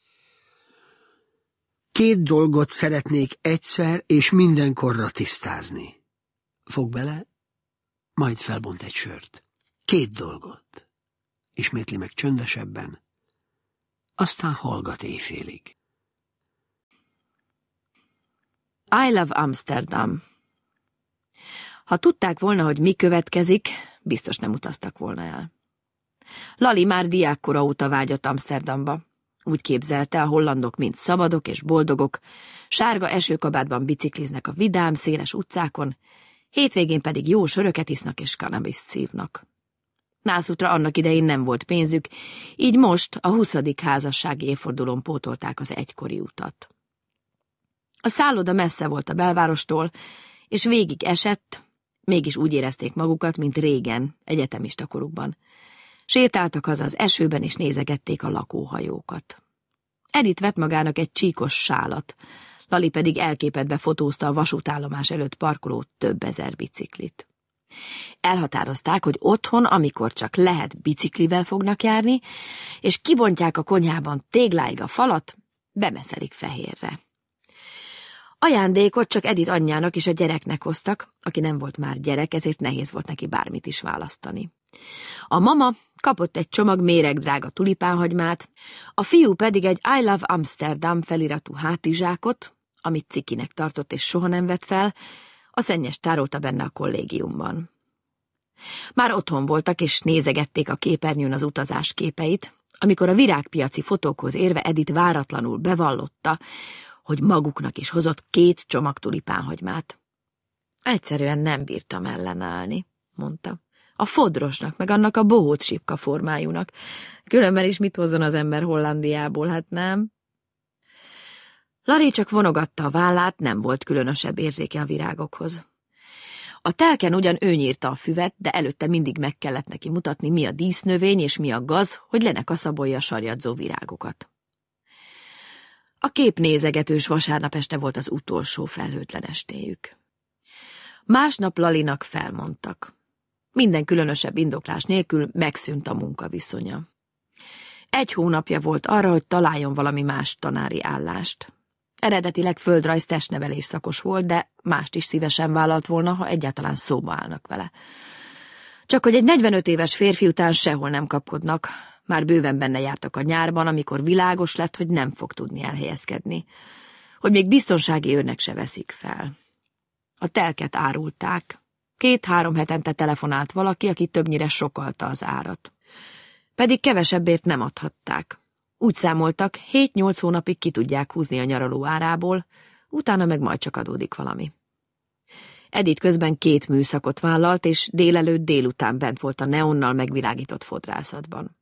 2 dolgot szeretnék egyszer és mindenkorra tisztázni. Fog bele, majd felbont egy sört. 2 dolgot. Ismétli meg csöndesebben, aztán hallgat éjfélig. I love Amsterdam. Ha tudták volna, hogy mi következik, biztos nem utaztak volna el. Lali már diákkora óta vágyott Amsterdamba. Úgy képzelte, a hollandok mind szabadok és boldogok, sárga esőkabátban bicikliznek a vidám, széles utcákon, hétvégén pedig jó söröket isznak és kannabiszt szívnak. Nászútra annak idején nem volt pénzük, így most a 20. házassági évfordulón pótolták az egykori utat. A szálloda messze volt a belvárostól, és végig esett, mégis úgy érezték magukat, mint régen, egyetemista korukban. Sétáltak haza az esőben, és nézegették a lakóhajókat. Edith vett magának egy csíkos sálat, Lali pedig elképedve fotózta a vasútállomás előtt parkoló több ezer biciklit. Elhatározták, hogy otthon, amikor csak lehet, biciklivel fognak járni, és kibontják a konyhában tégláig a falat, bemeszelik fehérre. Ajándékot csak Edith anyjának és a gyereknek hoztak, aki nem volt már gyerek, ezért nehéz volt neki bármit is választani. A mama kapott egy csomag méregdrága tulipánhagymát, a fiú pedig egy I Love Amsterdam feliratú hátizsákot, amit cikinek tartott és soha nem vett fel, a szennyes tárolta benne a kollégiumban. Már otthon voltak és nézegették a képernyőn az utazás képeit, amikor a virágpiaci fotókhoz érve Edith váratlanul bevallotta, hogy maguknak is hozott 2 csomag tulipánhagymát. Egyszerűen nem bírtam ellenállni, mondta. A fodrosnak, meg annak a bohóc sipka formájúnak. Különben is mit hozzon az ember Hollandiából, hát nem? Lari csak vonogatta a vállát, nem volt különösebb érzéke a virágokhoz. A telken ugyan ő nyírta a füvet, de előtte mindig meg kellett neki mutatni, mi a dísznövény és mi a gaz, hogy le ne kaszabolja a sarjadzó virágokat. A képnézegetős vasárnap este volt az utolsó felhőtlen estéjük. Másnap Lalinak felmondtak. Minden különösebb indoklás nélkül megszűnt a munkaviszonya. 1 hónapja volt arra, hogy találjon valami más tanári állást. Eredetileg földrajz testnevelés szakos volt, de mást is szívesen vállalt volna, ha egyáltalán szóba állnak vele. Csak hogy egy 45 éves férfi után sehol nem kapkodnak, már bőven benne jártak a nyárban, amikor világos lett, hogy nem fog tudni elhelyezkedni, hogy még biztonsági őrnek se veszik fel. A telket árulták. 2-3 hetente telefonált valaki, aki többnyire sokalta az árat. Pedig kevesebbért nem adhatták. Úgy számoltak, 7-8 hónapig ki tudják húzni a nyaraló árából, utána meg majd csak adódik valami. Edith közben 2 műszakot vállalt, és délelőtt délután bent volt a neonnal megvilágított fodrászatban.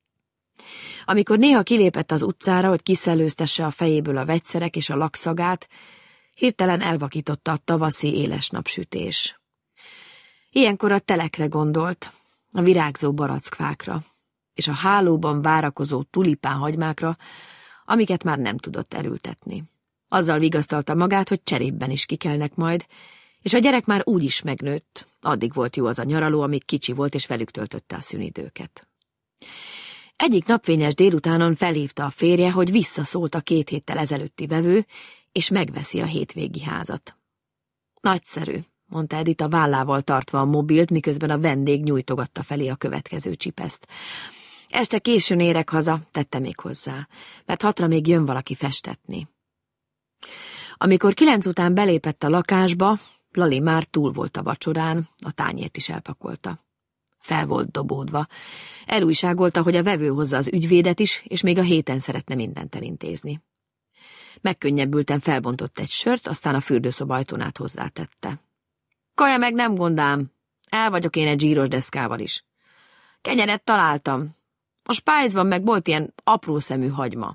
Amikor néha kilépett az utcára, hogy kiszellőztesse a fejéből a vegyszerek és a lakszagát, hirtelen elvakította a tavaszi éles napsütés. Ilyenkor a telekre gondolt, a virágzó barackfákra, és a hálóban várakozó tulipánhagymákra, amiket már nem tudott elültetni. Azzal vigasztalta magát, hogy cserépben is kikelnek majd, és a gyerek már úgy is megnőtt, addig volt jó az a nyaraló, amíg kicsi volt, és velük töltötte a szünidőket. Egyik napfényes délutánon felhívta a férje, hogy visszaszólt a 2 héttel ezelőtti vevő, és megveszi a hétvégi házat. Nagyszerű, mondta Edith a vállával tartva a mobilt, miközben a vendég nyújtogatta felé a következő csipeszt. Este későn érek haza, tette még hozzá, mert 6-ra még jön valaki festetni. Amikor 9 után belépett a lakásba, Lali már túl volt a vacsorán, a tányért is elpakolta. Fel volt dobódva. Elújságolta, hogy a vevő hozza az ügyvédet is, és még a héten szeretne mindent elintézni. Megkönnyebbülten felbontott egy sört, aztán a fürdőszoba ajtón át hozzátette. Kaja meg nem gondám, el vagyok én egy zsíros deszkával is. Kenyeret találtam. A spájzban meg volt ilyen apró szemű hagyma.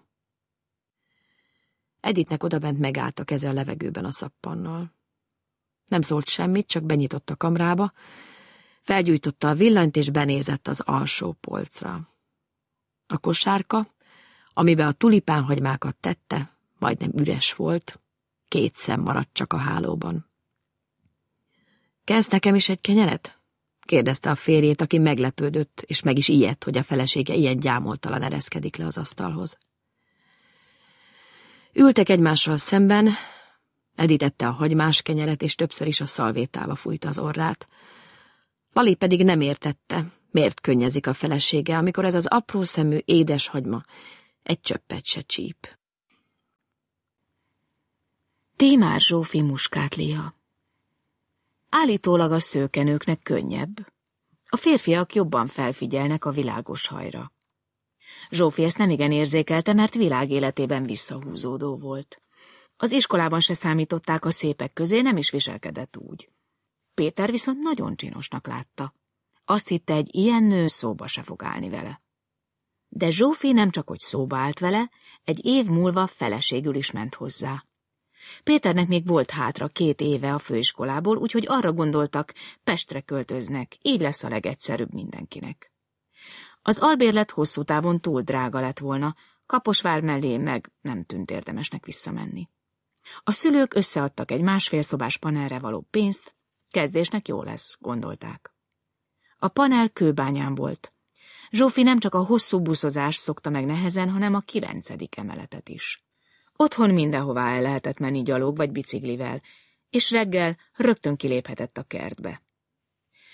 Edithnek odabent megállt a keze a levegőben a szappannal. Nem szólt semmit, csak benyitott a kamrába, felgyújtotta a villanyt és benézett az alsó polcra. A kosárka, amibe a tulipánhagymákat tette, majdnem üres volt, 2 szem maradt csak a hálóban. Kezd nekem is egy kenyeret? Kérdezte a férjét, aki meglepődött, és meg is ijedt, hogy a felesége ilyen gyámoltalan ereszkedik le az asztalhoz. Ültek egymással szemben, Edith ette a hagymás kenyeret, és többször is a szalvétába fújta az orrát. Lali pedig nem értette, miért könnyezik a felesége, amikor ez az apró szemű, édes hagyma egy csöppet se csíp. Tímár Zsófi muskátléha. Állítólag a szőkenőknek könnyebb. A férfiak jobban felfigyelnek a világos hajra. Zsófi ezt nemigen érzékelte, mert világéletében visszahúzódó volt. Az iskolában se számították a szépek közé, nem is viselkedett úgy. Péter viszont nagyon csinosnak látta. Azt hitte, egy ilyen nő szóba se fog állni vele. De Zsófi nem csak hogy szóba állt vele, egy év múlva feleségül is ment hozzá. Péternek még volt hátra 2 éve a főiskolából, úgyhogy arra gondoltak, Pestre költöznek, így lesz a legegyszerűbb mindenkinek. Az albérlet hosszú távon túl drága lett volna, Kaposvár mellé meg nem tűnt érdemesnek visszamenni. A szülők összeadtak egy 1,5 szobás panelre való pénzt, kezdésnek jó lesz, gondolták. A panel Kőbányán volt. Zsófi nem csak a hosszú buszozást szokta meg nehezen, hanem a 9. emeletet is. Otthon mindenhová el lehetett menni gyalog vagy biciklivel, és reggel rögtön kiléphetett a kertbe.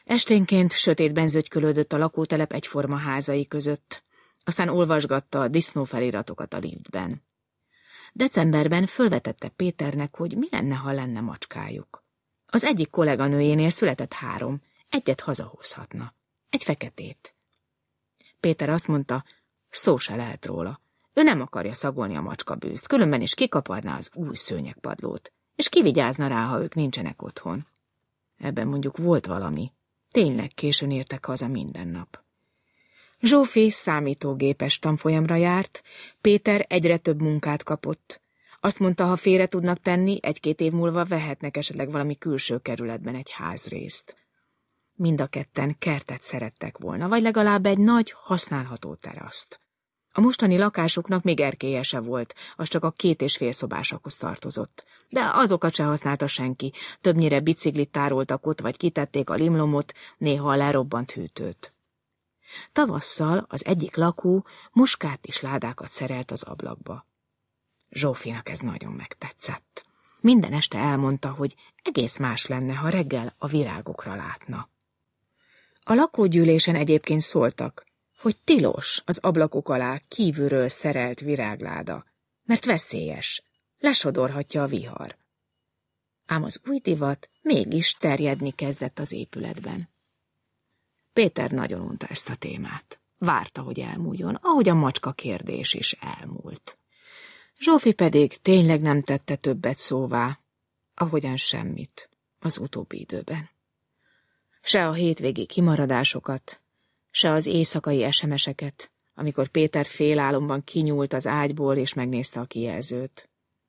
Esténként sötétben zögykölődött a lakótelep egyforma házai között, aztán olvasgatta a disznófeliratokat a liftben. Decemberben fölvetette Péternek, hogy mi lenne, ha lenne macskájuk. Az egyik kolléganőjénél született 3, egyet hazahozhatna, egy feketét. Péter azt mondta, szó se lehet róla. Ő nem akarja szagolni a macskabűzt, különben is kikaparná az új szőnyegpadlót, és kivigyázna rá, ha ők nincsenek otthon. Ebben mondjuk volt valami. Tényleg későn értek haza minden nap. Zsófi számítógépes tanfolyamra járt, Péter egyre több munkát kapott. Azt mondta, ha félre tudnak tenni, 1-2 év múlva vehetnek esetleg valami külső kerületben egy házrészt. Mind a ketten kertet szerettek volna, vagy legalább egy nagy, használható teraszt. A mostani lakásuknak még erkélye se volt, az csak a 2,5 szobásakhoz tartozott. De azokat se használta senki, többnyire biciklit tároltak ott, vagy kitették a limlomot, néha a lerobbant hűtőt. Tavasszal az egyik lakó muskát és ládákat szerelt az ablakba. Zsófinak ez nagyon megtetszett. Minden este elmondta, hogy egész más lenne, ha reggel a virágokra látna. A lakógyűlésen egyébként szóltak, hogy tilos az ablakok alá kívülről szerelt virágláda, mert veszélyes, lesodorhatja a vihar. Ám az új divat mégis terjedni kezdett az épületben. Péter nagyon unta ezt a témát. Várta, hogy elmúljon, ahogy a macska kérdés is elmúlt. Zsófi pedig tényleg nem tette többet szóvá, ahogyan semmit az utóbbi időben. Se a hétvégi kimaradásokat, se az éjszakai SMS-eket, amikor Péter félálomban kinyúlt az ágyból és megnézte a kijelzőt.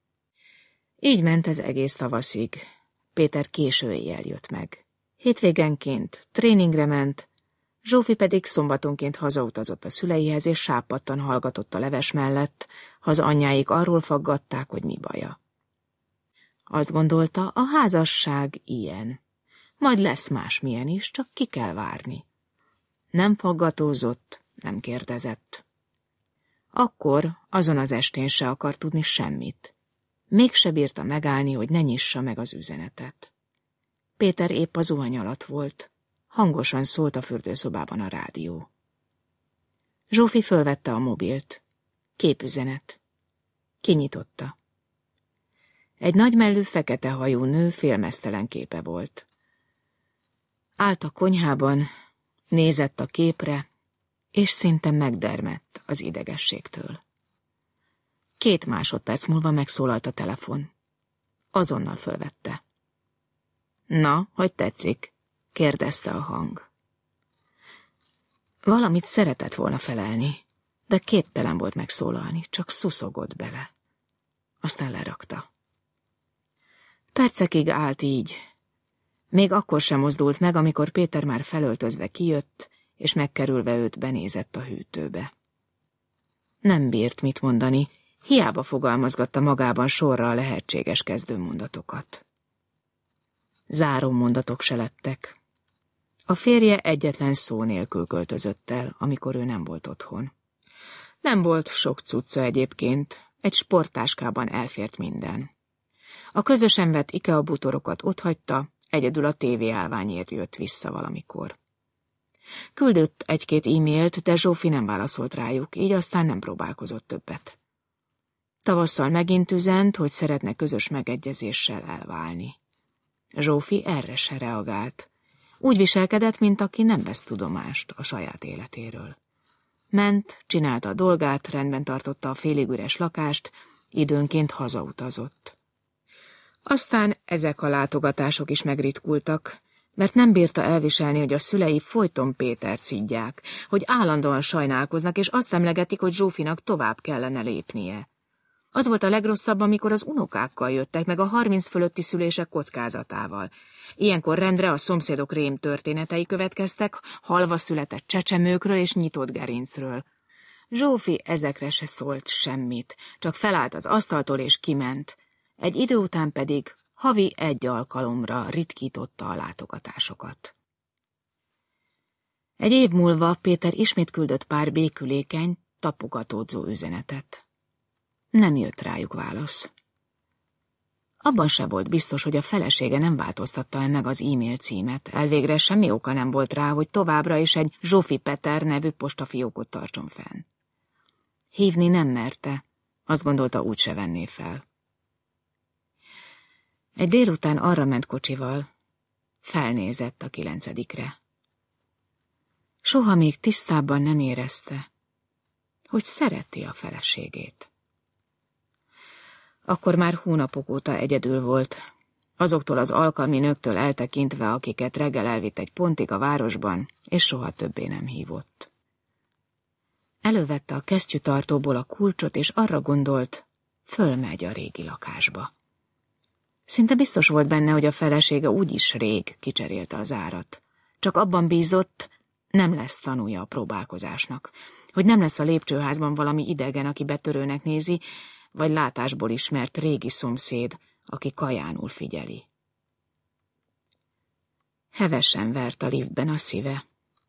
Így ment ez egész tavaszig. Péter késő éjjel jött meg. Hétvégenként tréningre ment, Zsófi pedig szombatonként hazautazott a szüleihez, és sápadtan hallgatott a leves mellett, ha az anyjáik arról faggatták, hogy mi baja. Azt gondolta, a házasság ilyen. Majd lesz másmilyen is, csak ki kell várni. Nem faggatózott, nem kérdezett. Akkor, azon az estén se akart tudni semmit. Mégse bírta megállni, hogy ne nyissa meg az üzenetet. Péter épp a zuhany alatt volt. Hangosan szólt a fürdőszobában a rádió. Zsófi fölvette a mobilt. Képüzenet. Kinyitotta. Egy nagymellű, fekete hajú nő félmeztelen képe volt. Állt a konyhában, nézett a képre, és szinte megdermedt az idegességtől. 2 másodperc múlva megszólalt a telefon. Azonnal fölvette. Na, hogy tetszik? Kérdezte a hang. Valamit szeretett volna felelni, de képtelen volt megszólalni, csak szuszogott bele. Aztán lerakta. Percekig állt így. Még akkor sem mozdult meg, amikor Péter már felöltözve kijött, és megkerülve őt benézett a hűtőbe. Nem bírt mit mondani, hiába fogalmazgatta magában sorra a lehetséges kezdőmondatokat. Záró mondatok se lettek. A férje egyetlen szó nélkül költözött el, amikor ő nem volt otthon. Nem volt sok cucca egyébként, egy sporttáskában elfért minden. A közösen vett IKEA bútorokat otthagyta, egyedül a tévéállványért jött vissza valamikor. Küldött 1-2 e-mailt, de Zsófi nem válaszolt rájuk, így aztán nem próbálkozott többet. Tavasszal megint üzent, hogy szeretne közös megegyezéssel elválni. Zsófi erre se reagált. Úgy viselkedett, mint aki nem vesz tudomást a saját életéről. Ment, csinálta a dolgát, rendben tartotta a félig üres lakást, időnként hazautazott. Aztán ezek a látogatások is megritkultak, mert nem bírta elviselni, hogy a szülei folyton Pétert szidják, hogy állandóan sajnálkoznak, és azt emlegetik, hogy Zsófinak tovább kellene lépnie. Az volt a legrosszabb, amikor az unokákkal jöttek, meg a 30 fölötti szülések kockázatával. Ilyenkor rendre a szomszédok rém történetei következtek, halva született csecsemőkről és nyitott gerincről. Zsófi ezekre se szólt semmit, csak felállt az asztaltól és kiment. Egy idő után pedig havi 1 alkalomra ritkította a látogatásokat. Egy év múlva Péter ismét küldött pár békülékeny, tapogatódzó üzenetet. Nem jött rájuk válasz. Abban se volt biztos, hogy a felesége nem változtatta meg az e-mail címet. Elvégre semmi oka nem volt rá, hogy továbbra is egy Zsófi Peter nevű postafiókot tartson fenn. Hívni nem merte, azt gondolta, úgyse venné fel. Egy délután arra ment kocsival, felnézett a 9-re. Soha még tisztábban nem érezte, hogy szereti a feleségét. Akkor már hónapok óta egyedül volt, azoktól az alkalmi nőktől eltekintve, akiket reggel elvitt egy pontig a városban, és soha többé nem hívott. Elővette a kesztyűtartóból a kulcsot, és arra gondolt, fölmegy a régi lakásba. Szinte biztos volt benne, hogy a felesége úgyis rég kicserélte az árat. Csak abban bízott, nem lesz tanúja a próbálkozásnak, hogy nem lesz a lépcsőházban valami idegen, aki betörőnek nézi, vagy látásból ismert régi szomszéd, aki kajánul figyeli. Hevesen vert a liftben a szíve.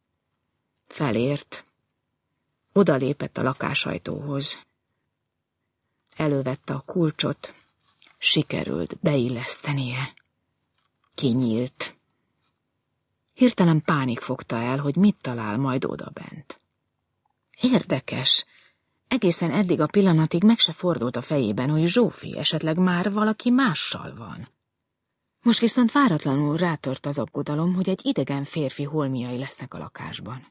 Felért, odalépett a lakásajtóhoz. Elővette a kulcsot, sikerült beillesztenie. Kinyílt. Hirtelen pánik fogta el, hogy mit talál majd odabent. Érdekes, egészen eddig a pillanatig meg se fordult a fejében, hogy Zsófi esetleg már valaki mással van. Most viszont váratlanul rátört az aggodalom, hogy egy idegen férfi holmiai lesznek a lakásban.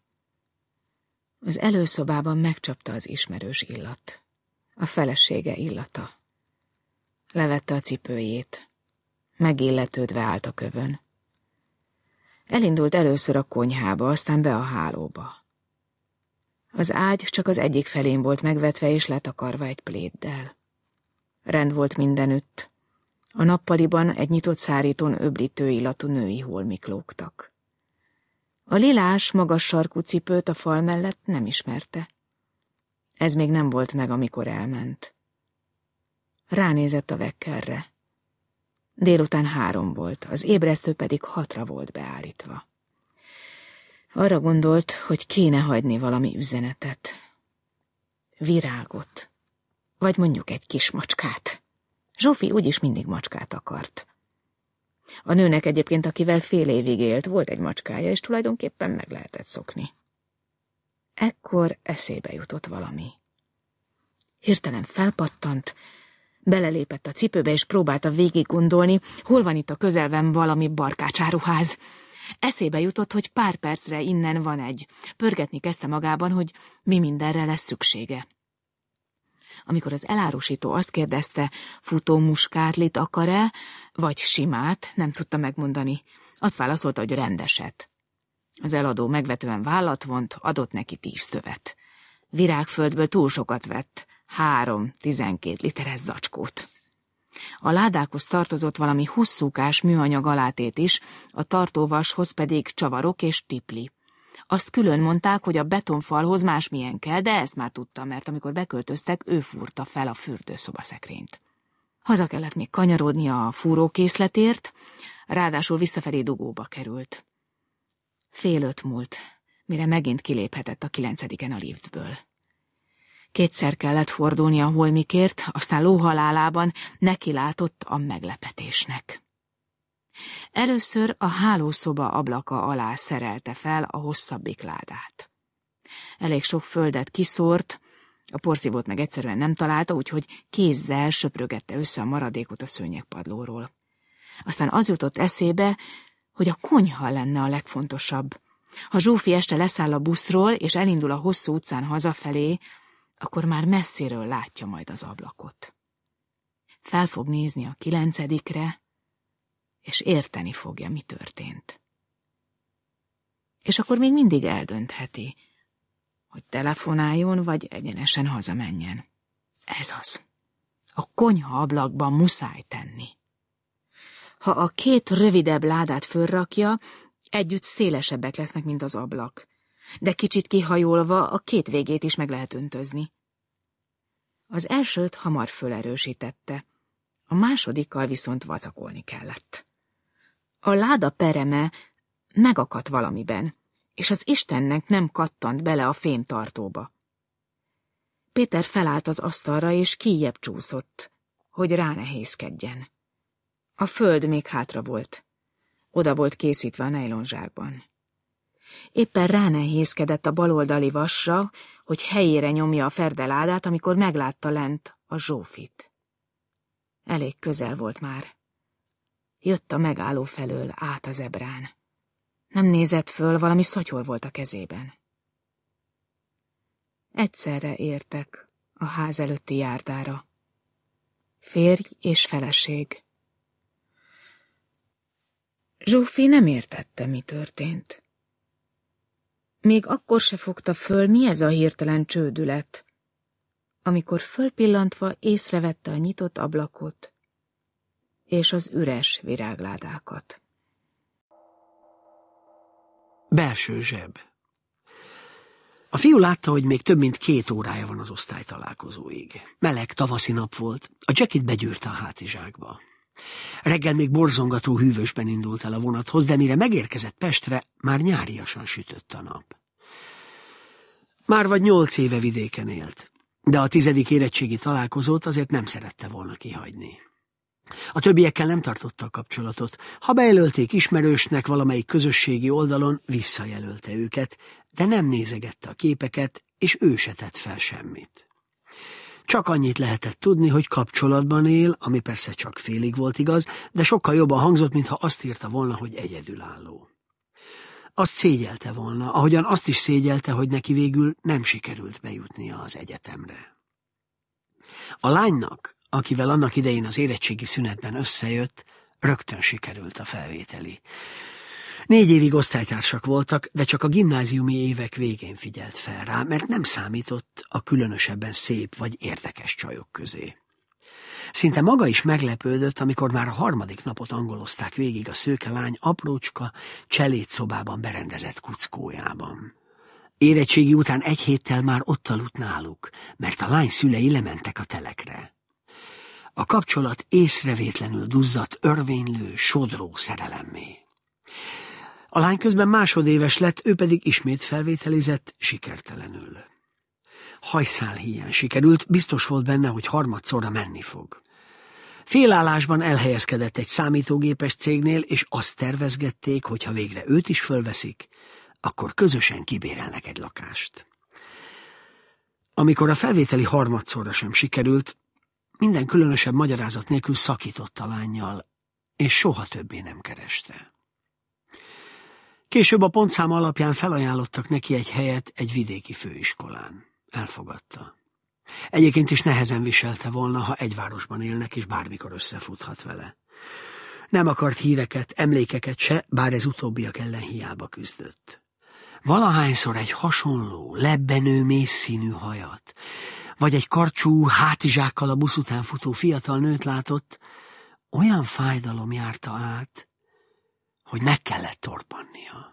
Az előszobában megcsapta az ismerős illat. A felesége illata. Levette a cipőjét. Megilletődve állt a kövön. Elindult először a konyhába, aztán be a hálóba. Az ágy csak az egyik felén volt megvetve és letakarva egy pléddel. Rend volt mindenütt. A nappaliban egy nyitott szárítón öblítő illatú női holmik lógtak. A lilás, magas sarkú cipőt a fal mellett nem ismerte. Ez még nem volt meg, amikor elment. Ránézett a vekkerre. Délután 3 volt, az ébresztő pedig 6-ra volt beállítva. Arra gondolt, hogy kéne hagyni valami üzenetet. Virágot. Vagy mondjuk egy kis macskát. Zsófi úgyis mindig macskát akart. A nőnek egyébként, akivel fél évig élt, volt egy macskája, és tulajdonképpen meg lehetett szokni. Ekkor eszébe jutott valami. Hirtelen felpattant, belelépett a cipőbe, és próbálta végig gondolni, hol van itt a közelben valami barkácsáruház. Eszébe jutott, hogy pár percre innen van egy. Pörgetni kezdte magában, hogy mi mindenre lesz szüksége. Amikor az elárusító azt kérdezte, futó muskátlit akar-e, vagy simát, nem tudta megmondani. Azt válaszolta, hogy rendeset. Az eladó megvetően vállat vont, adott neki 10 tövet. Virágföldből túl sokat vett, 3 12 literes zacskót. A ládákhoz tartozott valami hosszúkás műanyag alátét is, a tartóvashoz pedig csavarok és tipli. Azt külön mondták, hogy a betonfalhoz másmilyen kell, de ezt már tudta, mert amikor beköltöztek, ő fúrta fel a fürdőszobaszekrényt. Haza kellett még kanyarodnia a fúrókészletért, ráadásul visszafelé dugóba került. 4:30 múlt, mire megint kiléphetett a 9-en a liftből. 2-szer kellett fordulni a holmikért, aztán lóhalálában nekilátott a meglepetésnek. Először a hálószoba ablaka alá szerelte fel a hosszabbik ládát. Elég sok földet kiszórt, a porszívót meg egyszerűen nem találta, úgyhogy kézzel söprögette össze a maradékot a szőnyegpadlóról. Aztán az jutott eszébe, hogy a konyha lenne a legfontosabb. Ha Zsófi este leszáll a buszról, és elindul a hosszú utcán hazafelé, akkor már messziről látja majd az ablakot. Fel fog nézni a 9-re, és érteni fogja, mi történt. És akkor még mindig eldöntheti, hogy telefonáljon, vagy egyenesen hazamenjen. Ez az. A konyha ablakban muszáj tenni. Ha a 2 rövidebb ládát fölrakja, együtt szélesebbek lesznek, mint az ablak, de kicsit kihajolva a 2 végét is meg lehet öntözni. Az elsőt hamar fölerősítette, a másodikkal viszont vacakolni kellett. A láda pereme megakadt valamiben, és az Istennek nem kattant bele a fémtartóba. Péter felállt az asztalra, és kijjebb csúszott, hogy ránehézkedjen. A föld még hátra volt. Oda volt készítve a nejlonzsákban. Éppen ránehézkedett a baloldali vasra, hogy helyére nyomja a ferdeládát, amikor meglátta lent a Zsófit. Elég közel volt már. Jött a megálló felől át az ebrán. Nem nézett föl, valami szatyor volt a kezében. Egyszerre értek a ház előtti járdára. Férj és feleség. Zsófi nem értette, mi történt. Még akkor se fogta föl, mi ez a hirtelen csődület, amikor fölpillantva észrevette a nyitott ablakot és az üres virágládákat. Belső zseb. A fiú látta, hogy még több mint 2 órája van az osztálytalálkozóig. Meleg, tavaszi nap volt, a Jackit begyűrte a hátizsákba. Reggel még borzongató hűvösben indult el a vonathoz, de mire megérkezett Pestre, már nyáriasan sütött a nap. Már vagy 8 éve vidéken élt, de a 10. érettségi találkozót azért nem szerette volna kihagyni. A többiekkel nem tartotta a kapcsolatot. Ha bejelölték ismerősnek valamelyik közösségi oldalon, visszajelölte őket, de nem nézegette a képeket, és ő se tett fel semmit. Csak annyit lehetett tudni, hogy kapcsolatban él, ami persze csak félig volt igaz, de sokkal jobban hangzott, mintha azt írta volna, hogy egyedülálló. Azt szégyelte volna, ahogyan azt is szégyelte, hogy neki végül nem sikerült bejutnia az egyetemre. A lánynak, akivel annak idején az érettségi szünetben összejött, rögtön sikerült a felvételi. 4 évig osztálytársak voltak, de csak a gimnáziumi évek végén figyelt fel rá, mert nem számított a különösebben szép vagy érdekes csajok közé. Szinte maga is meglepődött, amikor már a 3. napot angolozták végig a szőke lány aprócska, cselédszobában berendezett kuckójában. Érettségi után 1 héttel már ott aludt náluk, mert a lány szülei lementek a telekre. A kapcsolat észrevétlenül duzzadt, örvénylő, sodró szerelemmé. A lány közben másodéves lett, ő pedig ismét felvételizett, sikertelenül. Hajszálhíján sikerült, biztos volt benne, hogy harmadszorra menni fog. Félállásban elhelyezkedett egy számítógépes cégnél, és azt tervezgették, hogy ha végre őt is fölveszik, akkor közösen kibérelnek egy lakást. Amikor a felvételi harmadszorra sem sikerült, minden különösebb magyarázat nélkül szakított a lánnyal, és soha többé nem kereste. Később a pontszám alapján felajánlottak neki egy helyet egy vidéki főiskolán. Elfogadta. Egyébként is nehezen viselte volna, ha egy városban élnek, és bármikor összefuthat vele. Nem akart híreket, emlékeket se, bár ez utóbbiak ellen hiába küzdött. Valahányszor egy hasonló, lebbenő, mészszínű hajat, vagy egy karcsú, hátizsákkal a busz után futó fiatal nőt látott, olyan fájdalom járta át, hogy meg kellett torpannia.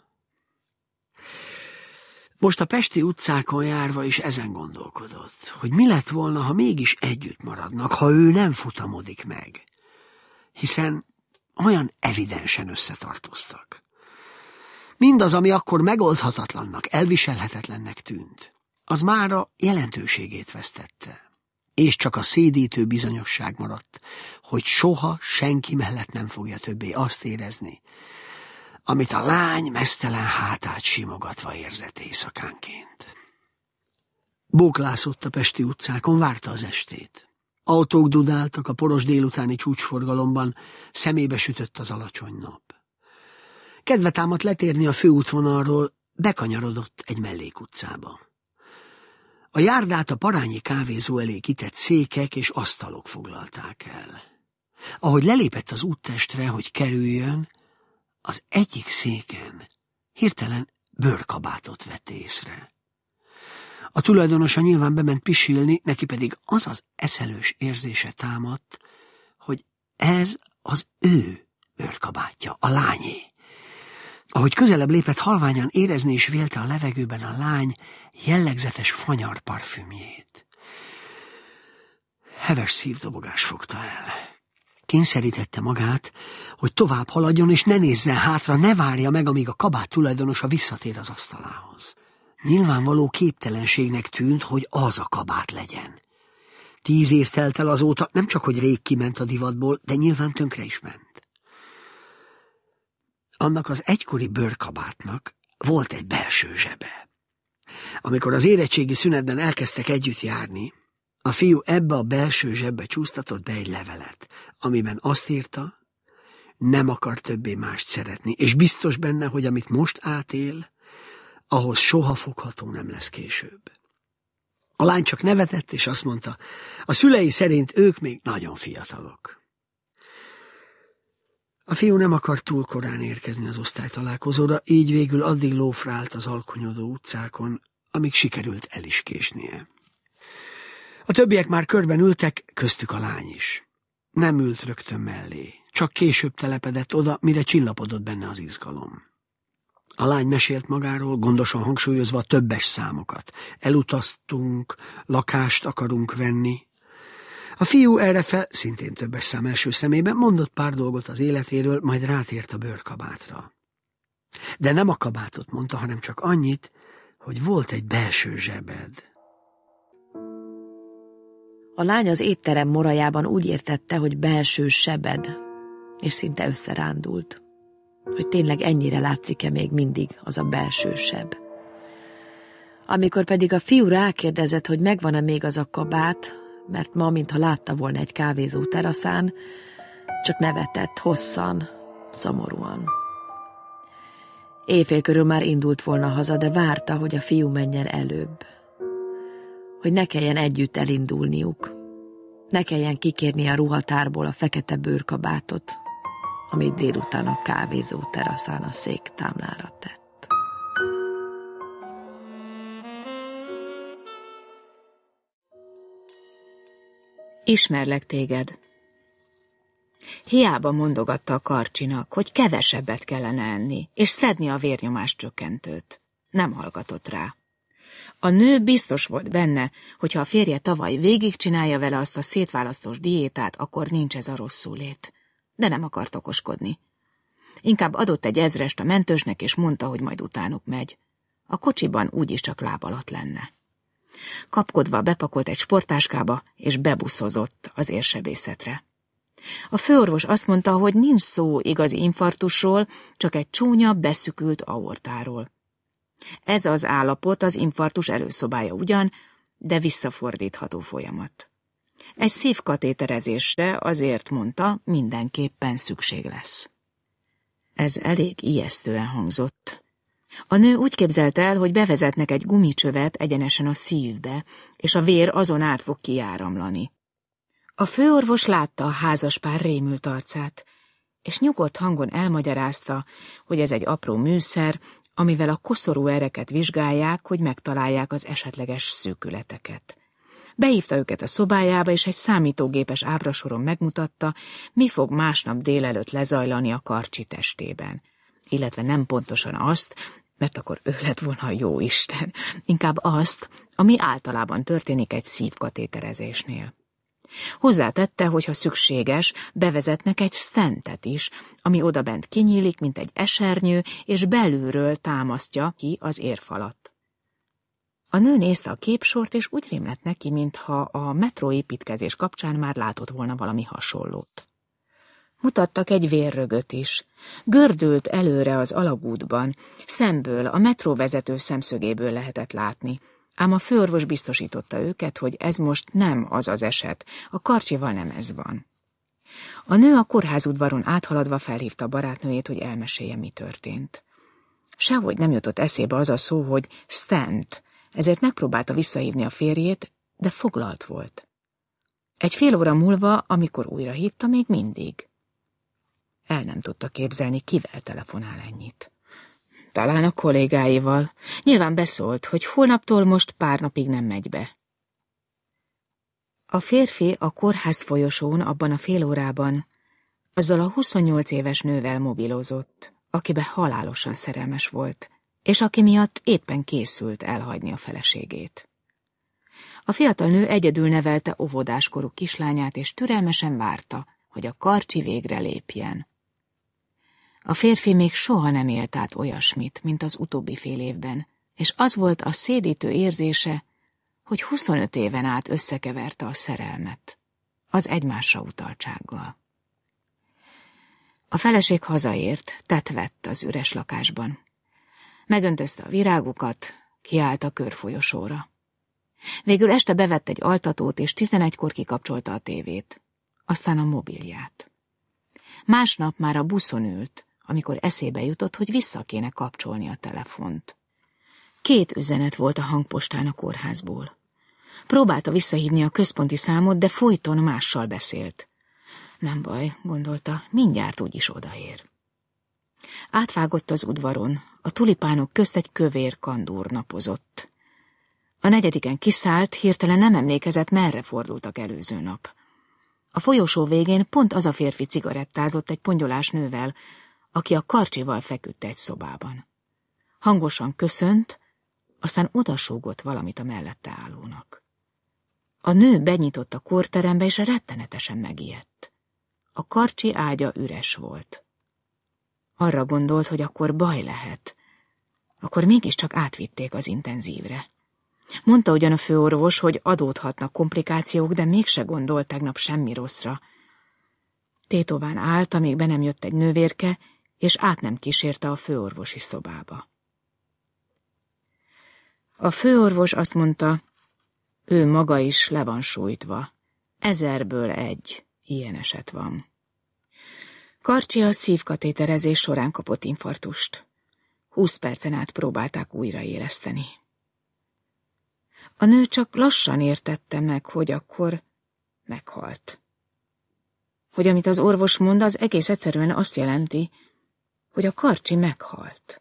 Most a pesti utcákon járva is ezen gondolkodott, hogy mi lett volna, ha mégis együtt maradnak, ha ő nem futamodik meg, hiszen olyan evidensen összetartoztak. Mindaz, ami akkor megoldhatatlannak, elviselhetetlennek tűnt, az mára jelentőségét vesztette, és csak a szédítő bizonyosság maradt, hogy soha senki mellett nem fogja többé azt érezni, amit a lány meztelen hátát simogatva érzett éjszakánként. Bóklászott a pesti utcákon, várta az estét. Autók dudáltak a poros délutáni csúcsforgalomban, szemébe sütött az alacsony nap. Kedve támadt letérni a főútvonalról, bekanyarodott egy mellékutcába. A járdát a parányi kávézó elé kitett székek és asztalok foglalták el. Ahogy lelépett az úttestre, hogy kerüljön, az egyik széken hirtelen bőrkabátot vett észre. A tulajdonosa nyilván bement pisilni, neki pedig az az eszelős érzése támadt, hogy ez az ő bőrkabátja, a lányé. Ahogy közelebb lépett, halványan érezni is vélte a levegőben a lány jellegzetes fanyar parfümjét. Heves szívdobogás fogta el. Kényszerítette magát, hogy tovább haladjon, és ne nézzen hátra, ne várja meg, amíg a kabát tulajdonosa visszatér az asztalához. Nyilvánvaló képtelenségnek tűnt, hogy az a kabát legyen. 10 év telt el azóta, nem csak, hogy rég kiment a divatból, de nyilván tönkre is ment. Annak az egykori bőrkabátnak volt egy belső zsebe. Amikor az érettségi szünetben elkezdtek együtt járni, a fiú ebbe a belső zsebbe csúsztatott be egy levelet, amiben azt írta, nem akar többé mást szeretni, és biztos benne, hogy amit most átél, ahhoz soha fogható nem lesz később. A lány csak nevetett, és azt mondta, a szülei szerint ők még nagyon fiatalok. A fiú nem akart túl korán érkezni az osztálytalálkozóra, így végül addig lófrált az alkonyodó utcákon, amíg sikerült el is késnie. A többiek már körben ültek, köztük a lány is. Nem ült rögtön mellé, csak később telepedett oda, mire csillapodott benne az izgalom. A lány mesélt magáról, gondosan hangsúlyozva a többes számokat. Elutaztunk, lakást akarunk venni. A fiú erre szintén többes szám első szemében mondott pár dolgot az életéről, majd rátért a bőrkabátra. De nem a kabátot mondta, hanem csak annyit, hogy volt egy belső zsebed. A lány az étterem morajában úgy értette, hogy belső sebed, és szinte összerándult, hogy tényleg ennyire látszik-e még mindig az a belső seb. Amikor pedig a fiú rákérdezett, hogy megvan-e még az a kabát, mert ma, mintha látta volna egy kávézó teraszán, csak nevetett hosszan, szomorúan. Éjfél körül már indult volna haza, de várta, hogy a fiú menjen előbb. Hogy ne kelljen együtt elindulniuk. Ne kelljen kikérni a ruhatárból a fekete bőrkabátot, amit délután a kávézó teraszán a széktámlára tett. Ismerlek téged. Hiába mondogatta a Karcsinak, hogy kevesebbet kellene enni, és szedni a vérnyomás csökkentőt. Nem hallgatott rá. A nő biztos volt benne, hogyha a férje tavaly végigcsinálja vele azt a szétválasztós diétát, akkor nincs ez a rosszulét. De nem akart okoskodni. Inkább adott egy 1000-est a mentősnek, és mondta, hogy majd utánuk megy. A kocsiban úgyis csak láb alatt lenne. Kapkodva bepakolt egy sportáskába, és bebuszozott az érsebészetre. A főorvos azt mondta, hogy nincs szó igazi infarktusról, csak egy csúnya, beszükült aortáról. Ez az állapot az infarktus előszobája ugyan, de visszafordítható folyamat. Egy szívkatéterezésre azért mondta, mindenképpen szükség lesz. Ez elég ijesztően hangzott. A nő úgy képzelte el, hogy bevezetnek egy gumicsövet egyenesen a szívbe, és a vér azon át fog kiáramlani. A főorvos látta a házaspár rémült arcát, és nyugodt hangon elmagyarázta, hogy ez egy apró műszer, amivel a koszorú ereket vizsgálják, hogy megtalálják az esetleges szűkületeket. Behívta őket a szobájába, és egy számítógépes ábrasoron megmutatta, mi fog másnap délelőtt lezajlani a Karcsi testében. Illetve nem pontosan azt, mert akkor ő lett volna a jóisten, inkább azt, ami általában történik egy szívkatéterezésnél. Hozzátette, hogy ha szükséges, bevezetnek egy stentet is, ami odabent kinyílik, mint egy esernyő, és belülről támasztja ki az érfalat. A nő nézte a képsort, és úgy rémlett neki, mintha a metróépítkezés kapcsán már látott volna valami hasonlót. Mutattak egy vérrögöt is. Gördült előre az alagútban, szemből, a metróvezető szemszögéből lehetett látni, ám a főorvos biztosította őket, hogy ez most nem az az eset, a Karcsival nem ez van. A nő a kórházudvaron áthaladva felhívta a barátnőjét, hogy elmesélje, mi történt. Sehogy nem jutott eszébe az a szó, hogy stent, ezért megpróbálta visszahívni a férjét, de foglalt volt. Egy fél óra múlva, amikor újra hívta, még mindig. El nem tudta képzelni, kivel telefonál ennyit. Talán a kollégáival. Nyilván beszólt, hogy holnaptól most pár napig nem megy be. A férfi a kórház folyosón abban a fél órában azzal a 28 éves nővel mobilozott, akibe halálosan szerelmes volt, és aki miatt éppen készült elhagyni a feleségét. A fiatal nő egyedül nevelte óvodáskorú kislányát, és türelmesen várta, hogy a Karcsi végre lépjen. A férfi még soha nem élt át olyasmit, mint az utóbbi fél évben, és az volt a szédítő érzése, hogy 25 éven át összekeverte a szerelmet az egymásra utaltsággal. A feleség hazaért, tett vett az üres lakásban. Megöntözte a virágokat, kiállt a körfolyosóra. Végül este bevett egy altatót, és 11-kor kikapcsolta a tévét, aztán a mobilját. Másnap már a buszon ült, amikor eszébe jutott, hogy vissza kéne kapcsolni a telefont. 2 üzenet volt a hangpostán a kórházból. Próbálta visszahívni a központi számot, de folyton mással beszélt. Nem baj, gondolta, mindjárt úgyis odaér. Átvágott az udvaron, a tulipánok közt egy kövér kandúr napozott. A 4. kiszállt, hirtelen nem emlékezett, merre fordultak előző nap. A folyosó végén pont az a férfi cigarettázott egy pongyolás nővel, aki a Karcsival feküdt egy szobában. Hangosan köszönt, aztán odasúgott valamit a mellette állónak. A nő benyitott a kórterembe, és rettenetesen megijedt. A Karcsi ágya üres volt. Arra gondolt, hogy akkor baj lehet. Akkor mégiscsak átvitték az intenzívre. Mondta ugyan a főorvos, hogy adódhatnak komplikációk, de mégse gondolt tegnap semmi rosszra. Tétován állt, amíg be nem jött egy nővérke, és át nem kísérte a főorvosi szobába. A főorvos azt mondta, ő maga is le van sújtva. 1000-ből 1 ilyen eset van. Karcsi a szívkatéterezés során kapott infarktust. 20 percen át próbálták újraéleszteni. A nő csak lassan értette meg, hogy akkor meghalt. Hogy amit az orvos mond, az egész egyszerűen azt jelenti, hogy a Karcsi meghalt.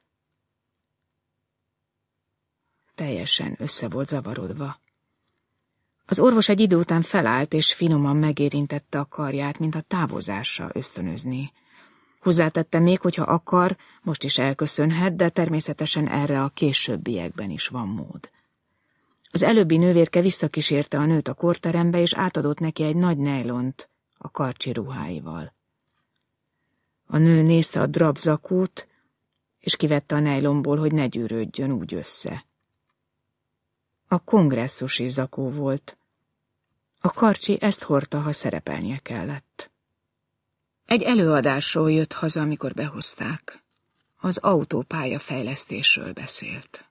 Teljesen össze volt zavarodva. Az orvos egy idő után felállt, és finoman megérintette a karját, mint a távozásra ösztönözni. Hozzátette még, hogyha akar, most is elköszönhet, de természetesen erre a későbbiekben is van mód. Az előbbi nővérke visszakísérte a nőt a kórterembe, és átadott neki egy nagy nejlont a Karcsi ruháival. A nő nézte a drab zakót, és kivette a nejlomból, hogy ne gyűrődjön úgy össze. A kongresszusi zakó volt. A Karcsi ezt hordta, ha szerepelnie kellett. Egy előadásról jött haza, amikor behozták. Az autópálya fejlesztésről beszélt.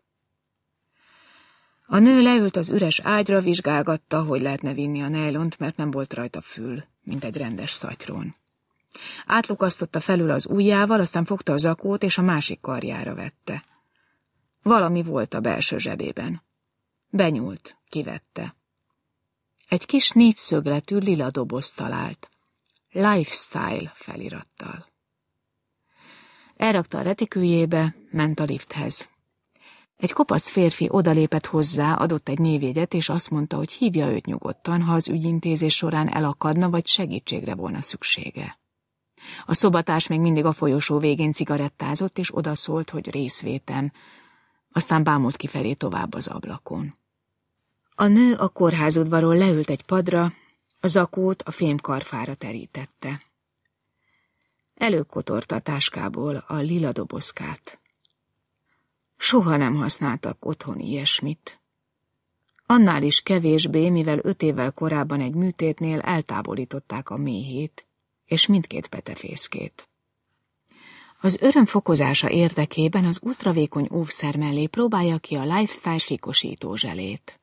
A nő leült az üres ágyra, vizsgálgatta, hogy lehetne vinni a nejlont, mert nem volt rajta fül, mint egy rendes szatyrón. Átlukasztotta felül az ujjával, aztán fogta a zakót, és a másik karjára vette. Valami volt a belső zsebében. Benyúlt, kivette. Egy kis 4 szögletű lila dobozt talált, Lifestyle felirattal. Elrakta a retiküljébe, ment a lifthez. Egy kopasz férfi odalépett hozzá, adott egy névjegyet, és azt mondta, hogy hívja őt nyugodtan, ha az ügyintézés során elakadna, vagy segítségre volna szüksége. A szobatárs még mindig a folyosó végén cigarettázott, és odaszólt, hogy részvétem, aztán bámult kifelé tovább az ablakon. A nő a kórházudvaron leült egy padra, a zakót a fémkarfára terítette. Előkotorta a táskából a lila dobozkát. Soha nem használtak otthon ilyesmit. Annál is kevésbé, mivel 5 évvel korábban egy műtétnél eltávolították a méhét, és mindkét petefészkét. Az öröm fokozása érdekében az ultravékony óvszer mellé próbálja ki a Lifestyle sikosító zselét.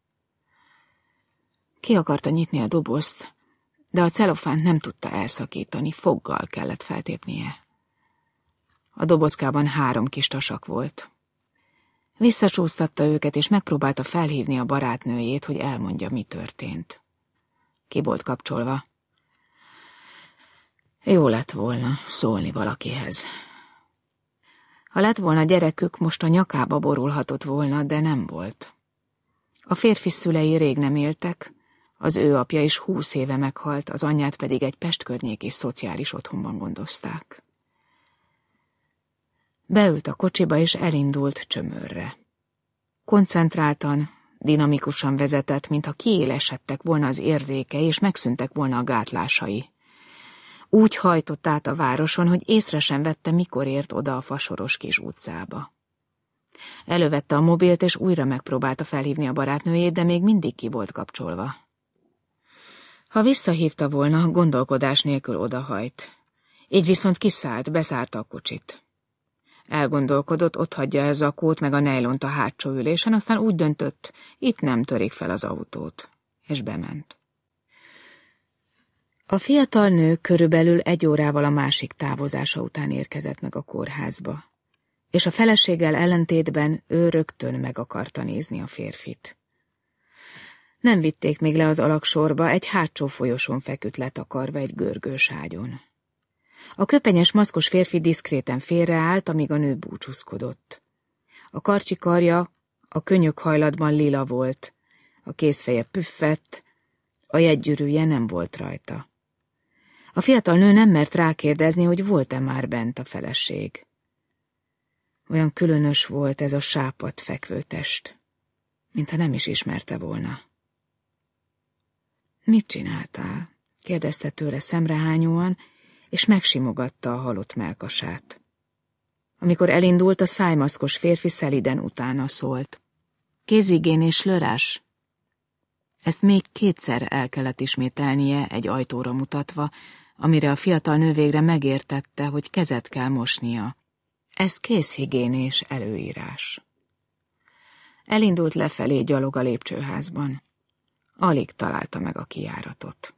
Ki akarta nyitni a dobozt, de a celofánt nem tudta elszakítani, foggal kellett feltépnie. A dobozkában 3 kis tasak volt. Visszacsúsztatta őket, és megpróbálta felhívni a barátnőjét, hogy elmondja, mi történt. Ki volt kapcsolva. Jó lett volna szólni valakihez. Ha lett volna gyerekük, most a nyakába borulhatott volna, de nem volt. A férfi szülei rég nem éltek, az ő apja is 20 éve meghalt, az anyját pedig egy Pest környéki szociális otthonban gondozták. Beült a kocsiba, és elindult Csömörre. Koncentráltan, dinamikusan vezetett, mintha kiélesedtek volna az érzékei, és megszűntek volna a gátlásai. Úgy hajtott át a városon, hogy észre sem vette, mikor ért oda a fasoros kis utcába. Elővette a mobilt, és újra megpróbálta felhívni a barátnőjét, de még mindig ki volt kapcsolva. Ha visszahívta volna, gondolkodás nélkül odahajt, Így viszont kiszállt, bezárta a kocsit. Elgondolkodott, otthagyja a zakót meg a nejlont a hátsó ülésen, aztán úgy döntött, itt nem törik fel az autót, és bement. A fiatal nő körülbelül 1 órával a másik távozása után érkezett meg a kórházba, és a feleséggel ellentétben ő rögtön meg akarta nézni a férfit. Nem vitték még le az alagsorba, egy hátsó folyosón feküdt letakarva egy görgős ágyon. A köpenyes maszkos férfi diszkréten félreállt, amíg a nő búcsúzkodott. A karcsi karja a könyökhajlatban lila volt, a kézfeje püffett, a jegygyűrűje nem volt rajta. A fiatal nő nem mert rákérdezni, hogy volt-e már bent a feleség. Olyan különös volt ez a sápadt fekvőtest, mintha nem is ismerte volna. Mit csináltál? Kérdezte tőle szemrehányóan, és megsimogatta a halott mellkasát. Amikor elindult, a szájmaszkos férfi szeliden utána szólt. Kézigénés lörás? Ezt még 2-szer el kellett ismételnie egy ajtóra mutatva, amire a fiatal nő végre megértette, hogy kezet kell mosnia. Ez kézhigiénés előírás. Elindult lefelé gyalog a lépcsőházban. Alig találta meg a kijáratot.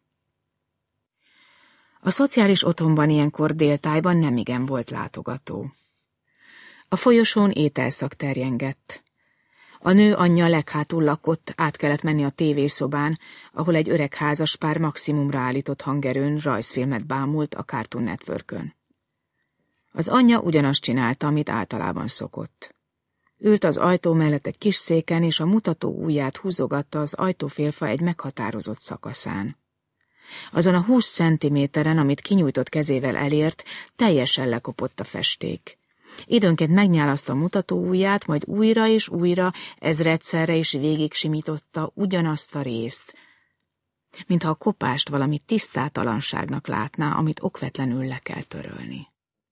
A szociális otthonban ilyenkor déltájban nemigen volt látogató. A folyosón ételszak terjengett. A nő anyja leghátul lakott, át kellett menni a tévészobán, ahol egy öreg házaspár maximumra állított hangerőn rajzfilmet bámult a Cartoon Networkön. Az anyja ugyanazt csinálta, amit általában szokott. Ült az ajtó mellett egy kis széken, és a mutató ujját húzogatta az ajtófélfa egy meghatározott szakaszán. Azon a 20 centiméteren, amit kinyújtott kezével elért, teljesen lekopott a festék. Időnként megnyálaszta a mutató ujját, majd újra és újra, ezredszerre is végig simította ugyanazt a részt, mintha a kopást valami tisztátalanságnak látná, amit okvetlenül le kell törölni.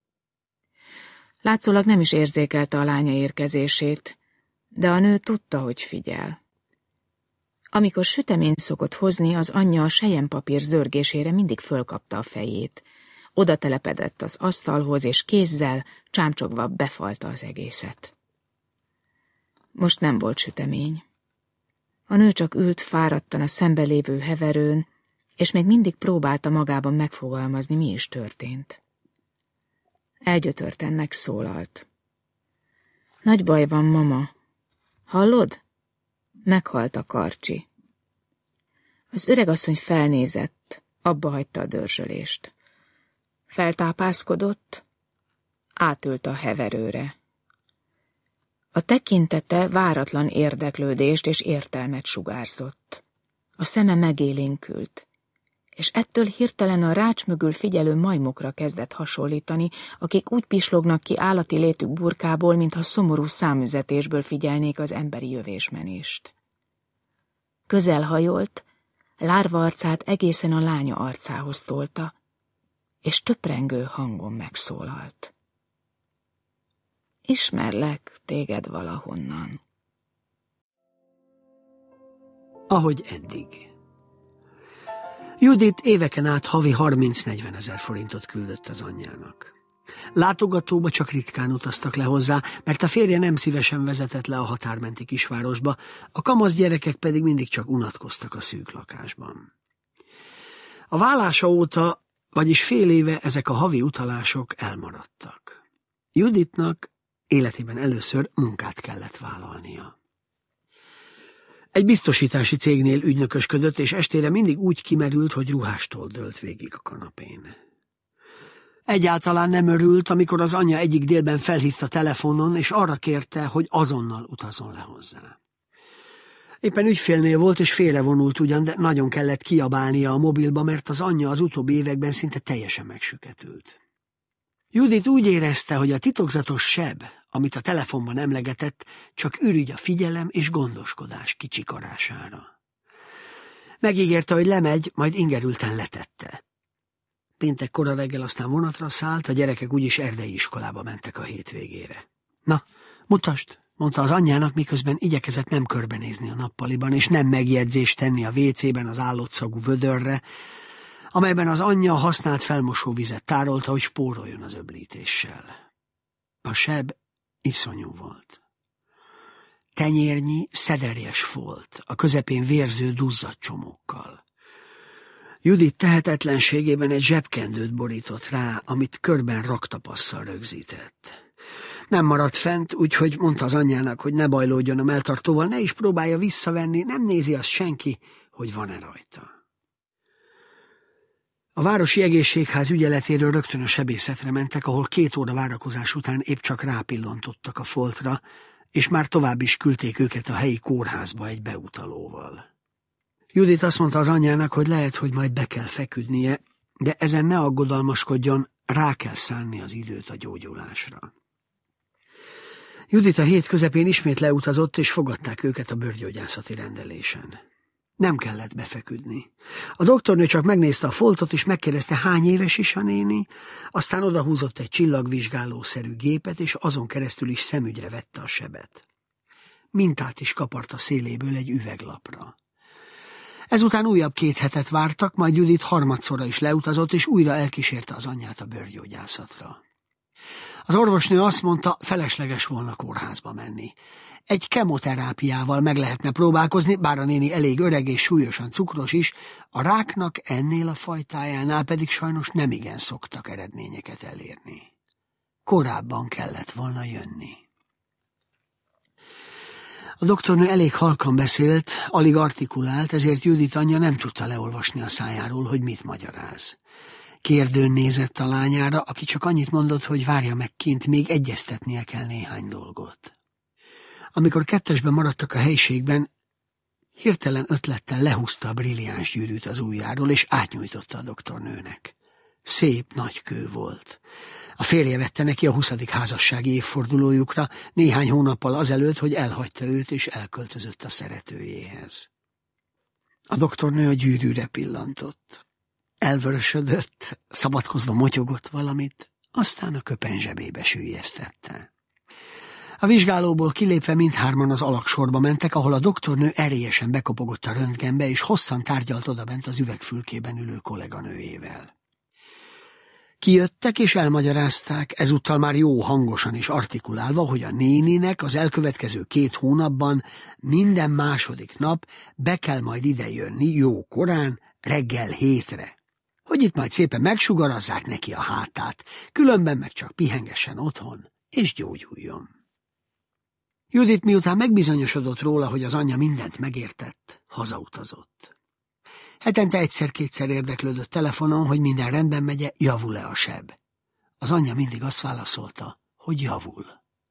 Látszólag nem is érzékelte a lánya érkezését, de a nő tudta, hogy figyel. Amikor süteményt szokott hozni, az anyja a selyempapír zörgésére mindig fölkapta a fejét. Oda telepedett az asztalhoz, és kézzel, csámcsogva befalta az egészet. Most nem volt sütemény. A nő csak ült fáradtan a szembelévő heverőn, és még mindig próbálta magában megfogalmazni, mi is történt. Elgyötörten megszólalt. Nagy baj van, mama. Hallod? Meghalt a karcsi. Az öregasszony felnézett, abba hagyta a dörzsölést. Feltápászkodott, átült a heverőre. A tekintete váratlan érdeklődést és értelmet sugárzott. A szeme megélénkült, és ettől hirtelen a rács mögül figyelő majmokra kezdett hasonlítani, akik úgy pislognak ki állati létük burkából, mintha szomorú számüzetésből figyelnék az emberi jövésmenést. Közelhajolt, lárva arcát egészen a lánya arcához tolta, és töprengő hangon megszólalt. Ismerlek téged valahonnan. Ahogy eddig. Judit éveken át havi 30-40 ezer forintot küldött az anyjának. Látogatóba csak ritkán utaztak le hozzá, mert a férje nem szívesen vezetett le a határmenti kisvárosba, a kamasz gyerekek pedig mindig csak unatkoztak a szűk lakásban. A válása óta, vagyis fél éve ezek a havi utalások elmaradtak. Juditnak életében először munkát kellett vállalnia. Egy biztosítási cégnél ügynökösködött, és estére mindig úgy kimerült, hogy ruhástól dőlt végig a kanapén. Egyáltalán nem örült, amikor az anyja egyik délben felhívta telefonon, és arra kérte, hogy azonnal utazzon le hozzá. Éppen ügyfélnél volt, és félrevonult ugyan, de nagyon kellett kiabálnia a mobilba, mert az anyja az utóbbi években szinte teljesen megsüketült. Judit úgy érezte, hogy a titokzatos seb, amit a telefonban emlegetett, csak ürügy a figyelem és gondoskodás kicsikarására. Megígérte, hogy lemegy, majd ingerülten letette. Péntek kora reggel aztán vonatra szállt, a gyerekek úgyis erdei iskolába mentek a hétvégére. Na, mutasd, mondta az anyjának, miközben igyekezett nem körbenézni a nappaliban, és nem megjegyzést tenni a WC-ben az állatszagú vödörre, amelyben az anyja használt felmosóvizet tárolta, hogy spóroljon az öblítéssel. A seb iszonyú volt. Tenyérnyi, szederjes folt, a közepén vérző duzzadt csomókkal. Judit tehetetlenségében egy zsebkendőt borított rá, amit körben raktapasszal rögzített. Nem maradt fent, úgyhogy mondta az anyjának, hogy ne bajlódjon a melltartóval, ne is próbálja visszavenni, nem nézi azt senki, hogy van-e rajta. A városi egészségház ügyeletéről rögtön a sebészetre mentek, ahol 2 óra várakozás után épp csak rápillantottak a foltra, és már tovább is küldték őket a helyi kórházba egy beutalóval. Judit azt mondta az anyjának, hogy lehet, hogy majd be kell feküdnie, de ezen ne aggodalmaskodjon, rá kell szánni az időt a gyógyulásra. Judit a hét közepén ismét leutazott, és fogadták őket a bőrgyógyászati rendelésen. Nem kellett befeküdni. A doktornő csak megnézte a foltot, és megkérdezte, hány éves is a néni, aztán odahúzott egy csillagvizsgálószerű gépet, és azon keresztül is szemügyre vette a sebet. Mintát is kapart a széléből egy üveglapra. Ezután újabb 2 hetet vártak, majd Judit harmadszorra is leutazott, és újra elkísérte az anyját a bőrgyógyászatra. Az orvosnő azt mondta, felesleges volna kórházba menni. Egy kemoterápiával meg lehetne próbálkozni, bár a néni elég öreg és súlyosan cukros is, a ráknak ennél a fajtájánál pedig sajnos nemigen szoktak eredményeket elérni. Korábban kellett volna jönni. A doktornő elég halkan beszélt, alig artikulált, ezért Judit anyja nem tudta leolvasni a szájáról, hogy mit magyaráz. Kérdőn nézett a lányára, aki csak annyit mondott, hogy várja meg kint, még egyeztetnie kell néhány dolgot. Amikor kettesben maradtak a helyiségben, hirtelen ötlettel lehúzta a brilliáns gyűrűt az ujjáról, és átnyújtotta a doktornőnek. Szép nagy kő volt. A férje vette neki a 20. házassági évfordulójukra, néhány hónappal azelőtt, hogy elhagyta őt, és elköltözött a szeretőjéhez. A doktornő a gyűrűre pillantott. Elvörösödött, szabadkozva motyogott valamit, aztán a köpeny zsebébe süllyesztette. A vizsgálóból kilépve mindhárman az alaksorba mentek, ahol a doktornő erélyesen bekopogott a röntgenbe, és hosszan tárgyalt odabent az üvegfülkében ülő kolléganőjével. Kijöttek és elmagyarázták, ezúttal már jó hangosan és artikulálva, hogy a néninek az elkövetkező 2 hónapban minden második nap be kell majd ide jönni jó korán, reggel 7-re. Hogy itt majd szépen megsugarazzák neki a hátát, különben meg csak pihengessen otthon, és gyógyuljon. Judit miután megbizonyosodott róla, hogy az anyja mindent megértett, hazautazott. Hetente 1-2-szer érdeklődött telefonon, hogy minden rendben megye, javul-e a seb. Az anyja mindig azt válaszolta, hogy javul.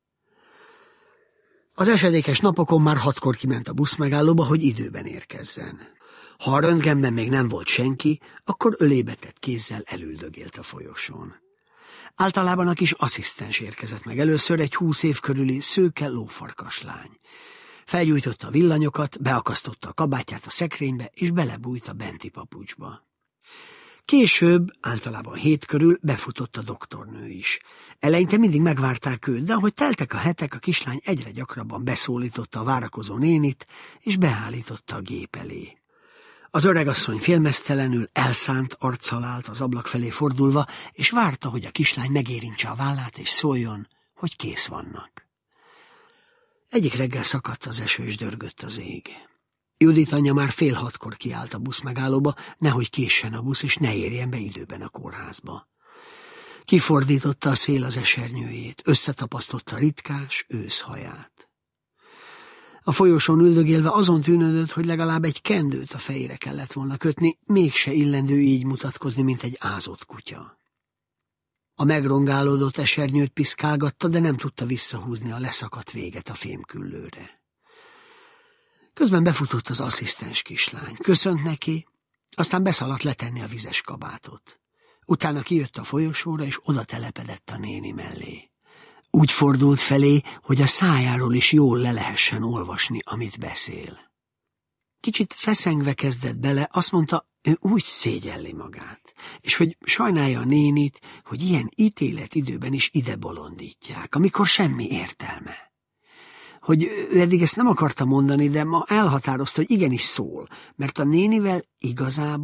Az esedékes napokon már 6-kor kiment a buszmegállóba, hogy időben érkezzen. Ha a röntgenben még nem volt senki, akkor ölébe tett kézzel elüldögélt a folyosón. Általában a kis asszisztens érkezett meg először, egy 20 év körüli szőke lófarkas lány. Felgyújtotta a villanyokat, beakasztotta a kabátját a szekrénybe, és belebújt a benti papucsba. Később, általában 7 körül befutott a doktornő is. Eleinte mindig megvárták őt, de ahogy teltek a hetek, a kislány egyre gyakrabban beszólította a várakozó nénit, és beállította a gép elé. Az öregasszony félmeztelenül, elszánt arccal állt az ablak felé fordulva, és várta, hogy a kislány megérintse a vállát, és szóljon, hogy kész vannak. Egyik reggel szakadt az eső, és dörgött az ég. Judit anyja már 5:30 kiállt a buszmegállóba, nehogy késsen a busz, és ne érjen be időben a kórházba. Kifordította a szél az esernyőjét, összetapasztotta ritkás őszhaját. A folyosón üldögélve azon tűnődött, hogy legalább egy kendőt a fejére kellett volna kötni, mégse illendő így mutatkozni, mint egy ázott kutya. A megrongálódott esernyőt piszkálgatta, de nem tudta visszahúzni a leszakadt véget a fémküllőre. Közben befutott az asszisztens kislány. Köszönt neki, aztán beszaladt letenni a vizes kabátot. Utána kijött a folyosóra, és oda telepedett a néni mellé. Úgy fordult felé, hogy a szájáról is jól le lehessen olvasni, amit beszél. Kicsit feszengve kezdett bele, azt mondta, ő úgy szégyelli magát, és hogy sajnálja a nénit, hogy ilyen ítéletidőben is ide bolondítják, amikor semmi értelme. Hogy ő eddig ezt nem akarta mondani, de ma elhatározta, hogy igenis szól, mert a nénivel igazából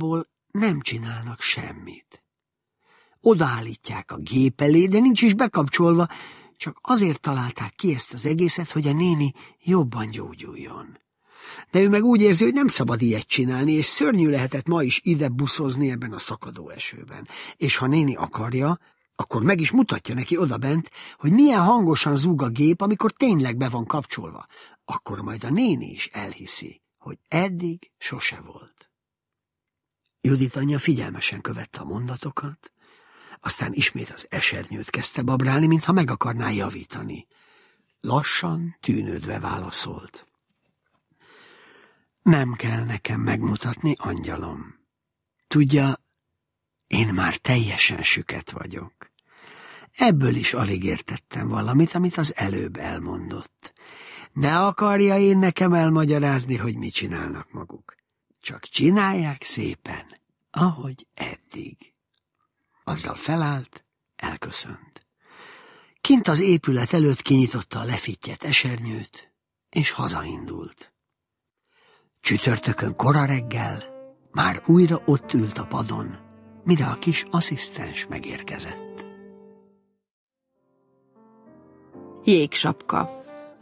nem csinálnak semmit. Odaállítják a gép elé, de nincs is bekapcsolva, csak azért találták ki ezt az egészet, hogy a néni jobban gyógyuljon. De ő meg úgy érzi, hogy nem szabad ilyet csinálni, és szörnyű lehetett ma is ide buszozni ebben a szakadó esőben. És ha néni akarja, akkor meg is mutatja neki odabent, hogy milyen hangosan zúg a gép, amikor tényleg be van kapcsolva. Akkor majd a néni is elhiszi, hogy eddig sose volt. Judit anyja figyelmesen követte a mondatokat, aztán ismét az esernyőt kezdte babrálni, mintha meg akarná javítani. Lassan, tűnődve válaszolt. Nem kell nekem megmutatni, angyalom. Tudja, én már teljesen süket vagyok. Ebből is alig értettem valamit, amit az előbb elmondott. Ne akarja én nekem elmagyarázni, hogy mit csinálnak maguk. Csak csinálják szépen, ahogy eddig. Azzal felállt, elköszönt. Kint az épület előtt kinyitotta a lefittyet esernyőt, és hazaindult. Csütörtökön kora reggel már újra ott ült a padon, mire a kis asszisztens megérkezett. Jégsapka.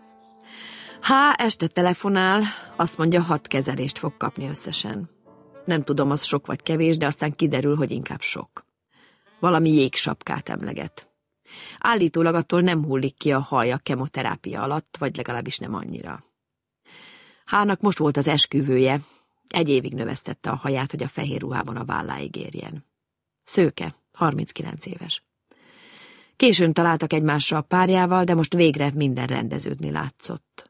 Este telefonál, azt mondja, 6 kezelést fog kapni összesen. Nem tudom, az sok vagy kevés, de aztán kiderül, hogy inkább sok. Valami jégsapkát emleget. Állítólag attól nem hullik ki a haj a kemoterápia alatt, vagy legalábbis nem annyira. Hának most volt az esküvője. 1 évig növesztette a haját, hogy a fehér ruhában a válláig érjen. Szőke, 39 éves. Későn találtak egymásra a párjával, de most végre minden rendeződni látszott.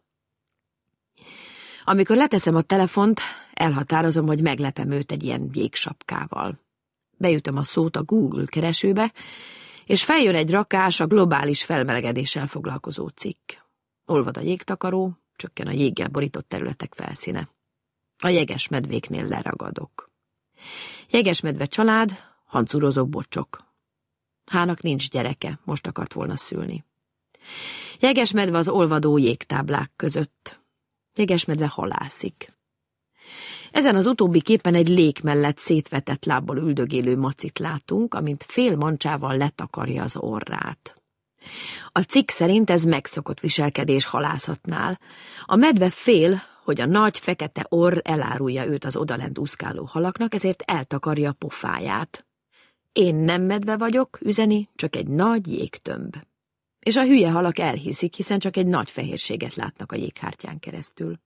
Amikor leteszem a telefont, elhatározom, hogy meglepem őt egy ilyen jégsapkával. Beütöm a szót a Google keresőbe, és feljön egy rakás a globális felmelegedéssel foglalkozó cikk. Olvad a jégtakaró, csökken a jéggel borított területek felszíne. A jegesmedvéknél leragadok. Jegesmedve család, hancurozó bocsok. Hának nincs gyereke, most akart volna szülni. Jegesmedve az olvadó jégtáblák között. Jegesmedve halászik. Ezen az utóbbi képen egy lék mellett szétvetett lábbal üldögélő macit látunk, amint fél mancsával letakarja az orrát. A cikk szerint ez megszokott viselkedés halászatnál. A medve fél, hogy a nagy fekete orr elárulja őt az odalent úszkáló halaknak, ezért eltakarja a pofáját. Én nem medve vagyok, üzeni, csak egy nagy jégtömb. És a hülye halak elhiszik, hiszen csak egy nagy fehérséget látnak a jéghártyán keresztül.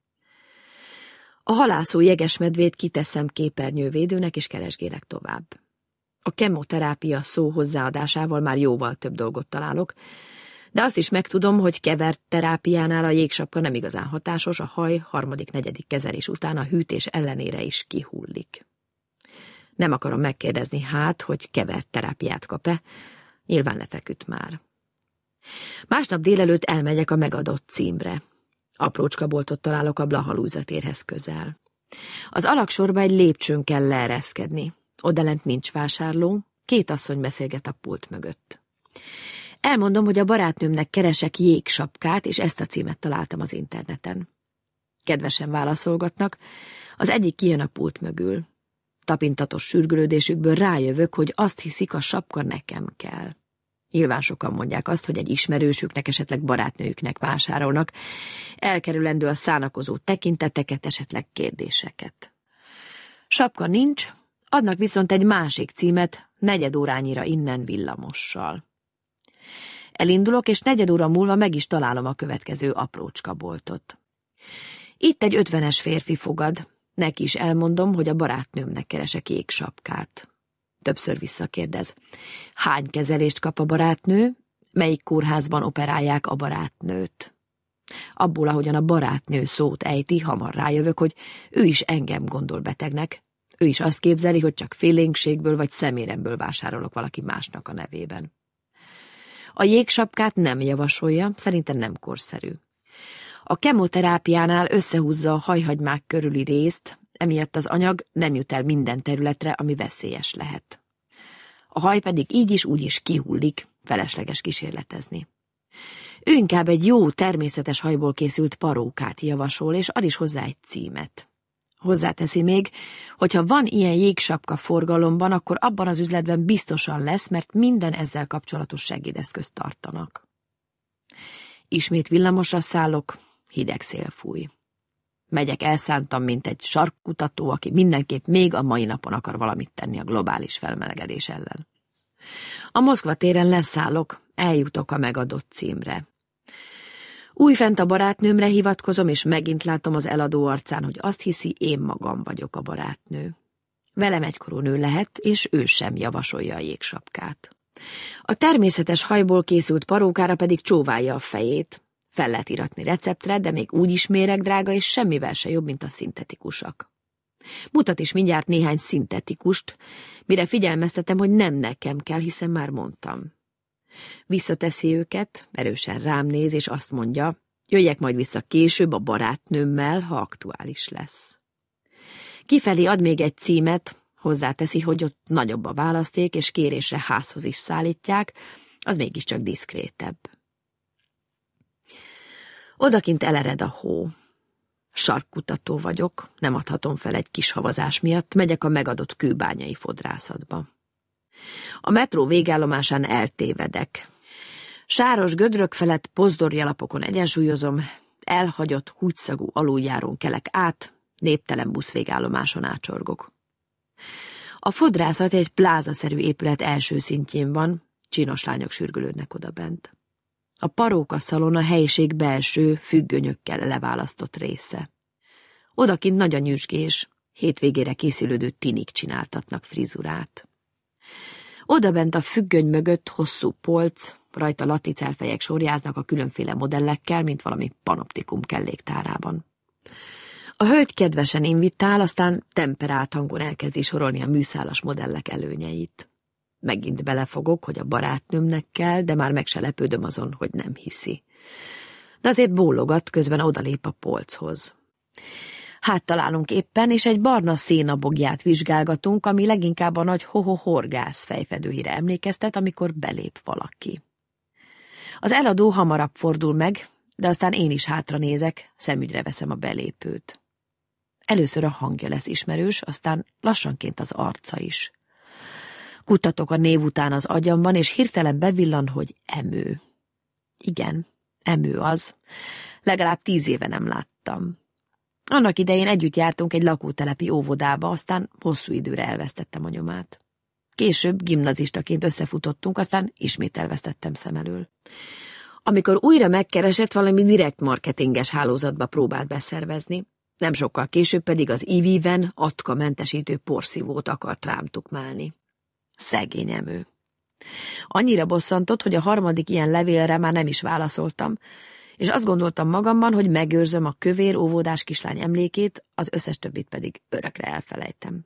A halászó jegesmedvét kiteszem képernyővédőnek, és keresgélek tovább. A kemoterápia szó hozzáadásával már jóval több dolgot találok, de azt is megtudom, hogy kevert terápiánál a jégsapka nem igazán hatásos, a haj 3.-4. kezelés után a hűtés ellenére is kihullik. Nem akarom megkérdezni hogy kevert terápiát kap-e, nyilván lefeküdt már. Másnap délelőtt elmegyek a megadott címre. Aprócskaboltot találok a Blaha térhez közel. Az alagsorba egy lépcsőn kell leereszkedni. Odalent nincs vásárló, 2 asszony beszélget a pult mögött. Elmondom, hogy a barátnőmnek keresek jégsapkát, és ezt a címet találtam az interneten. Kedvesen válaszolgatnak, az egyik kijön a pult mögül. Tapintatos sürgülődésükből rájövök, hogy azt hiszik, a sapka nekem kell. Nyilván sokan mondják azt, hogy egy ismerősüknek, esetleg barátnőjüknek vásárolnak, elkerülendő a szánakozó tekinteteket, esetleg kérdéseket. Sapka nincs, adnak viszont egy másik címet, 4 órányira innen villamossal. Elindulok, és 4 óra múlva meg is találom a következő aprócskaboltot. Itt egy 50-es férfi fogad, neki is elmondom, hogy a barátnőmnek keresek jégsapkát. Többször visszakérdez. Hány kezelést kap a barátnő? Melyik kórházban operálják a barátnőt? Abból, ahogyan a barátnő szót ejti, hamar rájövök, hogy ő is engem gondol betegnek. Ő is azt képzeli, hogy csak félénkségből vagy szeméremből vásárolok valaki másnak a nevében. A jégsapkát nem javasolja, szerintem nem korszerű. A kemoterápiánál összehúzza a hajhagymák körüli részt, emiatt az anyag nem jut el minden területre, ami veszélyes lehet. A haj pedig így is úgy is kihullik, felesleges kísérletezni. Ő inkább egy jó, természetes hajból készült parókát javasol, és ad is hozzá egy címet. Hozzáteszi még, hogy ha van ilyen jégsapka forgalomban, akkor abban az üzletben biztosan lesz, mert minden ezzel kapcsolatos segédeszközt tartanak. Ismét villamosra szállok, hideg szél fúj. Megyek elszántam, mint egy sarkkutató, aki mindenképp még a mai napon akar valamit tenni a globális felmelegedés ellen. A Moszkva téren leszállok, eljutok a megadott címre. Újfent a barátnőmre hivatkozom, és megint látom az eladó arcán, hogy azt hiszi, én magam vagyok a barátnő. Velem egykorú nő lehet, és ő sem javasolja a jégsapkát. A természetes hajból készült parókára pedig csóválja a fejét. Fel lehet iratni receptre, de még úgy is méregdrága, és semmivel se jobb, mint a szintetikusak. Mutat is mindjárt néhány szintetikust, mire figyelmeztetem, hogy nem nekem kell, hiszen már mondtam. Visszateszi őket, erősen rám néz, és azt mondja, jöjjek majd vissza később a barátnőmmel, ha aktuális lesz. Kifelé ad még egy címet, hozzáteszi, hogy ott nagyobb a választék, és kérésre házhoz is szállítják, az mégiscsak diszkrétebb. Odakint elered a hó. Sarkkutató vagyok, nem adhatom fel egy kis havazás miatt, megyek a megadott kőbányai fodrászatba. A metró végállomásán eltévedek. Sáros gödrök felett pozdorjalapokon egyensúlyozom, elhagyott, húgyszagú aluljárón kelek át, néptelen buszvégállomáson ácsorgok. A fodrászat egy plázaszerű épület első szintjén van, csinos lányok sürgölődnek odabent. A parókaszalon a helység belső, függönyökkel leválasztott része. Odakint nagy a nyüzsgés, hétvégére készülődő tinik csináltatnak frizurát. Odabent a függöny mögött hosszú polc, rajta laticelfejek sorjáznak a különféle modellekkel, mint valami panoptikum kelléktárában. A hölgy kedvesen invitál, aztán temperált hangon elkezdi sorolni a műszálas modellek előnyeit. Megint belefogok, hogy a barátnőmnek kell, de már meg se lepődöm azon, hogy nem hiszi. De azért bólogat, közben odalép a polchoz. Hát találunk éppen, és egy barna szénabogját vizsgálgatunk, ami leginkább a nagy horgász fejfedőhire emlékeztet, amikor belép valaki. Az eladó hamarabb fordul meg, de aztán én is hátra nézek, szemügyre veszem a belépőt. Először a hangja lesz ismerős, aztán lassanként az arca is. Kutatok a név után az agyamban, és hirtelen bevillan, hogy Emő. Igen, Emő az. Legalább 10 éve nem láttam. Annak idején együtt jártunk egy lakótelepi óvodába, aztán hosszú időre elvesztettem a nyomát. Később gimnazistaként összefutottunk, aztán ismét elvesztettem szem elől. Amikor újra megkeresett, valami direkt marketinges hálózatba próbált beszervezni, nem sokkal később pedig az IV-ben atka-mentesítő porszívót akart rám tukmálni. Szegény Emő. Annyira bosszantott, hogy a harmadik ilyen levélre már nem is válaszoltam, és azt gondoltam magamban, hogy megőrzöm a kövér óvodás kislány emlékét, az összes többit pedig örökre elfelejtem.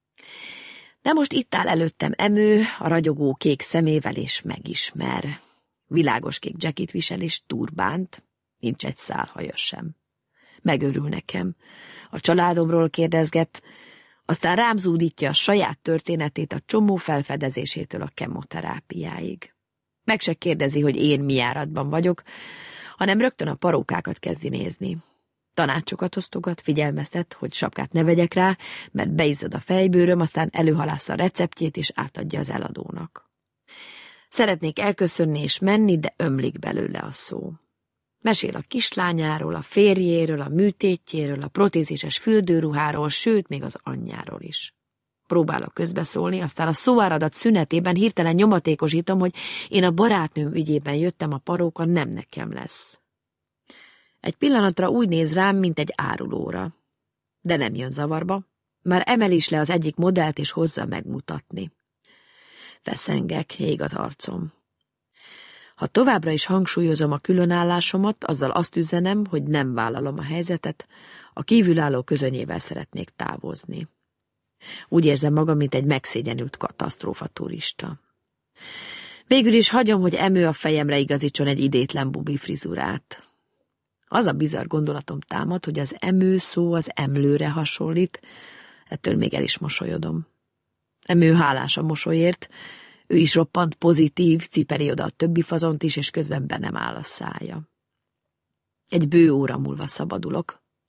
De most itt áll előttem Emő, a ragyogó kék szemével, és megismer. Világos kék dzsekit visel, és turbánt, nincs egy szál haja sem. Megörül nekem, a családomról kérdezget, aztán rám zúdítja a saját történetét a csomó felfedezésétől a kemoterápiáig. Meg se kérdezi, hogy én mi járatban vagyok, hanem rögtön a parókákat kezdi nézni. Tanácsokat osztogat, figyelmeztet, hogy sapkát ne vegyek rá, mert beizzad a fejbőröm, aztán előhalásza a receptjét, és átadja az eladónak. Szeretnék elköszönni és menni, de ömlik belőle a szó. Mesél a kislányáról, a férjéről, a műtétjéről, a protézises fürdőruháról, sőt, még az anyjáról is. Próbálok közbeszólni, aztán a szóáradat szünetében hirtelen nyomatékosítom, hogy én a barátnőm ügyében jöttem, a paróka nem nekem lesz. Egy pillanatra úgy néz rám, mint egy árulóra. De nem jön zavarba, már emel is le az egyik modellt, és hozza megmutatni. Feszengek, ég az arcom. Ha továbbra is hangsúlyozom a különállásomat, azzal azt üzenem, hogy nem vállalom a helyzetet, a kívülálló közönyével szeretnék távozni. Úgy érzem magam, mint egy megszégyenült katasztrófa turista. Végül is hagyom, hogy Emő a fejemre igazítson egy idétlen bubi frizurát. Az a bizarr gondolatom támad, hogy az Emő szó az emlőre hasonlít, ettől még el is mosolyodom. Emő hálás a mosolyért, ő is roppant pozitív, cipeli oda a többi fazont is, és közben be nem áll a szája. Egy bő óra múlva szabadulok,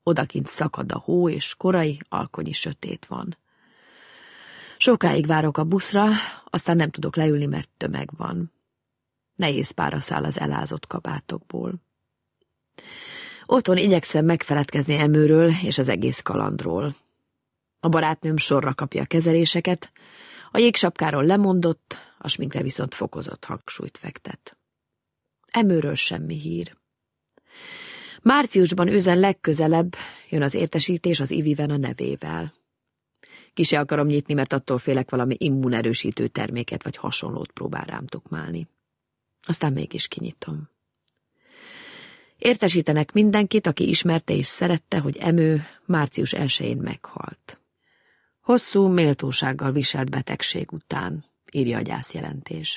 Odakint szakad a hó, és korai, alkonyi sötét van. Sokáig várok a buszra, aztán nem tudok leülni, mert tömeg van. Nehéz pára száll az elázott kabátokból. Otthon igyekszem megfeledkezni Emőről és az egész kalandról. A barátnőm sorra kapja a kezeléseket, a jégsapkáról lemondott, a sminkre viszont fokozott hangsúlyt fektet. Emőről semmi hír. Márciusban őzen legközelebb jön az értesítés az Iviven a nevével. Ki se akarom nyitni, mert attól félek, valami immunerősítő terméket vagy hasonlót próbál rám tukmálni. Aztán mégis kinyitom. Értesítenek mindenkit, aki ismerte és szerette, hogy Emő március 1-én meghalt. Hosszú, méltósággal viselt betegség után, írja a gyászjelentés.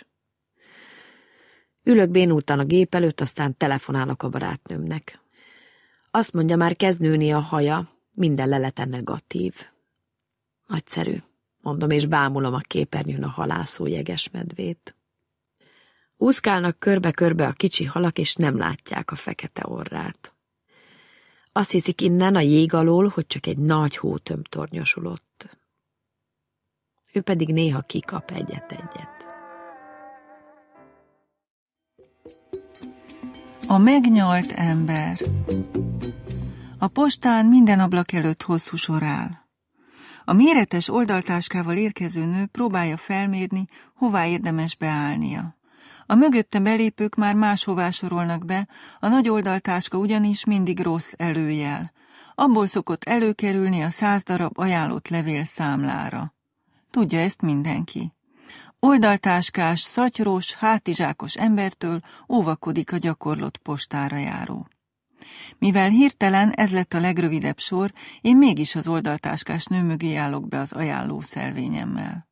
Ülök bénultan a gép előtt, aztán telefonálok a barátnőmnek. Azt mondja, már kezd nőni a haja, minden leleten negatív. Nagyszerű, mondom, és bámulom a képernyőn a halászó jegesmedvét. Úszkálnak körbe-körbe a kicsi halak, és nem látják a fekete orrát. Azt hiszik innen a jég alól, hogy csak egy nagy hótömb tornyosulott. Ő pedig néha kikap egyet-egyet. A megnyalt ember. A postán minden ablak előtt hosszú sor áll. A méretes oldaltáskával érkező nő próbálja felmérni, hová érdemes beállnia. A mögötte belépők már máshová sorolnak be, a nagy oldaltáska ugyanis mindig rossz előjel. Abból szokott előkerülni a 100 darab ajánlott levél számlára. Tudja ezt mindenki. Oldaltáskás, szatyros, hátizsákos embertől óvakodik a gyakorlott postára járó. Mivel hirtelen ez lett a legrövidebb sor, én mégis az oldaltáskás nő mögé állok be az ajánló szelvényemmel.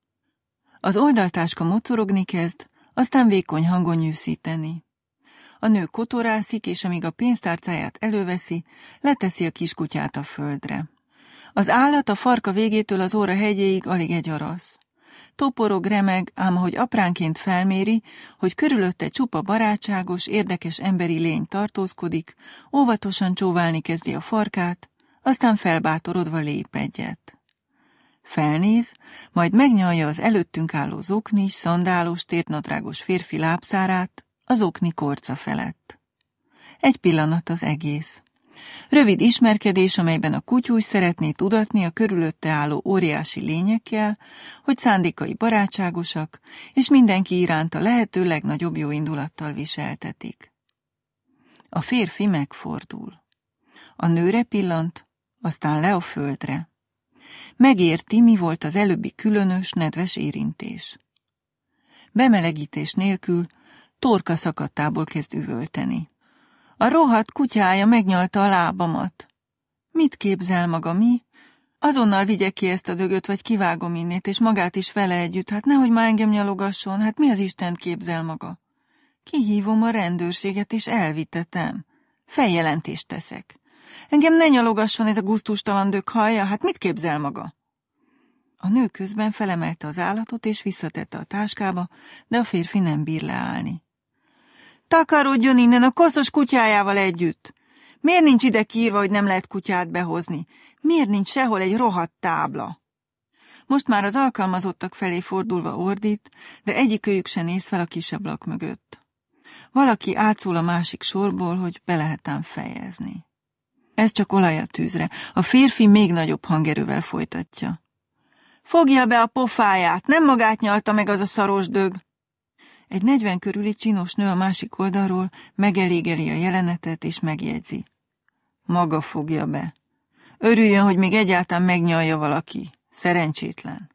Az oldaltáska mocorogni kezd, aztán vékony hangon nyűszíteni. A nő kotorászik, és amíg a pénztárcáját előveszi, leteszi a kiskutyát a földre. Az állat a farka végétől az óra hegyéig alig egy arasz. Toporog, remeg, ám ahogy apránként felméri, hogy körülötte csupa barátságos, érdekes emberi lény tartózkodik, óvatosan csóválni kezdi a farkát, aztán felbátorodva lép egyet. Felnéz, majd megnyalja az előttünk álló zoknis, szandálos, tértnadrágos férfi lábszárát a zokni korca felett. Egy pillanat az egész. Rövid ismerkedés, amelyben a kutyús szeretné tudatni a körülötte álló óriási lényekkel, hogy szándékai barátságosak, és mindenki iránt a lehető legnagyobb jóindulattal viseltetik. A férfi megfordul. A nőre pillant, aztán le a földre. Megérti, mi volt az előbbi különös, nedves érintés. Bemelegítés nélkül torka szakadtából kezd üvölteni. A rohadt kutyája megnyalta a lábamat. Mit képzel maga, mi? Azonnal vigye ki ezt a dögöt, vagy kivágom innét, és magát is vele együtt. Hát nehogy már engem nyalogasson, hát mi az Istent képzel maga? Kihívom a rendőrséget, és elvitetem. Feljelentést teszek. Engem ne nyalogasson ez a gusztustalan dög, hallja, hát mit képzel maga? A nő közben felemelte az állatot, és visszatette a táskába, de a férfi nem bír leállni. Takarodjon innen a koszos kutyájával együtt! Miért nincs ide kiírva, hogy nem lehet kutyát behozni? Miért nincs sehol egy rohadt tábla? Most már az alkalmazottak felé fordulva ordít, de egyikőjük se néz fel a kis ablak mögött. Valaki átszól a másik sorból, hogy be lehet ám fejezni. Ez csak olaj a tűzre. A férfi még nagyobb hangerővel folytatja. Fogja be a pofáját, nem magát nyalta meg az a szaros dög. Egy 40 körüli csinos nő a másik oldalról megelégeli a jelenetet és megjegyzi. Maga fogja be. Örüljön, hogy még egyáltalán megnyalja valaki. Szerencsétlen.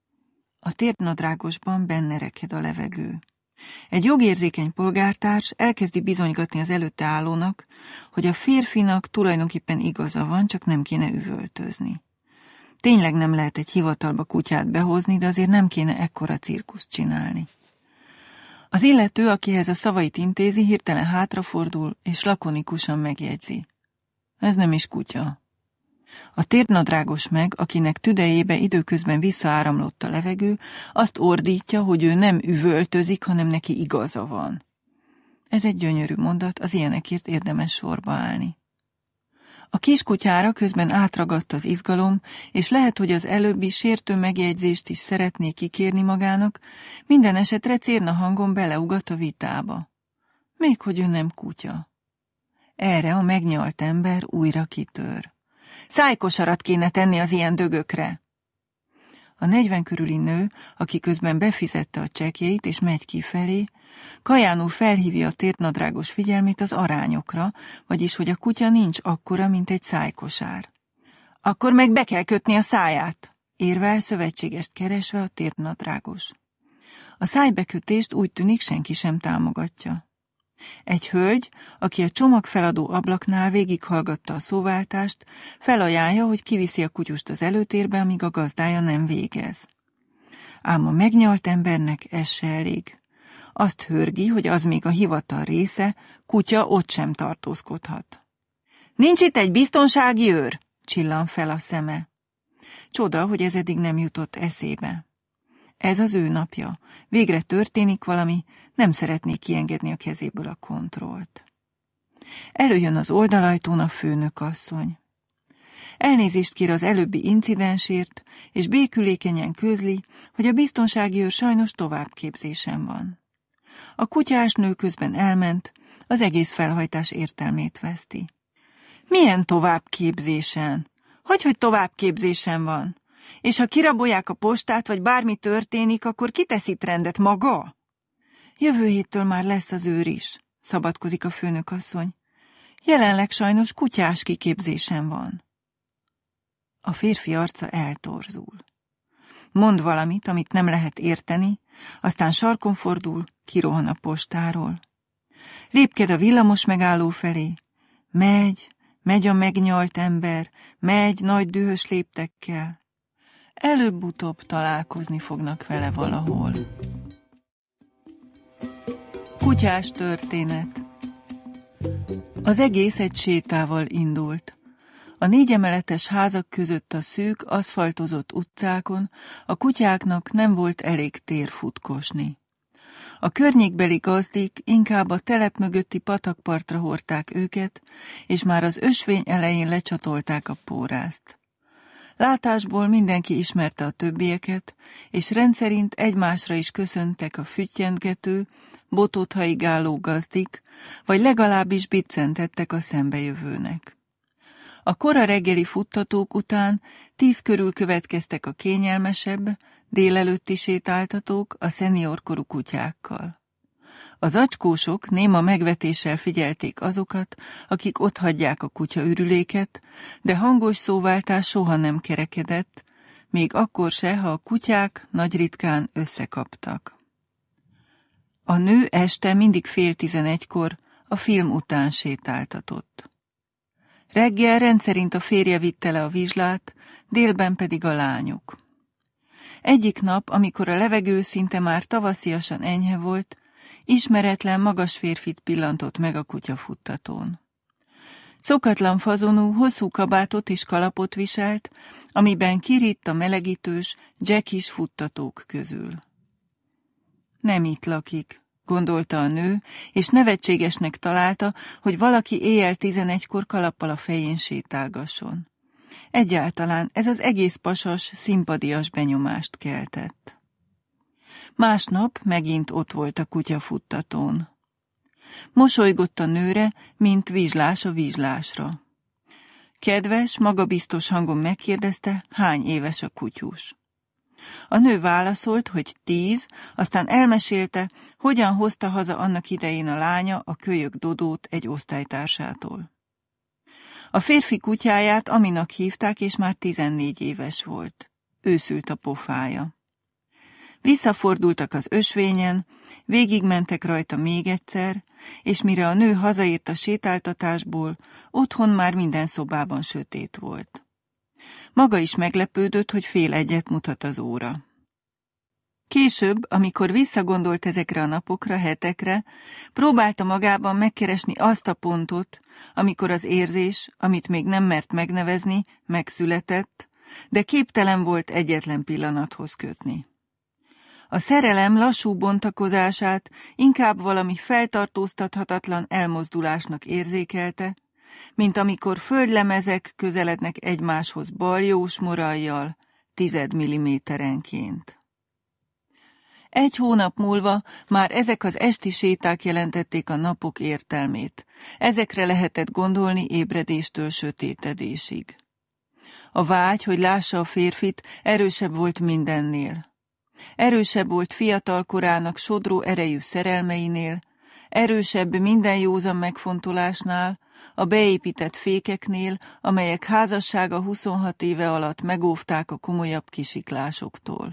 A tértnadrágosban benne reked a levegő. Egy jogérzékeny polgártárs elkezdi bizonygatni az előtte állónak, hogy a férfinak tulajdonképpen igaza van, csak nem kéne üvöltözni. Tényleg nem lehet egy hivatalba kutyát behozni, de azért nem kéne ekkora cirkuszt csinálni. Az illető, akihez a szavait intézi, hirtelen hátrafordul, és lakonikusan megjegyzi. Ez nem is kutya. A tértnadrágos meg, akinek tüdejébe időközben visszaáramlott a levegő, azt ordítja, hogy ő nem üvöltözik, hanem neki igaza van. Ez egy gyönyörű mondat, az ilyenekért érdemes sorba állni. A kiskutyára közben átragadt az izgalom, és lehet, hogy az előbbi sértő megjegyzést is szeretné kikérni magának, minden esetre cérna hangon beleugat a vitába. Még hogy ő nem kutya. Erre a megnyalt ember újra kitör. Szájkosarat kéne tenni az ilyen dögökre. A 40 körüli nő, aki közben befizette a csekkjeit és megy kifelé, kajánul felhívja a tértnadrágos figyelmét az arányokra, vagyis hogy a kutya nincs akkora, mint egy szájkosár. Akkor meg be kell kötni a száját, érvel szövetségest keresve a tértnadrágos. A szájbekötést úgy tűnik senki sem támogatja. Egy hölgy, aki a csomagfeladó ablaknál végighallgatta a szóváltást, felajánlja, hogy kiviszi a kutyust az előtérbe, amíg a gazdája nem végez. Ám a megnyalt embernek ez se elég. Azt hörgi, hogy az még a hivatal része, kutya ott sem tartózkodhat. Nincs itt egy biztonsági őr? Csillan fel a szeme. Csoda, hogy ez eddig nem jutott eszébe. Ez az ő napja. Végre történik valami, nem szeretné kiengedni a kezéből a kontrollt. Előjön az oldalajtón a főnökasszony. Elnézést kér az előbbi incidensért, és békülékenyen közli, hogy a biztonsági őr sajnos továbbképzésen van. A kutyás nő közben elment, az egész felhajtás értelmét veszti. Milyen továbbképzésen? Hogy továbbképzésen van? És ha kirabolják a postát, vagy bármi történik, akkor ki tesz itt rendet, maga? Jövő héttől már lesz az őr is, szabadkozik a főnökasszony. Jelenleg sajnos kutyás kiképzésen van. A férfi arca eltorzul. Mond valamit, amit nem lehet érteni, aztán sarkon fordul, kirohan a postáról. Lépked a villamos megálló felé. Megy a megnyalt ember, megy nagy dühös léptekkel. Előbb-utóbb találkozni fognak vele valahol. Kutyás történet. Az egész egy sétával indult. A 4 emeletes házak között a szűk, aszfaltozott utcákon a kutyáknak nem volt elég tér futkosni. A környékbeli gazdik inkább a telep mögötti patakpartra hordták őket, és már az ösvény elején lecsatolták a pórázt. Látásból mindenki ismerte a többieket, és rendszerint egymásra is köszöntek a füttyentgető, botot haigáló gazdik, vagy legalábbis biccentettek a szembejövőnek. A kora reggeli futtatók után 10 körül következtek a kényelmesebb, délelőtti sétáltatók a szeniorkorú kutyákkal. Az acskósok néma megvetéssel figyelték azokat, akik otthagyják a kutyaürüléket, de hangos szóváltás soha nem kerekedett, még akkor se, ha a kutyák nagy ritkán összekaptak. A nő este mindig 10:30-kor a film után sétáltatott. Reggel rendszerint a férje vitte le a vizslát, délben pedig a lányuk. Egyik nap, amikor a levegő szinte már tavasziasan enyhe volt, ismeretlen magas férfit pillantott meg a kutyafuttatón. Szokatlan fazonú, hosszú kabátot és kalapot viselt, amiben kiritt a melegítős, jackis futtatók közül. Nem itt lakik, gondolta a nő, és nevetségesnek találta, hogy valaki éjjel 11-kor kalappal a fején sétálgasson. Egyáltalán ez az egész pasas, szimpadias benyomást keltett. Másnap megint ott volt a kutyafuttatón. Mosolygott a nőre, mint vizslás a vizslásra. Kedves, magabiztos hangon megkérdezte, hány éves a kutyus. A nő válaszolt, hogy 10, aztán elmesélte, hogyan hozta haza annak idején a lánya a kölyök Dodót egy osztálytársától. A férfi kutyáját Aminak hívták, és már 14 éves volt. Őszült a pofája. Visszafordultak az ösvényen, végigmentek rajta még egyszer, és mire a nő hazaért a sétáltatásból, otthon már minden szobában sötét volt. Maga is meglepődött, hogy fél egyet mutat az óra. Később, amikor visszagondolt ezekre a napokra, hetekre, próbálta magában megkeresni azt a pontot, amikor az érzés, amit még nem mert megnevezni, megszületett, de képtelen volt egyetlen pillanathoz kötni. A szerelem lassú bontakozását inkább valami feltartóztathatatlan elmozdulásnak érzékelte, mint amikor földlemezek közelednek egymáshoz baljós morajjal 10 milliméterenként. 1 hónap múlva már ezek az esti séták jelentették a napok értelmét. Ezekre lehetett gondolni ébredéstől sötétedésig. A vágy, hogy lássa a férfit, erősebb volt mindennél. Erősebb volt fiatal korának sodró erejű szerelmeinél, erősebb minden józan megfontolásnál, a beépített fékeknél, amelyek házassága 26 éve alatt megóvták a komolyabb kisiklásoktól.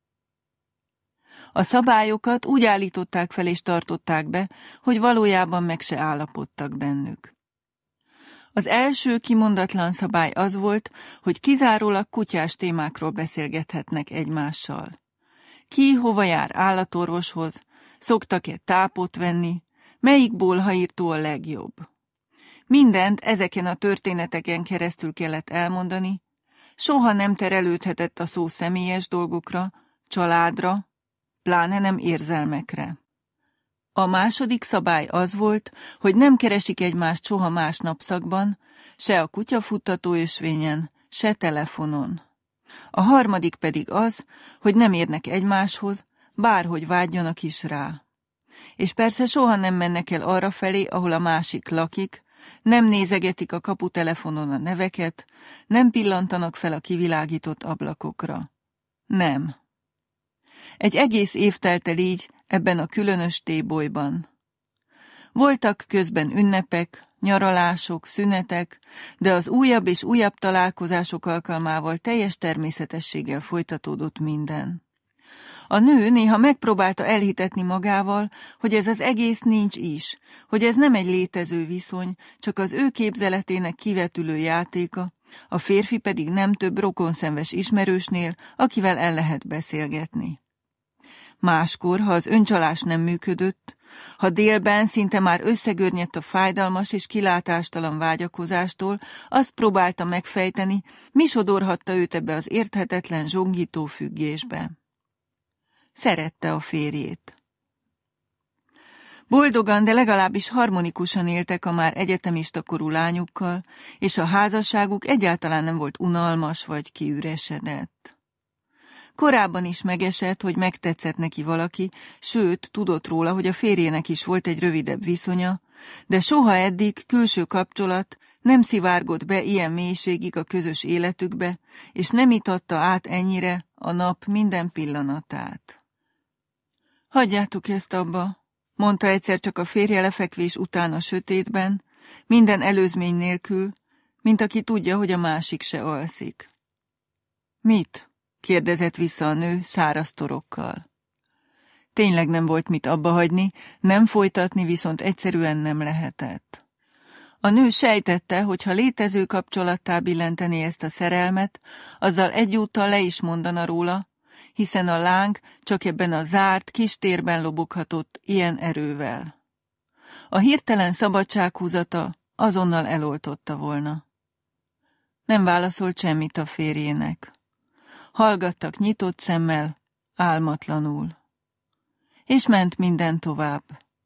A szabályokat úgy állították fel és tartották be, hogy valójában meg se állapodtak bennük. Az első kimondatlan szabály az volt, hogy kizárólag kutyás témákról beszélgethetnek egymással. Ki hova jár állatorvoshoz, szoktak-e tápot venni, melyik bolhaírtó a legjobb. Mindent ezeken a történeteken keresztül kellett elmondani, soha nem terelődhetett a szó személyes dolgokra, családra, pláne nem érzelmekre. A második szabály az volt, hogy nem keresik egymást soha más napszakban, se a kutyafuttató ösvényen, se telefonon. A harmadik pedig az, hogy nem érnek egymáshoz, bárhogy vágyjanak is rá. És persze soha nem mennek el arra felé, ahol a másik lakik, nem nézegetik a kaputelefonon a neveket, nem pillantanak fel a kivilágított ablakokra. Nem. Egy egész év telt el így ebben a különös tébolyban. Voltak közben ünnepek, nyaralások, szünetek, de az újabb és újabb találkozások alkalmával teljes természetességgel folytatódott minden. A nő néha megpróbálta elhitetni magával, hogy ez az egész nincs is, hogy ez nem egy létező viszony, csak az ő képzeletének kivetülő játéka, a férfi pedig nem több rokonszenves ismerősnél, akivel el lehet beszélgetni. Máskor, ha az öncsalás nem működött, ha délben szinte már összegörnyedt a fájdalmas és kilátástalan vágyakozástól, azt próbálta megfejteni, mi sodorhatta őt ebbe az érthetetlen zsongító függésbe. Szerette a férjét. Boldogan, de legalábbis harmonikusan éltek a már egyetemista korú lányukkal, és a házasságuk egyáltalán nem volt unalmas vagy kiüresedett. Korábban is megesett, hogy megtetszett neki valaki, sőt, tudott róla, hogy a férjének is volt egy rövidebb viszonya, de soha eddig külső kapcsolat nem szivárgott be ilyen mélységig a közös életükbe, és nem itatta át ennyire a nap minden pillanatát. Hagyjátok ezt abba, mondta egyszer csak a férje lefekvés után a sötétben, minden előzmény nélkül, mint aki tudja, hogy a másik se alszik. Mit? Kérdezett vissza a nő száraz torokkal. Tényleg nem volt mit abba hagyni, nem folytatni viszont egyszerűen nem lehetett. A nő sejtette, hogy ha létező kapcsolattá billenteni ezt a szerelmet, azzal egyúttal le is mondana róla, hiszen a láng csak ebben a zárt, kis térben loboghatott ilyen erővel. A hirtelen szabadsághúzata azonnal eloltotta volna. Nem válaszolt semmit a férjének. Hallgattak nyitott szemmel, álmatlanul. És ment minden tovább.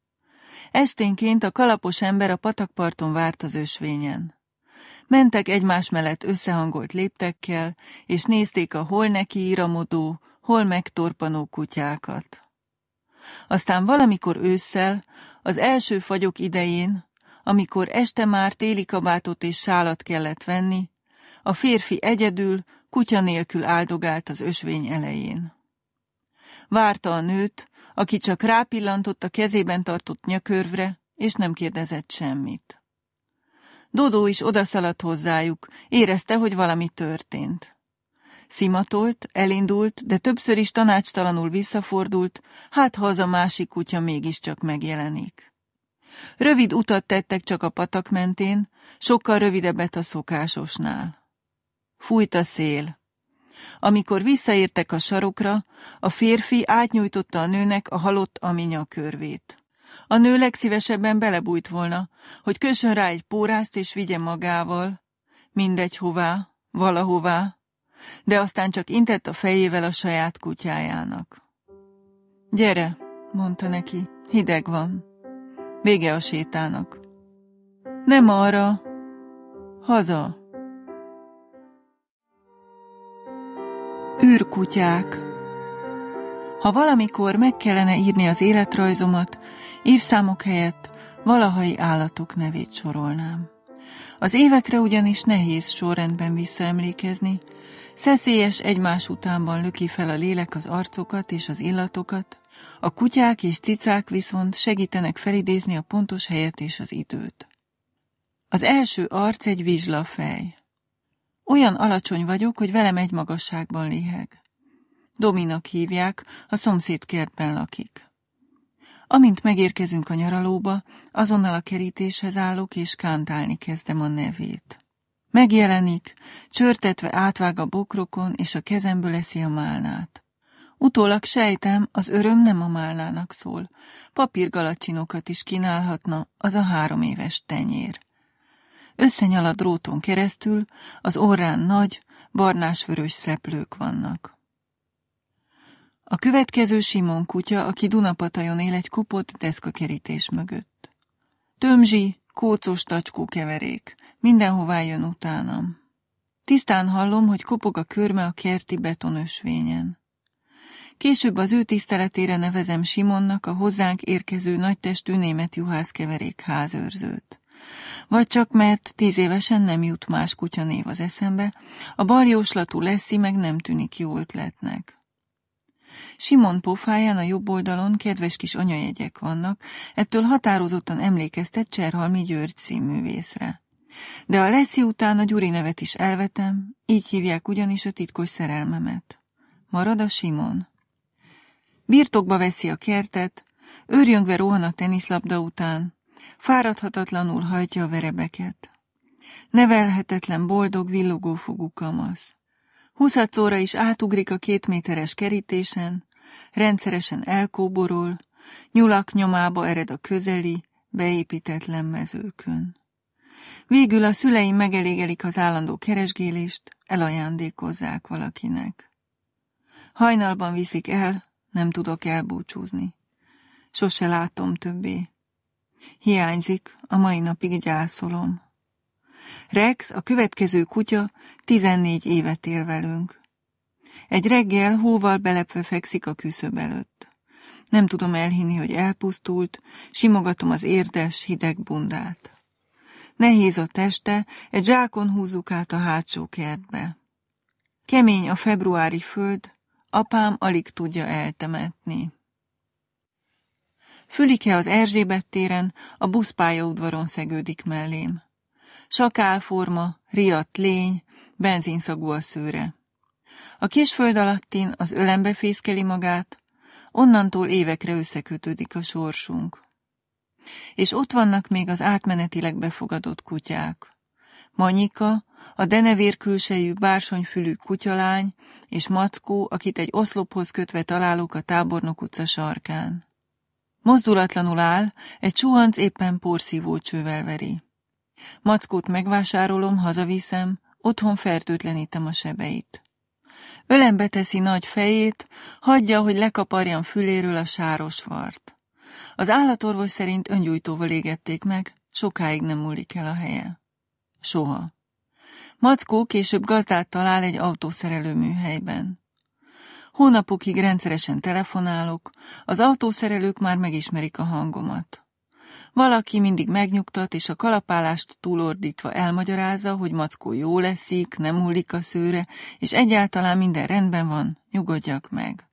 Esténként a kalapos ember a patakparton várt az ösvényen. Mentek egymás mellett összehangolt léptekkel, és nézték a hol neki íramodó, hol megtorpanó kutyákat. Aztán valamikor ősszel, az első fagyok idején, amikor este már téli kabátot és sálat kellett venni, a férfi egyedül, kutya nélkül áldogált az ösvény elején. Várta a nőt, aki csak rápillantott a kezében tartott nyakörvre, és nem kérdezett semmit. Dodó is odaszaladt hozzájuk, érezte, hogy valami történt. Szimatolt, elindult, de többször is tanácstalanul visszafordult, hát ha az a másik kutya mégiscsak megjelenik. Rövid utat tettek csak a patak mentén, sokkal rövidebbet a szokásosnál. Fújt a szél. Amikor visszaértek a sarokra, a férfi átnyújtotta a nőnek a halott aminya körvét. A nő legszívesebben belebújt volna, hogy kössön rá egy pórázt és vigye magával, mindegy hová, valahová, de aztán csak intett a fejével a saját kutyájának. Gyere, mondta neki, hideg van. Vége a sétának. Nem arra, Haza. Űrkutyák. Ha valamikor meg kellene írni az életrajzomat, évszámok helyett valahai állatok nevét sorolnám. Az évekre ugyanis nehéz sorrendben visszaemlékezni, szeszélyes egymás utánban löki fel a lélek az arcokat és az illatokat, a kutyák és cicák viszont segítenek felidézni a pontos helyet és az időt. Az első arc egy vizslafej. Olyan alacsony vagyok, hogy velem egy magasságban léheg. Dominak hívják, a szomszéd kertben lakik. Amint megérkezünk a nyaralóba, azonnal a kerítéshez állok, és kántálni kezdem a nevét. Megjelenik, csörtetve átvág a bokrokon, és a kezemből eszi a málnát. Utólag sejtem, az öröm nem a málnának szól. Papírgalacsinokat is kínálhatna, az a 3 éves tenyér. Összenyal a dróton keresztül, az orrán nagy, barnás-vörös szeplők vannak. A következő Simon kutya, aki Dunapatajon él egy kopott deszkakerítés mögött. Tömzsi, kócos tacskó keverék, mindenhová jön utánam. Tisztán hallom, hogy kopog a körme a kerti betonösvényen. Később az ő tiszteletére nevezem Simonnak a hozzánk érkező nagytestű német juhászkeverék házőrzőt. Vagy csak mert 10 évesen nem jut más kutyanév az eszembe, a baljóslatú Leszi meg nem tűnik jó ötletnek. Simon pofáján a jobb oldalon kedves kis anyajegyek vannak, ettől határozottan emlékeztet Cserhalmi György színművészre. De a Leszi után a Gyuri nevet is elvetem, így hívják ugyanis a titkos szerelmemet. Marad a Simon. Birtokba veszi a kertet, őrjöngve rohan a teniszlabda után, fáradhatatlanul hajtja a verebeket. Nevelhetetlen, boldog, villogófogú kamasz. 20-szorra is átugrik a 2 méteres kerítésen, rendszeresen elkóborol, nyulak nyomába ered a közeli, beépítetlen mezőkön. Végül a szüleim megelégelik az állandó keresgélést, elajándékozzák valakinek. Hajnalban viszik el, nem tudok elbúcsúzni. Sose látom többé. Hiányzik, a mai napig gyászolom. Rex, a következő kutya, 14 évet él velünk. Egy reggel hóval belepve fekszik a küszöb előtt. Nem tudom elhinni, hogy elpusztult, simogatom az érdes, hideg bundát. Nehéz a teste, egy zsákon húzzuk át a hátsó kertbe. Kemény a februári föld, apám alig tudja eltemetni. Fülike az Erzsébet téren, a buszpályaudvaron szegődik mellém. Sakálforma, riadt lény, benzinszagú a szőre. A kis föld alattin az ölembe fészkeli magát, onnantól évekre összekötődik a sorsunk. És ott vannak még az átmenetileg befogadott kutyák. Manyika, a denevér külsejű bársonyfülű kutyalány, és Mackó, akit egy oszlophoz kötve találok a Tábornok utca sarkán. Mozdulatlanul áll, egy suhanc éppen porszívócsővel veri. Mackót megvásárolom, hazaviszem, otthon fertőtlenítem a sebeit. Ölembe teszi nagy fejét, hagyja, hogy lekaparjam füléről a sáros vart. Az állatorvos szerint öngyújtóval égették meg, sokáig nem múlik el a helye. Soha. Mackó később gazdát talál egy autószerelő műhelyben. Hónapokig rendszeresen telefonálok, az autószerelők már megismerik a hangomat. Valaki mindig megnyugtat, és a kalapálást túlordítva elmagyarázza, hogy Mackó jól eszik, nem hullik a szőre, és egyáltalán minden rendben van, nyugodjak meg.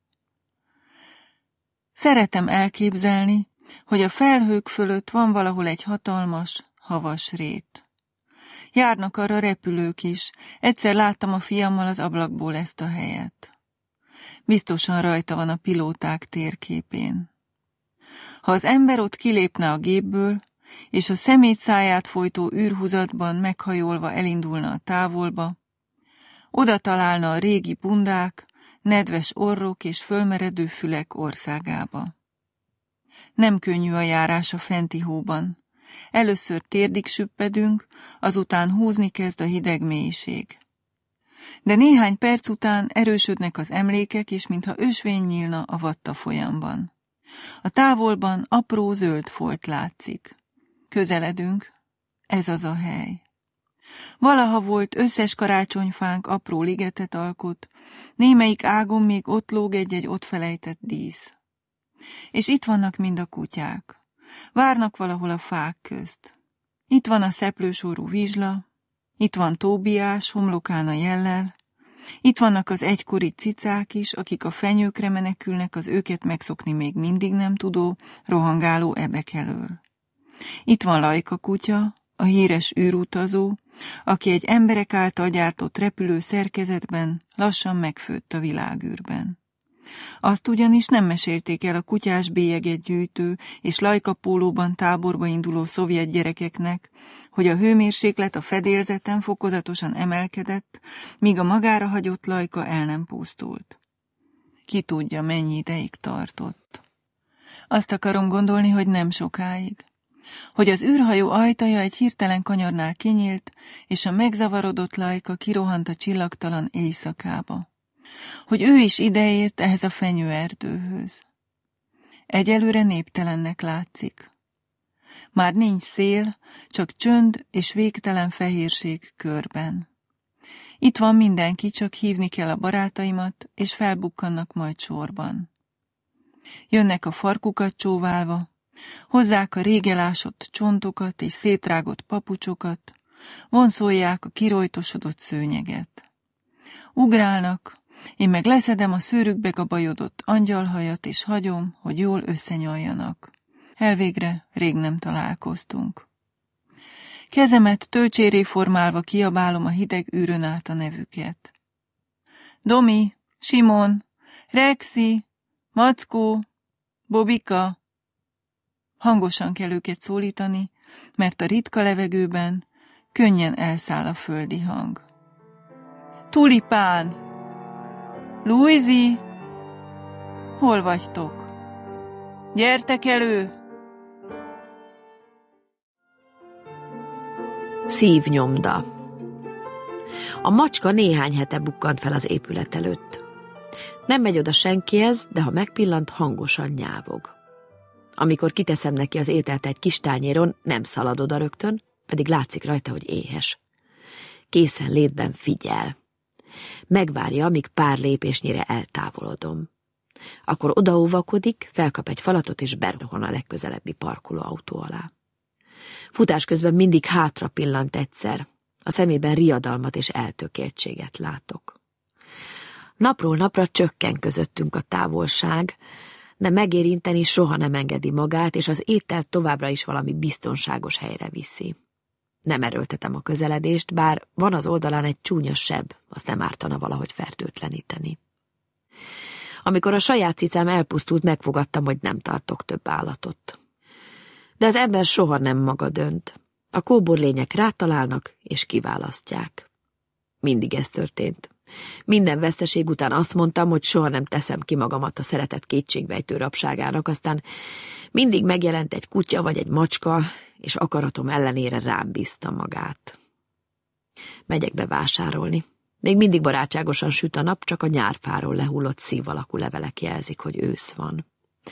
Szeretem elképzelni, hogy a felhők fölött van valahol egy hatalmas, havas rét. Járnak arra repülők is, egyszer láttam a fiammal az ablakból ezt a helyet. Biztosan rajta van a pilóták térképén. Ha az ember ott kilépne a gépből, és a szemétszáját folytó űrhuzatban meghajolva elindulna a távolba, oda találna a régi bundák, nedves orrok és fölmeredő fülek országába. Nem könnyű a járás a fenti hóban. Először térdig süppedünk, azután húzni kezd a hideg mélység. De néhány perc után erősödnek az emlékek, és mintha ösvény nyílna a vatta folyamban. A távolban apró zöld folt látszik. Közeledünk, ez az a hely. Valaha volt összes karácsonyfánk apró ligetet alkot, némelyik ágon még ott lóg egy-egy ott felejtett dísz. És itt vannak mind a kutyák. Várnak valahol a fák közt. Itt van a szeplősorú vizsla, itt van Tóbiás homlokán a jellel, itt vannak az egykori cicák is, akik a fenyőkre menekülnek az őket megszokni még mindig nem tudó, rohangáló ebek elől. Itt van Lajka kutya, a híres űrutazó, aki egy emberek által gyártott repülő szerkezetben lassan megfőtt a világűrben. Azt ugyanis nem mesélték el a kutyás bélyeget gyűjtő és Lajka pólóban táborba induló szovjet gyerekeknek, hogy a hőmérséklet a fedélzeten fokozatosan emelkedett, míg a magára hagyott Lajka el nem pusztult. Ki tudja, mennyi ideig tartott. Azt akarom gondolni, hogy nem sokáig. Hogy az űrhajó ajtaja egy hirtelen kanyarnál kinyílt, és a megzavarodott Lajka kirohant a csillagtalan éjszakába. Hogy ő is ideért ehhez a fenyőerdőhöz. Egyelőre néptelennek látszik. Már nincs szél, csak csönd és végtelen fehérség körben. Itt van mindenki, csak hívni kell a barátaimat, és felbukkannak majd sorban. Jönnek a farkukat csóválva, hozzák a régelásott csontokat és szétrágott papucsokat, vonszolják a kirojtosodott szőnyeget. Ugrálnak, én meg leszedem a szőrükbe gabajodott angyalhajat, és hagyom, hogy jól összenyaljanak. Elvégre rég nem találkoztunk. Kezemet tölcséré formálva kiabálom a hideg űrön át a nevüket. Domi, Simon, Rexi, Mackó, Bobika. Hangosan kell őket szólítani, mert a ritka levegőben könnyen elszáll a földi hang. Tulipán! Luizi! Hol vagytok? Gyertek elő! Szívnyomda. A macska néhány hete bukkant fel az épület előtt. Nem megy oda senkihez, de ha megpillant, hangosan nyávog. Amikor kiteszem neki az ételt egy kis tányéron, nem szalad oda rögtön, pedig látszik rajta, hogy éhes. Készen létben figyel. Megvárja, amíg pár lépésnyire eltávolodom. Akkor odaóvakodik, felkap egy falatot és berohan a legközelebbi parkolóautó alá. Futás közben mindig hátra pillant egyszer. A szemében riadalmat és eltökéltséget látok. Napról napra csökken közöttünk a távolság, de megérinteni soha nem engedi magát, és az ételt továbbra is valami biztonságos helyre viszi. Nem erőltetem a közeledést, bár van az oldalán egy csúnya seb, azt nem ártana valahogy fertőtleníteni. Amikor a saját cicám elpusztult, megfogadtam, hogy nem tartok több állatot. De az ember soha nem maga dönt. A kóborlények rátalálnak és kiválasztják. Mindig ez történt. Minden veszteség után azt mondtam, hogy soha nem teszem ki magamat a szeretet kétségbejtő rabságának, aztán mindig megjelent egy kutya vagy egy macska, és akaratom ellenére rám bízta magát. Megyek be vásárolni. Még mindig barátságosan süt a nap, csak a nyárfáról lehullott szív alakú levelek jelzik, hogy ősz van.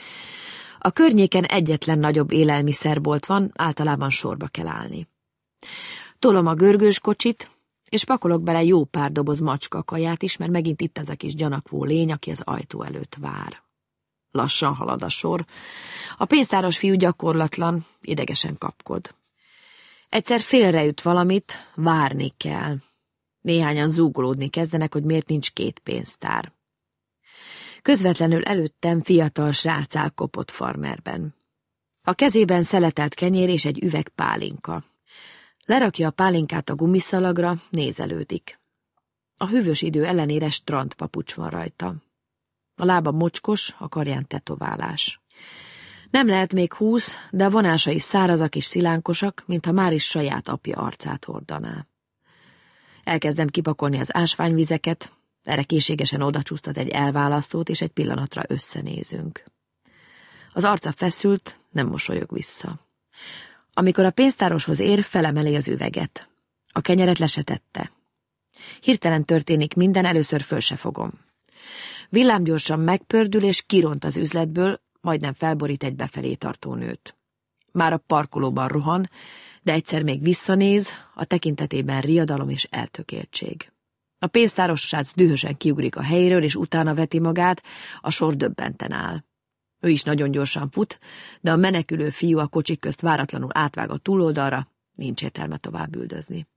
A környéken egyetlen nagyobb élelmiszerbolt van, általában sorba kell állni. Tolom a görgős kocsit, és pakolok bele jó pár doboz macska kaját is, mert megint itt az a kis gyanakvó lény, aki az ajtó előtt vár. Lassan halad a sor. A pénztáros fiú gyakorlatlan, idegesen kapkod. Egyszer félreüt valamit, várni kell. Néhányan zúgolódni kezdenek, hogy miért nincs két pénztár. Közvetlenül előttem fiatal srác áll kopott farmerben. A kezében szeletelt kenyér és egy üveg pálinka. Lerakja a pálinkát a gumiszalagra, nézelődik. A hűvös idő ellenére strandpapucs van rajta. A lába mocskos, a karján tetoválás. Nem lehet még 20, de a vonásai szárazak és szilánkosak, mintha már is saját apja arcát hordaná. Elkezdem kipakolni az ásványvizeket, erre készségesen odacsúsztat egy elválasztót, és egy pillanatra összenézünk. Az arca feszült, nem mosolyog vissza. Amikor a pénztároshoz ér, felemeli az üveget. A kenyeret le se tette. Hirtelen történik minden, először föl se fogom. Villámgyorsan megpördül, és kiront az üzletből, majdnem felborít egy befelé tartó nőt. Már a parkolóban rohan, De egyszer még visszanéz, a tekintetében riadalom és eltökéltség. A pénztáros srác dühösen kiugrik a helyéről, és utána veti magát, a sor döbbenten áll. Ő is nagyon gyorsan fut, de a menekülő fiú a kocsik közt váratlanul átvág a túloldalra, nincs értelme tovább üldözni.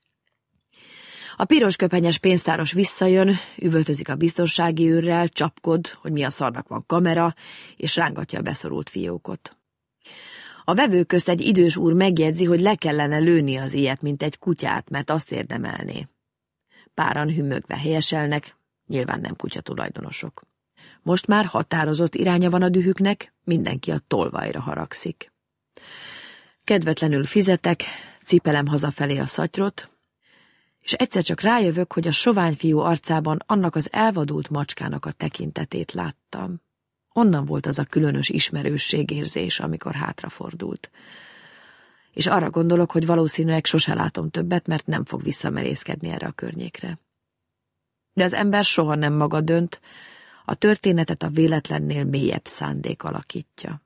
A piros köpenyes pénztáros visszajön, üvöltözik a biztonsági őrrel, csapkod, hogy mi a szarnak van kamera, és rángatja a beszorult fiókot. A vevők közt egy idős úr megjegyzi, hogy le kellene lőni az ilyet, mint egy kutyát, mert azt érdemelné. Páran hümmögve helyeselnek, nyilván nem kutyatulajdonosok. Most már határozott iránya van a dühüknek, mindenki a tolvajra haragszik. Kedvetlenül fizetek, cipelem hazafelé a szatyrot, és egyszer csak rájövök, hogy a sovány fiú arcában annak az elvadult macskának a tekintetét láttam. Onnan volt az a különös ismerősségérzés, amikor hátrafordult. És arra gondolok, hogy valószínűleg sose látom többet, mert nem fog visszamerészkedni erre a környékre. De az ember soha nem maga dönt, a történetet a véletlennél mélyebb szándék alakítja.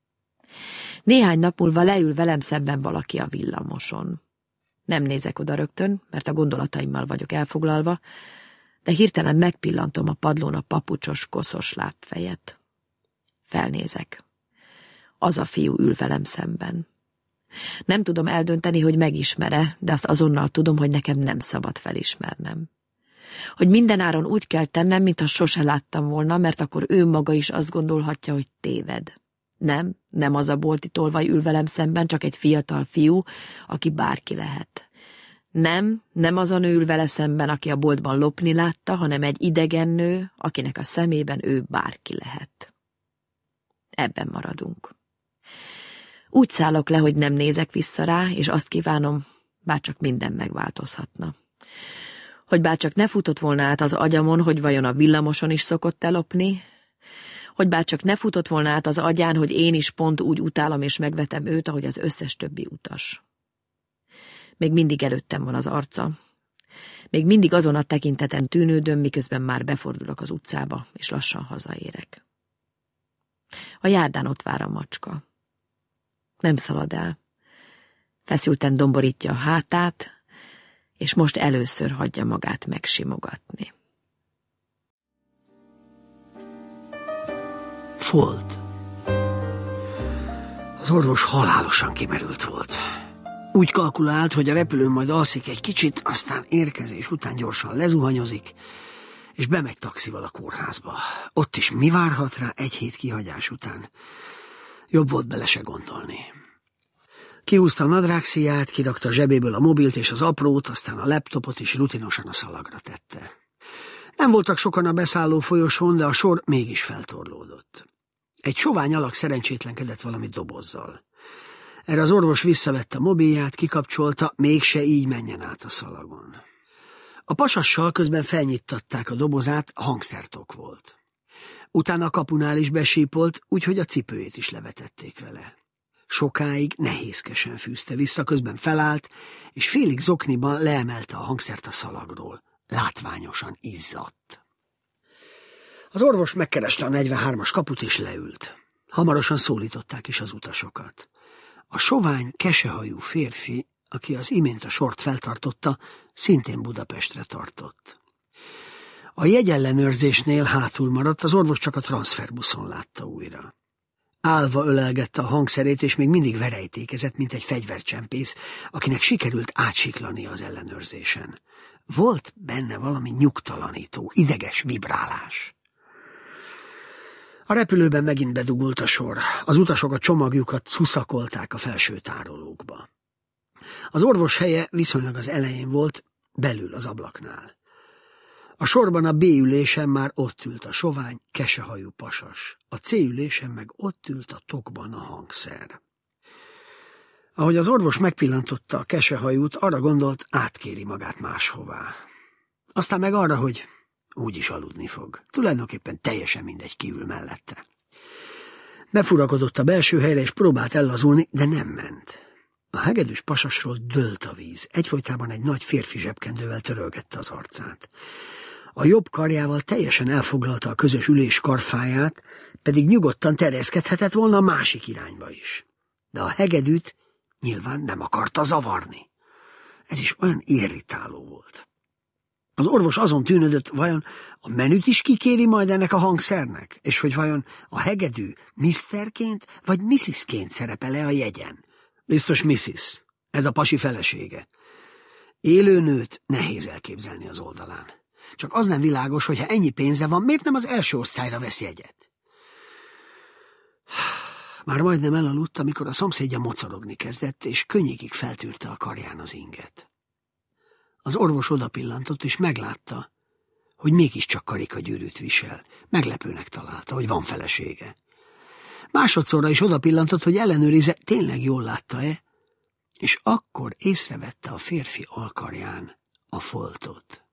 Néhány nap múlva leül velem szemben valaki a villamoson. Nem nézek oda rögtön, mert a gondolataimmal vagyok elfoglalva, de hirtelen megpillantom a padlón a papucsos, koszos lábfejet. Felnézek. Az a fiú ül velem szemben. Nem tudom eldönteni, hogy megismer-e, de azt azonnal tudom, hogy nekem nem szabad felismernem. Hogy mindenáron úgy kell tennem, mintha sose láttam volna, mert akkor ő maga is azt gondolhatja, hogy téved. Nem az a bolti tolvaj ül velem szemben, csak egy fiatal fiú, aki bárki lehet. Nem az a nő ül vele szemben, aki a boltban lopni látta, hanem egy idegen nő, akinek a szemében ő bárki lehet. Ebben maradunk. Úgy szállok le, hogy nem nézek vissza rá, és azt kívánom, bárcsak minden megváltozhatna. Hogy bárcsak ne futott volna át az agyamon, hogy vajon a villamoson is szokott elopni, hogy bárcsak ne futott volna át az agyán, hogy én is pont úgy utálom és megvetem őt, ahogy az összes többi utas. Még mindig előttem van az arca. Még mindig azon a tekinteten tűnődöm, miközben már befordulok az utcába, és lassan hazaérek. A járdán ott vár a macska. Nem szalad el. Feszülten domborítja a hátát, és most először hagyja magát megsimogatni. Folt. Az orvos halálosan kimerült volt. Úgy kalkulált, hogy a repülőn majd alszik egy kicsit, aztán érkezés után gyorsan lezuhanyozik, és bemegy taxival a kórházba. Ott is mi várhat rá egy hét kihagyás után? Jobb volt bele se gondolni. Kihúzta a nadrágszíját, kirakta a zsebéből a mobilt és az aprót, aztán a laptopot is rutinosan a szalagra tette. Nem voltak sokan a beszálló folyosón, de a sor mégis feltorlódott. Egy sovány alak szerencsétlenkedett valami dobozzal. Erre az orvos visszavette a mobilját, kikapcsolta, mégse így menjen át a szalagon. A pasassal közben felnyittatták a dobozát, hangszertok volt. Utána a kapunál is besípolt, úgyhogy a cipőjét is levetették vele. Sokáig nehézkesen fűzte vissza, közben felállt, és félig zokniban leemelte a hangszert a szalagról. Látványosan izzadt. Az orvos megkereste a 43-as kaput, és leült. Hamarosan szólították is az utasokat. A sovány, kesehajú férfi, aki az imént a sort feltartotta, szintén Budapestre tartott. A jegyellenőrzésnél hátul maradt, az orvos csak a transferbuszon látta újra. Állva ölelgette a hangszerét, és még mindig verejtékezett, mint egy fegyvercsempész, akinek sikerült átsiklani az ellenőrzésen. Volt benne valami nyugtalanító, ideges vibrálás. A repülőben megint bedugult a sor. Az utasok a csomagjukat szuszakolták a felső tárolókba. Az orvos helye viszonylag az elején volt, belül az ablaknál. A sorban a B ülésen már ott ült a sovány, kesehajú pasas. A C ülésen meg ott ült a tokban a hangszer. Ahogy az orvos megpillantotta a kesehajút, arra gondolt, átkéri magát máshová. Aztán meg arra, hogy úgyis aludni fog. Tulajdonképpen teljesen mindegy, kiül mellette. Befurakodott a belső helyre, és próbált ellazulni, de nem ment. A hegedűs pasasról dőlt a víz. Egyfolytában egy nagy férfi zsebkendővel törölgette az arcát. A jobb karjával teljesen elfoglalta a közös ülés karfáját, pedig nyugodtan terjeszkedhetett volna a másik irányba is. De a hegedűt Nyilván nem akarta zavarni. Ez is olyan irritáló volt. Az orvos azon tűnődött, vajon a menüt is kikéri majd ennek a hangszernek, és hogy vajon a hegedű Mr.ként vagy Mrs.ként szerepel-e a jegyen. Biztos Mrs. Ez a pasi felesége. Élő nőt nehéz elképzelni az oldalán. Csak az nem világos, hogy ha ennyi pénze van, miért nem az első osztályra vesz jegyet? Már majdnem elaludt, amikor a szomszédja mocorogni kezdett, és könnyékig feltűrte a karján az inget. Az orvos odapillantott, és meglátta, hogy mégiscsak karikagyűrűt visel. Meglepőnek találta, hogy van felesége. Másodszorra is odapillantott, hogy ellenőrizze, tényleg jól látta-e, és akkor észrevette a férfi alkarján a foltot.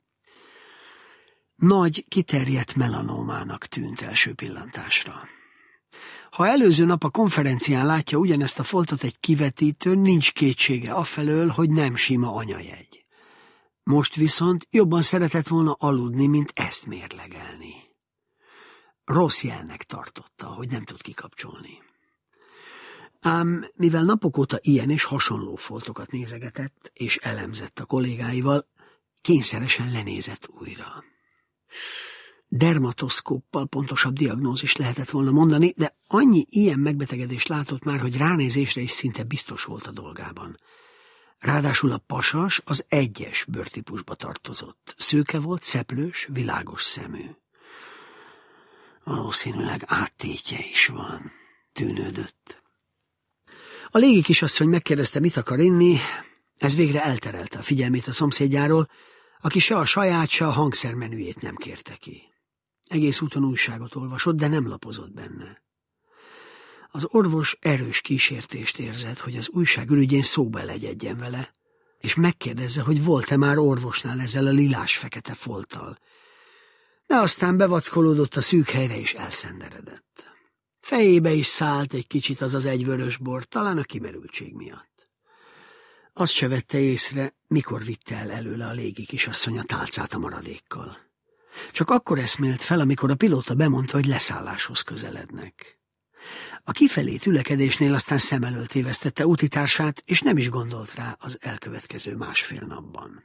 Nagy, kiterjedt melanómának tűnt első pillantásra. Ha előző nap a konferencián látja ugyanezt a foltot egy kivetítőn, nincs kétsége afelől, hogy nem sima anyajegy. Most viszont jobban szeretett volna aludni, mint ezt mérlegelni. Rossz jelnek tartotta, hogy nem tud kikapcsolni. Ám mivel napok óta ilyen és hasonló foltokat nézegetett, és elemzett a kollégáival, kényszeresen lenézett újra. Dermatoszkóppal pontosabb diagnózist lehetett volna mondani, de annyi ilyen megbetegedést látott már, hogy ránézésre is szinte biztos volt a dolgában. Ráadásul a pasas az 1-es bőrtípusba tartozott. Szőke volt, szeplős, világos szemű. Valószínűleg áttétje is van, tűnődött. A légikisasszony megkérdezte, mit akar inni, ez végre elterelte a figyelmét a szomszédjáról, aki se a saját, se a hangszermenüjét nem kérte ki. Egész úton újságot olvasott, de nem lapozott benne. Az orvos erős kísértést érzett, hogy az újságürügyén szóba legyedjen vele, és megkérdezze, hogy volt-e már orvosnál ezzel a lilás-fekete folttal. De aztán bevackolódott a szűk helyre, és elszenderedett. Fejébe is szállt egy kicsit az egy vörös bor, talán a kimerültség miatt. Azt se vette észre, mikor vitte el előle a légikisasszony a tálcát a maradékkal. Csak akkor eszmélt fel, amikor a pilóta bemondta, hogy leszálláshoz közelednek. A kifelé tülekedésnél aztán szem elől tévesztette útitársát, és nem is gondolt rá az elkövetkező másfél napban.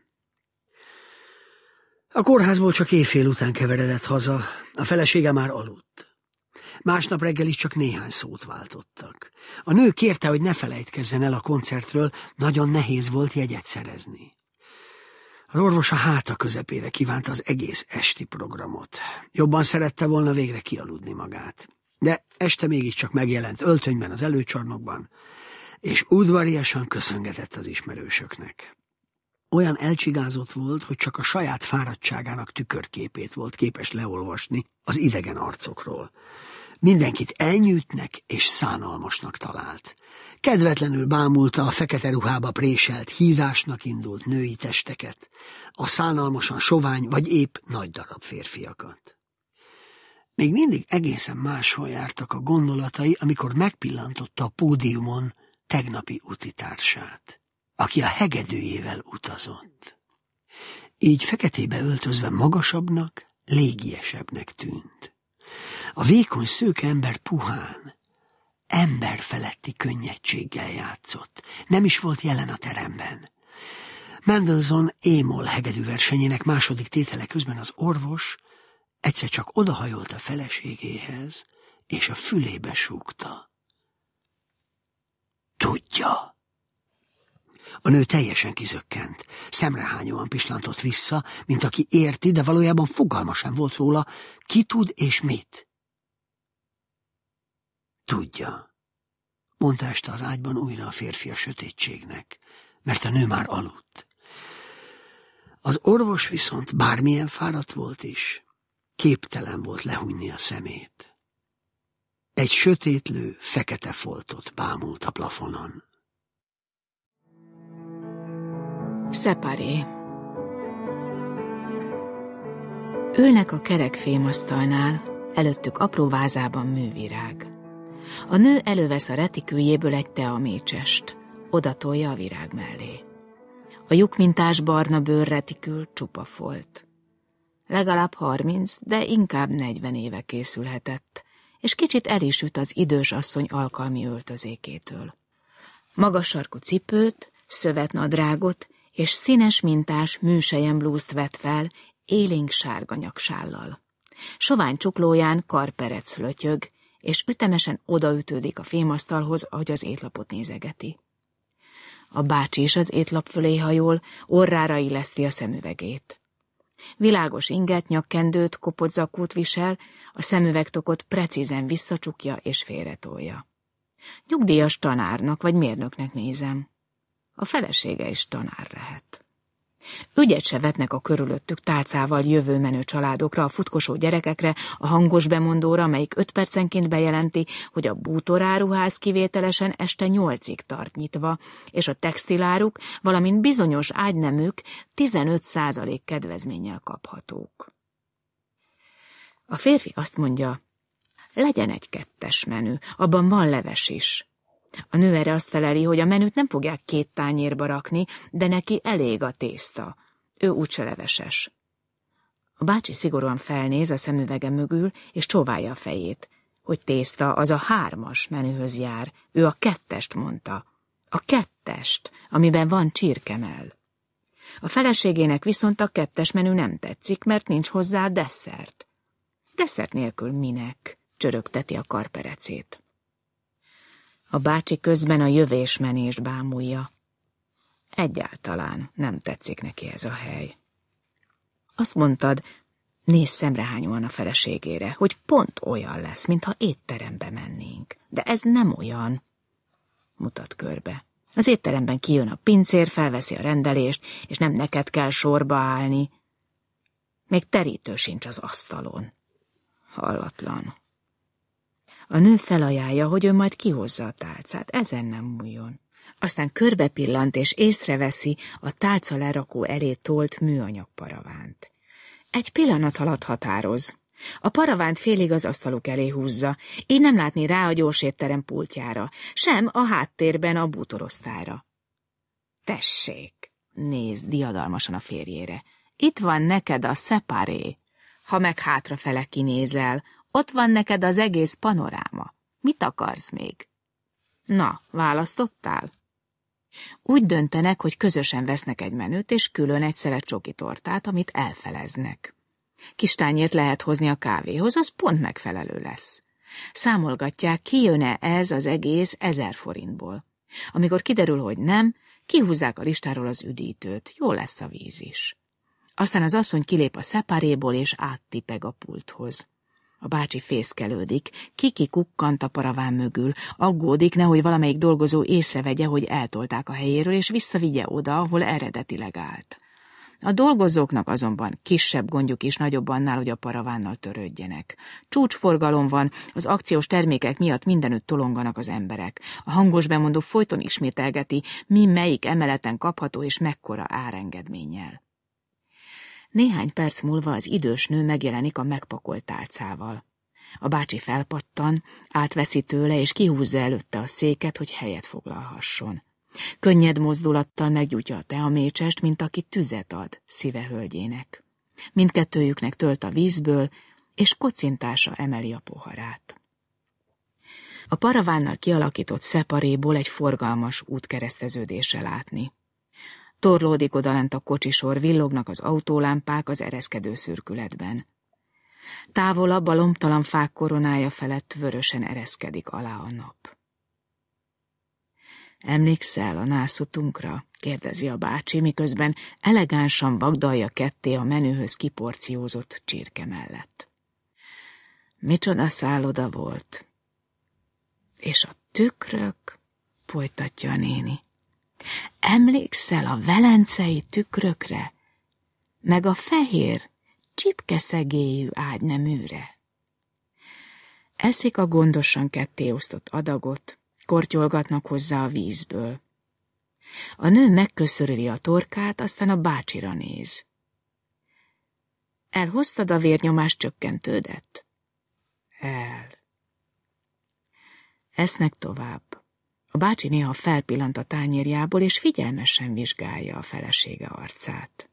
A kórházból csak éjfél után keveredett haza, a felesége már aludt. Másnap reggel is csak néhány szót váltottak. A nő kérte, hogy ne felejtkezzen el a koncertről, nagyon nehéz volt jegyet szerezni. Az orvos a háta közepére kívánta az egész esti programot. Jobban szerette volna végre kialudni magát. De este mégiscsak megjelent öltönyben az előcsarnokban, és udvariasan köszöngetett az ismerősöknek. Olyan elcsigázott volt, hogy csak a saját fáradtságának tükörképét volt képes leolvasni az idegen arcokról. Mindenkit elnyűtnek és szánalmasnak talált. Kedvetlenül bámulta a fekete ruhába préselt, hízásnak indult női testeket, a szánalmasan sovány vagy épp nagy darab férfiakat. Még mindig egészen máshol jártak a gondolatai, amikor megpillantotta a pódiumon tegnapi utitársát, aki a hegedűjével utazott. Így feketébe öltözve magasabbnak, légiesebbnek tűnt. A vékony szőke ember puhán, emberfeletti könnyedséggel játszott, nem is volt jelen a teremben. Mendelssohn émol hegedűversenyének második tétele közben az orvos egyszer csak odahajolt a feleségéhez, és a fülébe súgta. Tudja. A nő teljesen kizökkent, szemrehányóan pislantott vissza, mint aki érti, de valójában fogalma sem volt róla, ki tud és mit. Tudja, mondta este az ágyban újra a férfi a sötétségnek, mert a nő már aludt. Az orvos viszont bármilyen fáradt volt is, képtelen volt lehúnyni a szemét. Egy sötétlő, fekete foltot bámult a plafonon. Szeparé. Ülnek a kerek fémasztalnál, előttük apró vázában művirág. A nő elővesz a retiküljéből egy teamécsest, odatolja a virág mellé. A lyukmintás barna bőrretikül csupa folt. Legalább 30, de inkább 40 éve készülhetett, és kicsit el is üt az idős asszony alkalmi öltözékétől. Magas sarkú cipőt, szövetnadrágot és színes mintás műselyemblúzt vett fel élénk sárga nyaksállal. Sovány csuklóján karperec lötyög, és ütemesen odaütődik a fémasztalhoz, ahogy az étlapot nézegeti. A bácsi is az étlap fölé hajol, orrára illeszti a szemüvegét. Világos inget, nyakkendőt, kopott zakót visel, a szemüvegtokot precízen visszacsukja és félretolja. Nyugdíjas tanárnak vagy mérnöknek nézem. A felesége is tanár lehet. Ügyet se vetnek a körülöttük tálcával jövő menő családokra, a futkosó gyerekekre, a hangos bemondóra, melyik 5 percenként bejelenti, hogy a bútoráruház kivételesen este 8-ig tart nyitva, és a textiláruk, valamint bizonyos ágyneműk 15% kedvezménnyel kaphatók. A férfi azt mondja, legyen egy 2-es menü, abban van leves is. A nő erre azt feleli, hogy a menüt nem fogják 2 tányérba rakni, de neki elég a tészta. Ő úgyse leveses. A bácsi szigorúan felnéz a szemüvege mögül, és csóválja a fejét, hogy tészta az a 3-as menühöz jár. Ő a 2-est mondta. A 2-est, amiben van csirkemell. A feleségének viszont a 2-es menü nem tetszik, mert nincs hozzá desszert. Desszert nélkül minek? Csörögteti a karperecét. A bácsi közben a jövésmenést bámulja. Egyáltalán nem tetszik neki ez a hely. Azt mondtad, nézz szemrehányóan a feleségére, hogy pont olyan lesz, mintha étterembe mennénk. De ez nem olyan, mutat körbe. Az étteremben kijön a pincér, felveszi a rendelést, és nem neked kell sorba állni. Még terítő sincs az asztalon. Hallatlan. A nő felajánlja, hogy ő majd kihozza a tálcát, ezen nem múljon. Aztán körbe pillant és észreveszi a tálca lerakó elé tolt műanyag paravánt. Egy pillanat alatt határoz. A paravánt félig az asztaluk elé húzza, így nem látni rá a gyorsétterem pultjára, sem a háttérben a bútorosztályra. Tessék, nézd diadalmasan a férjére. Itt van neked a szeparé. Ha meg hátrafele kinézel, ott van neked az egész panoráma. Mit akarsz még? Na, választottál? Úgy döntenek, hogy közösen vesznek egy menüt, és külön egy szelet csoki tortát, amit elfeleznek. Kis tányért lehet hozni a kávéhoz, az pont megfelelő lesz. Számolgatják, kijön-e ez az egész 1000 forintból. Amikor kiderül, hogy nem, kihúzzák a listáról az üdítőt, jó lesz a víz is. Aztán az asszony kilép a szeparéból, és áttipeg a pulthoz. A bácsi fészkelődik, Kiki kukkant a paraván mögül, aggódik, nehogy valamelyik dolgozó észrevegye, hogy eltolták a helyéről, és visszavigye oda, ahol eredetileg állt. A dolgozóknak azonban kisebb gondjuk is nagyobb annál, hogy a paravánnal törődjenek. Csúcsforgalom van, az akciós termékek miatt mindenütt tolonganak az emberek. A hangos bemondó folyton ismételgeti, mi melyik emeleten kapható és mekkora árengedménnyel. Néhány perc múlva az idős nő megjelenik a megpakolt tálcával. A bácsi felpattan, átveszi tőle, és kihúzza előtte a széket, hogy helyet foglalhasson. Könnyed mozdulattal meggyújtja a teamécsest, mint aki tüzet ad szíve hölgyének. Mindkettőjüknek tölt a vízből, és kocintása emeli a poharát. A paravánnal kialakított szeparéból egy forgalmas útkereszteződésre látni. Torlódik odalent a kocsisor, villognak az autólámpák az ereszkedő szürkületben. Távolabb a lombtalan fák koronája felett vörösen ereszkedik alá a nap. Emlékszel a nászutunkra? Kérdezi a bácsi, miközben elegánsan vagdalja ketté a menühöz kiporciózott csirke mellett. Micsoda szálloda volt. És a tükrök, folytatja a néni. Emlékszel a velencei tükrökre, meg a fehér, csipkeszegélyű ágyneműre? Eszik a gondosan kettéosztott adagot, kortyolgatnak hozzá a vízből. A nő megköszörüli a torkát, aztán a bácsira néz. Elhoztad a vérnyomás csökkentődet? El. Esznek tovább. A bácsi néha felpillant a tányérjából, és figyelmesen vizsgálja a felesége arcát.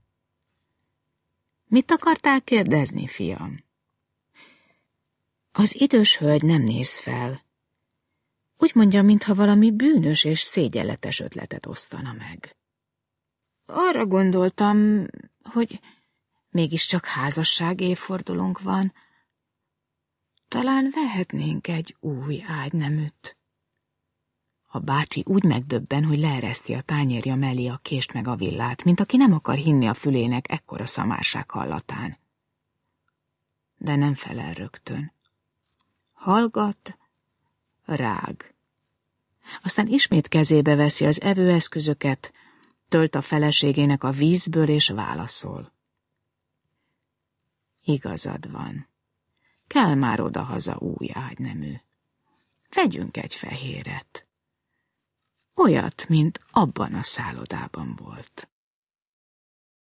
Mit akartál kérdezni, fiam? Az idős hölgy nem néz fel. Úgy mondja, mintha valami bűnös és szégyenletes ötletet osztana meg. Arra gondoltam, hogy mégiscsak házasság évfordulónk van. Talán vehetnénk egy új ágyneműt. A bácsi úgy megdöbben, hogy leereszti a tányérja mellé a kést meg a villát, mint aki nem akar hinni a fülének ekkora szamárság hallatán. De nem felel rögtön. Hallgat, rág. Aztán ismét kezébe veszi az evőeszközöket, tölt a feleségének a vízből és válaszol. Igazad van. Kell már odahaza új ágynemű. Vegyünk egy fehéret. Olyat, mint abban a szállodában volt.